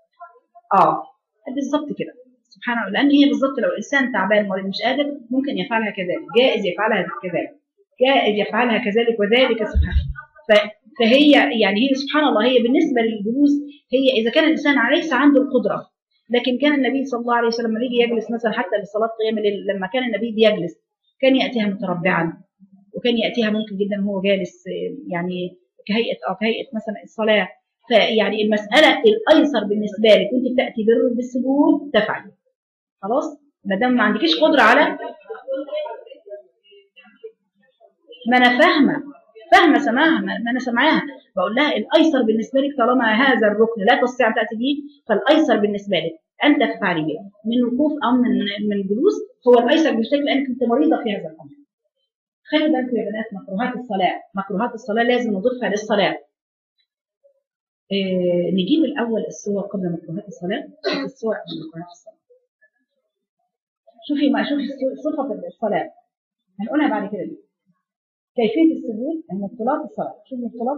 بالظبط كده سبحان الله. لان هي بالظبط لو الانسان تعبان مريض مش قادر ممكن يفعلها كذلك، جائز يفعلها كذلك، جائز يفعلها كذلك، وذلك سبحان. فهي يعني هي سبحان الله، هي بالنسبه للجلوس هي اذا كان الانسان ليس عنده القدره. لكن كان النبي صلى الله عليه وسلم لما يجي يجلس مثلا حتى لصلاه قيام الليل، لما كان النبي بيجلس كان ياتيها متربعا، وكان ياتيها ممكن جدا وهو جالس يعني كهيئه مثلا الصلاه. فيعني المساله الايسر بالنسبه لك وانت بتاتي بالسجود تفعلي خلاص، ما دام ما عندكيش قدره على. ما انا فاهمه سماعها، ما انا سامعاها، بقول لها الايسر بالنسبه لك طالما هذا الركن لا تستطيع ان تاتي به، فالايسر بالنسبه لك ان تفعلي به من وقوف او من جلوس، هو الايسر بالنسبه لك لانك انت مريضه في هذا الامر. خلي بالكم يا بنات، مكروهات الصلاه لازم نضيفها للصلاه. نجيب الاول الصور قبل مكروهات الصلاه. الصور قبل مكروهات الصلاه. شوفي صفه الصلاه هنقولها بعد كده دي. كيفيه السجود، مبطلات الصلاه. شوف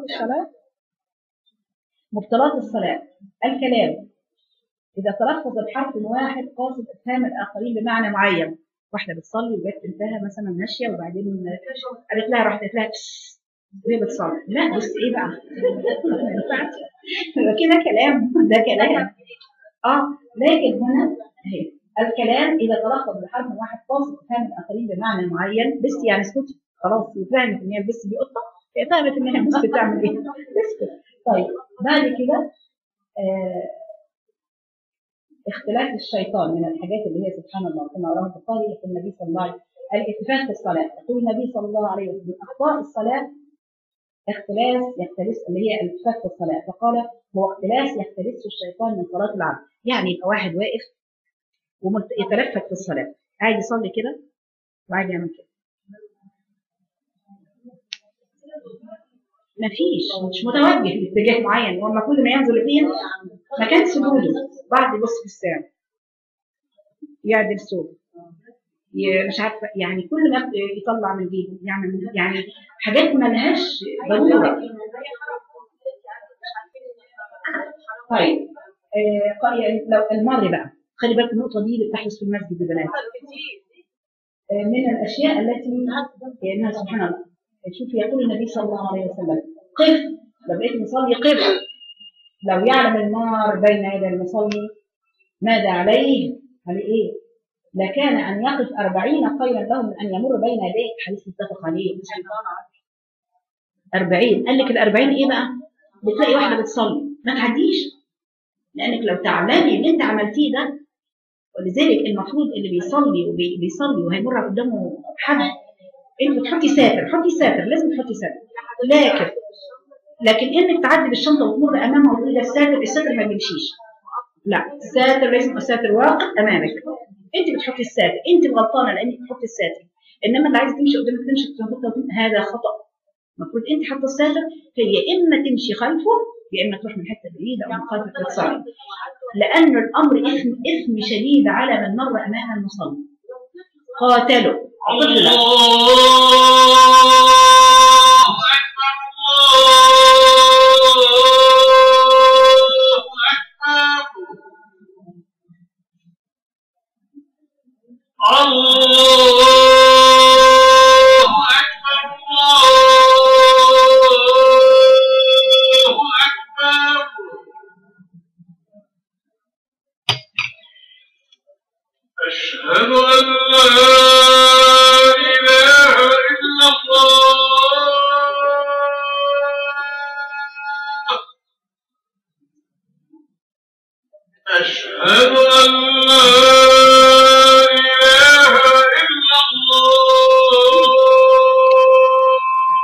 مبطلات الصلاه الكلام اذا تلفظ الحرف واحد قاصد افهام الاخرين بمعنى معين. واحده بتصلي وجت بنتها مثلا ماشيه وبعدين قالت لها، راحت قالت لها ليه بتصلي؟ لا بس ايه بقى؟ ما ينفعش كده كلام، ده كلام. لكن هنا الكلام اذا تلفظ بحرف واحد قاصد افهام الاخرين بمعنى معين. بس يعني اسكتي خلاص، فهمت ان هي البس دي قطه، هي فهمت ان هي البس بتعمل ايه؟ اسكت. طيب بعد كده اختلاف الشيطان من الحاجات اللي هي سبحان الله كما رواه البخاري. يقول النبي صلى الله عليه وسلم الالتفات في الصلاه. يقول النبي صلى الله عليه وسلم اخطاء الصلاه يختلس اللي هي الالتفات في الصلاه، فقال هو اختلاس يختلسه الشيطان من صلاه العبد. يعني يبقى واحد واقف ويتلفت في الصلاه، قاعد يصلي كده وقاعد يعمل كده، مش متوجه لاتجاه معين، وما كل ما ينزل فين مكان سجوده بعد يبص في الساعه، يعدل سوق، مش عارفه يعني كل ما يطلع من جيبه يعمل يعني حاجات ما لهاش ضروره. طيب لو المر بقى، خلي بالك النقطه دي اللي بتحدث في المسجد يا بنات، من الاشياء التي كانها سبحان الله. شوفي يقول النبي صلى الله عليه وسلم قف، لو بقيت مصلي قف. لو يعلم المار بين يدي المصلي ماذا عليه؟ ايه؟ لكان ان يقف 40 خيرا له من ان يمر بين يديه. حديث متفق عليه. 40 قال لك ال40 ايه بقى؟ بتلاقي واحده بتصلي ما تعديش، لانك لو تعلمي اللي انت عملتيه ده. ولذلك المفروض اللي بيصلي وهيمر قدامه حد، انت بتحطي ساتر، لازم تحطي ساتر. لكن انك تعدي بالشنطه وتمر امامها وتقولي ده الساتر ما بيمشيش. لا، الساتر لازم الساتر واقف امامك. انت بتحطي الساتر، انت الغلطانه لانك بتحطي الساتر. انما اللي عايز تمشي قدامك تمشي هذا خطا. المفروض انت حتى تسافر فيا اما تمشي خلفه يا اما تروح من حته بعيده او من خلفك تتصرف، لان الامر اثم شديد على من مر امام المصلي. قاتلوا أشهد أن لا إله إلا الله أشهد أن لا إله إلا الله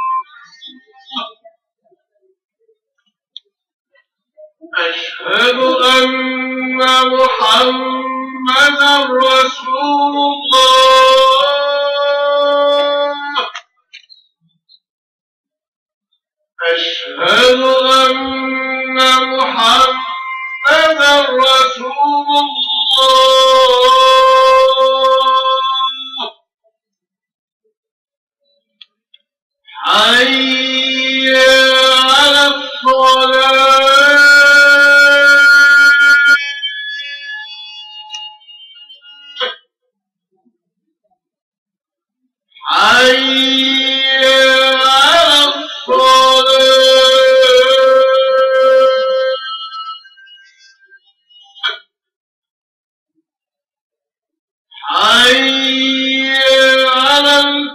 أشهد أن محمدا رسول الله أشهد أن محمدا رسول الله حي على الصلاة حي على الصلاة حي على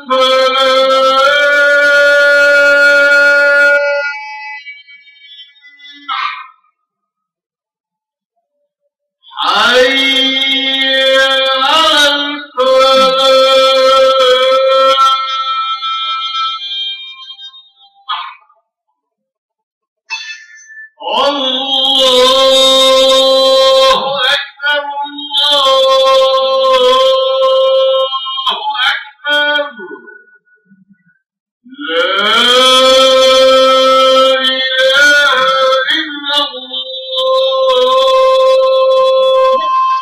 الفلاح حي على الفلاح الله أكبر الله أكبر لا إله إلا الله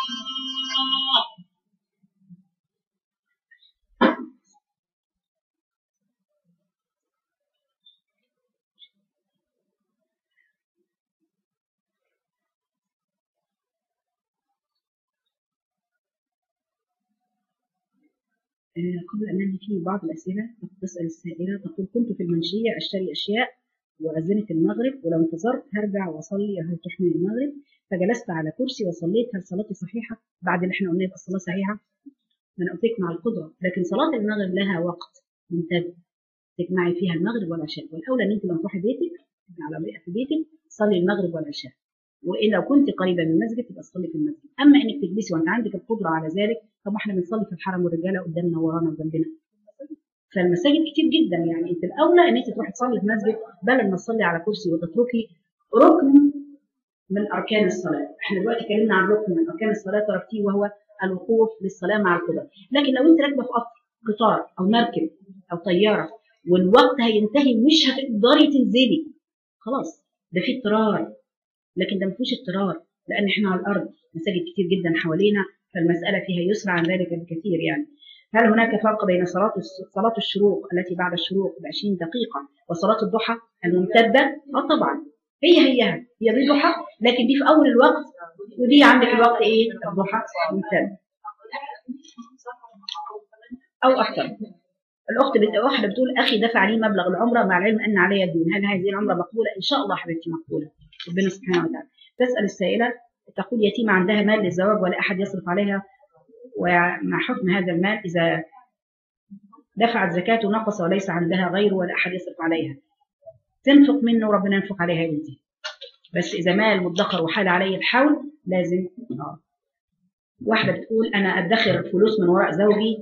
قبل أن ننهي في بعض الأسئلة تسأل السائلة تقول كنت في المنشية أشتري أشياء وأذنت المغرب ولو انتظرت هرجع وأصلي هل تحمل المغرب فجلست على كرسي وصليت هل صلاتي صحيحة؟ بعد اللي احنا قلنا يبقى الصلاة صحيحة؟ أنا قلت لك مع القدرة لكن صلاة المغرب لها وقت ممتد تجمعي فيها المغرب والعشاء والأولى إن أنت لما تروحي بيتك على في بيتك صلي المغرب والعشاء وإن لو كنت قريبة من المسجد تبقى تصلي في المسجد. أما إنك تجلسي وأنت عندك القدرة على ذلك طب ما احنا بنصلي في الحرم والرجاله قدامنا ورانا وجنبنا فالمساجد كتير جدا يعني انت الاولى ان انت تروحي تصلي في مسجد بدل ما تصلي على كرسي وتتركي ركن من اركان الصلاه. احنا دلوقتي اتكلمنا عن ركن من اركان الصلاه تركتيه وهو الوقوف للصلاه مع القدر. لكن لو انت راكبه في قطار او مركب او طياره والوقت هينتهي مش هتقدري تنزلي خلاص ده في اضطرار لكن ده ما فيهوش اضطرار لان احنا على الارض مساجد كتير جدا حوالينا فالمسألة فيها يسر عن ذلك بكثير يعني. هل هناك فرق بين صلاة الشروق التي بعد الشروق ب20 دقيقة وصلاة الضحى الممتدة؟ طبعا هي دي ضحى لكن دي في أول الوقت ودي عندك الوقت إيه؟ الضحى ممتد أو أكثر. الأخت واحدة بتقول أخي دفع لي مبلغ العمرة مع العلم أن علي دين هل هذه العمرة مقبولة؟ إن شاء الله حبيبتي مقبولة ربنا سبحانه وتعالى. تسأل السائلة تقول يتيمة عندها مال للزواج ولا أحد يصرف عليها ومع حكم هذا المال إذا دفعت زكاته نقص وليس عندها غيره ولا أحد يصرف عليها تنفق منه وربنا ينفق عليها يا بنتي بس إذا مال مدخر وحال عليه الحول لازم. واحدة بتقول أنا أدخر فلوس من وراء زوجي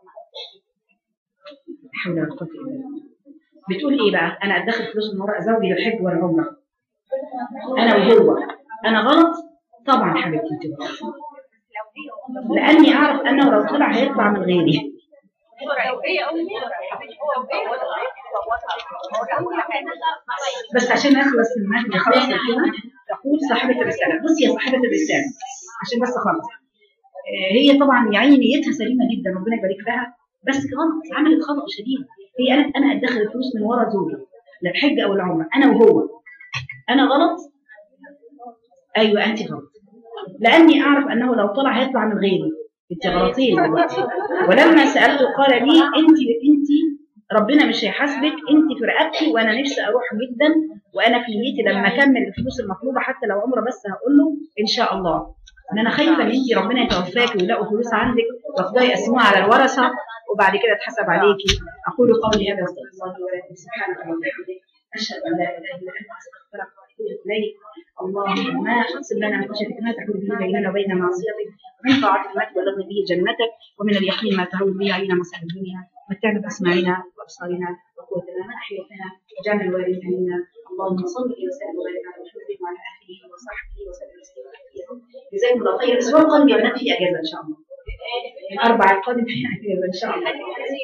حول ولا قوة إلا بالله. بتقول إيه بقى؟ أنا أدخر فلوس من وراء زوجي للحج والعمرة أنا وهو أنا غلط؟ طبعا حبيبتي تبقى لأني أعرف أنه لو طلع هيطلع من غيري بس عشان اخلص المهد خلاص كده تقول صاحبة الرسالة. بصي يا صاحبة الرسالة عشان بس خلاص، هي طبعا يا عيني نيتها سليمة جدا ربنا يبارك لها، بس غلط، عملت خطأ شديد. هي قالت انا ادخر الفلوس من ورا زوجي للحج او العمرة، انا وهو، انا غلط؟ ايوه انت غلط، لاني اعرف انه لو طلع هيطلع من غيري، انت غلطين دلوقتي. ولما سالته قال لي انت ربنا مش هيحاسبك، انت في رقبتي وانا نفسي اروح جدا، وانا في نيتي لما اكمل الفلوس المطلوبه حتى لو عمره بس هقول له ان شاء الله، ان انا خايفه ان انت ربنا يتوفاكي ويلاقوا فلوس عندك واخدها يقسموها على الورثه وبعد كده اتحسب عليكي. اقول قولي هذا واستغفر الله ولكم، سبحانك اللهم وبحمدك، اشهد ان لا اله الا انت، استغفرك واتوب اليك. اللهم اقسم لنا من خشيتك ما تحول به بيننا وبين معصيتك، ومن طاعتك ما تبلغنا به جنتك، ومن اليقين ما تهون به علينا مصائب الدنيا، متعنا باسماعنا وابصارنا وقوتنا ما احييتنا واجعلنا الوارث منا. اللهم صل وسلم وبارك على محمد وعلى اله وصحبه وسلم تسليما كثيرا. جزاكم الله خير. الاسبوع القادم يا بنات في اجازه ان شاء الله، الاربع القادم في اجازه ان شاء الله.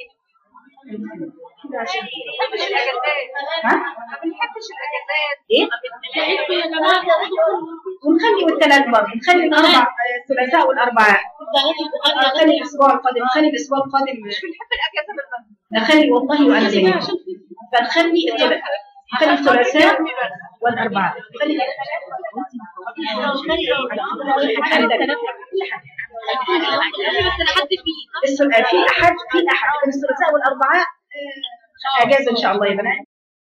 كده عشان ها؟ ما بنحبش الاجازات. ايه؟ ونخلي والثلاث برضه، نخلي الاربع الثلاثاء والاربعاء، نخلي الاسبوع القادم، نخلي الاسبوع القادم مش بنحب الاجازه بالضبط، نخلي والله وانا زيك، فنخلي الثلاثاء والاربعاء، نخلي في احد لكن الثلاثاء والاربعاء اجازه ان شاء الله يا بنات.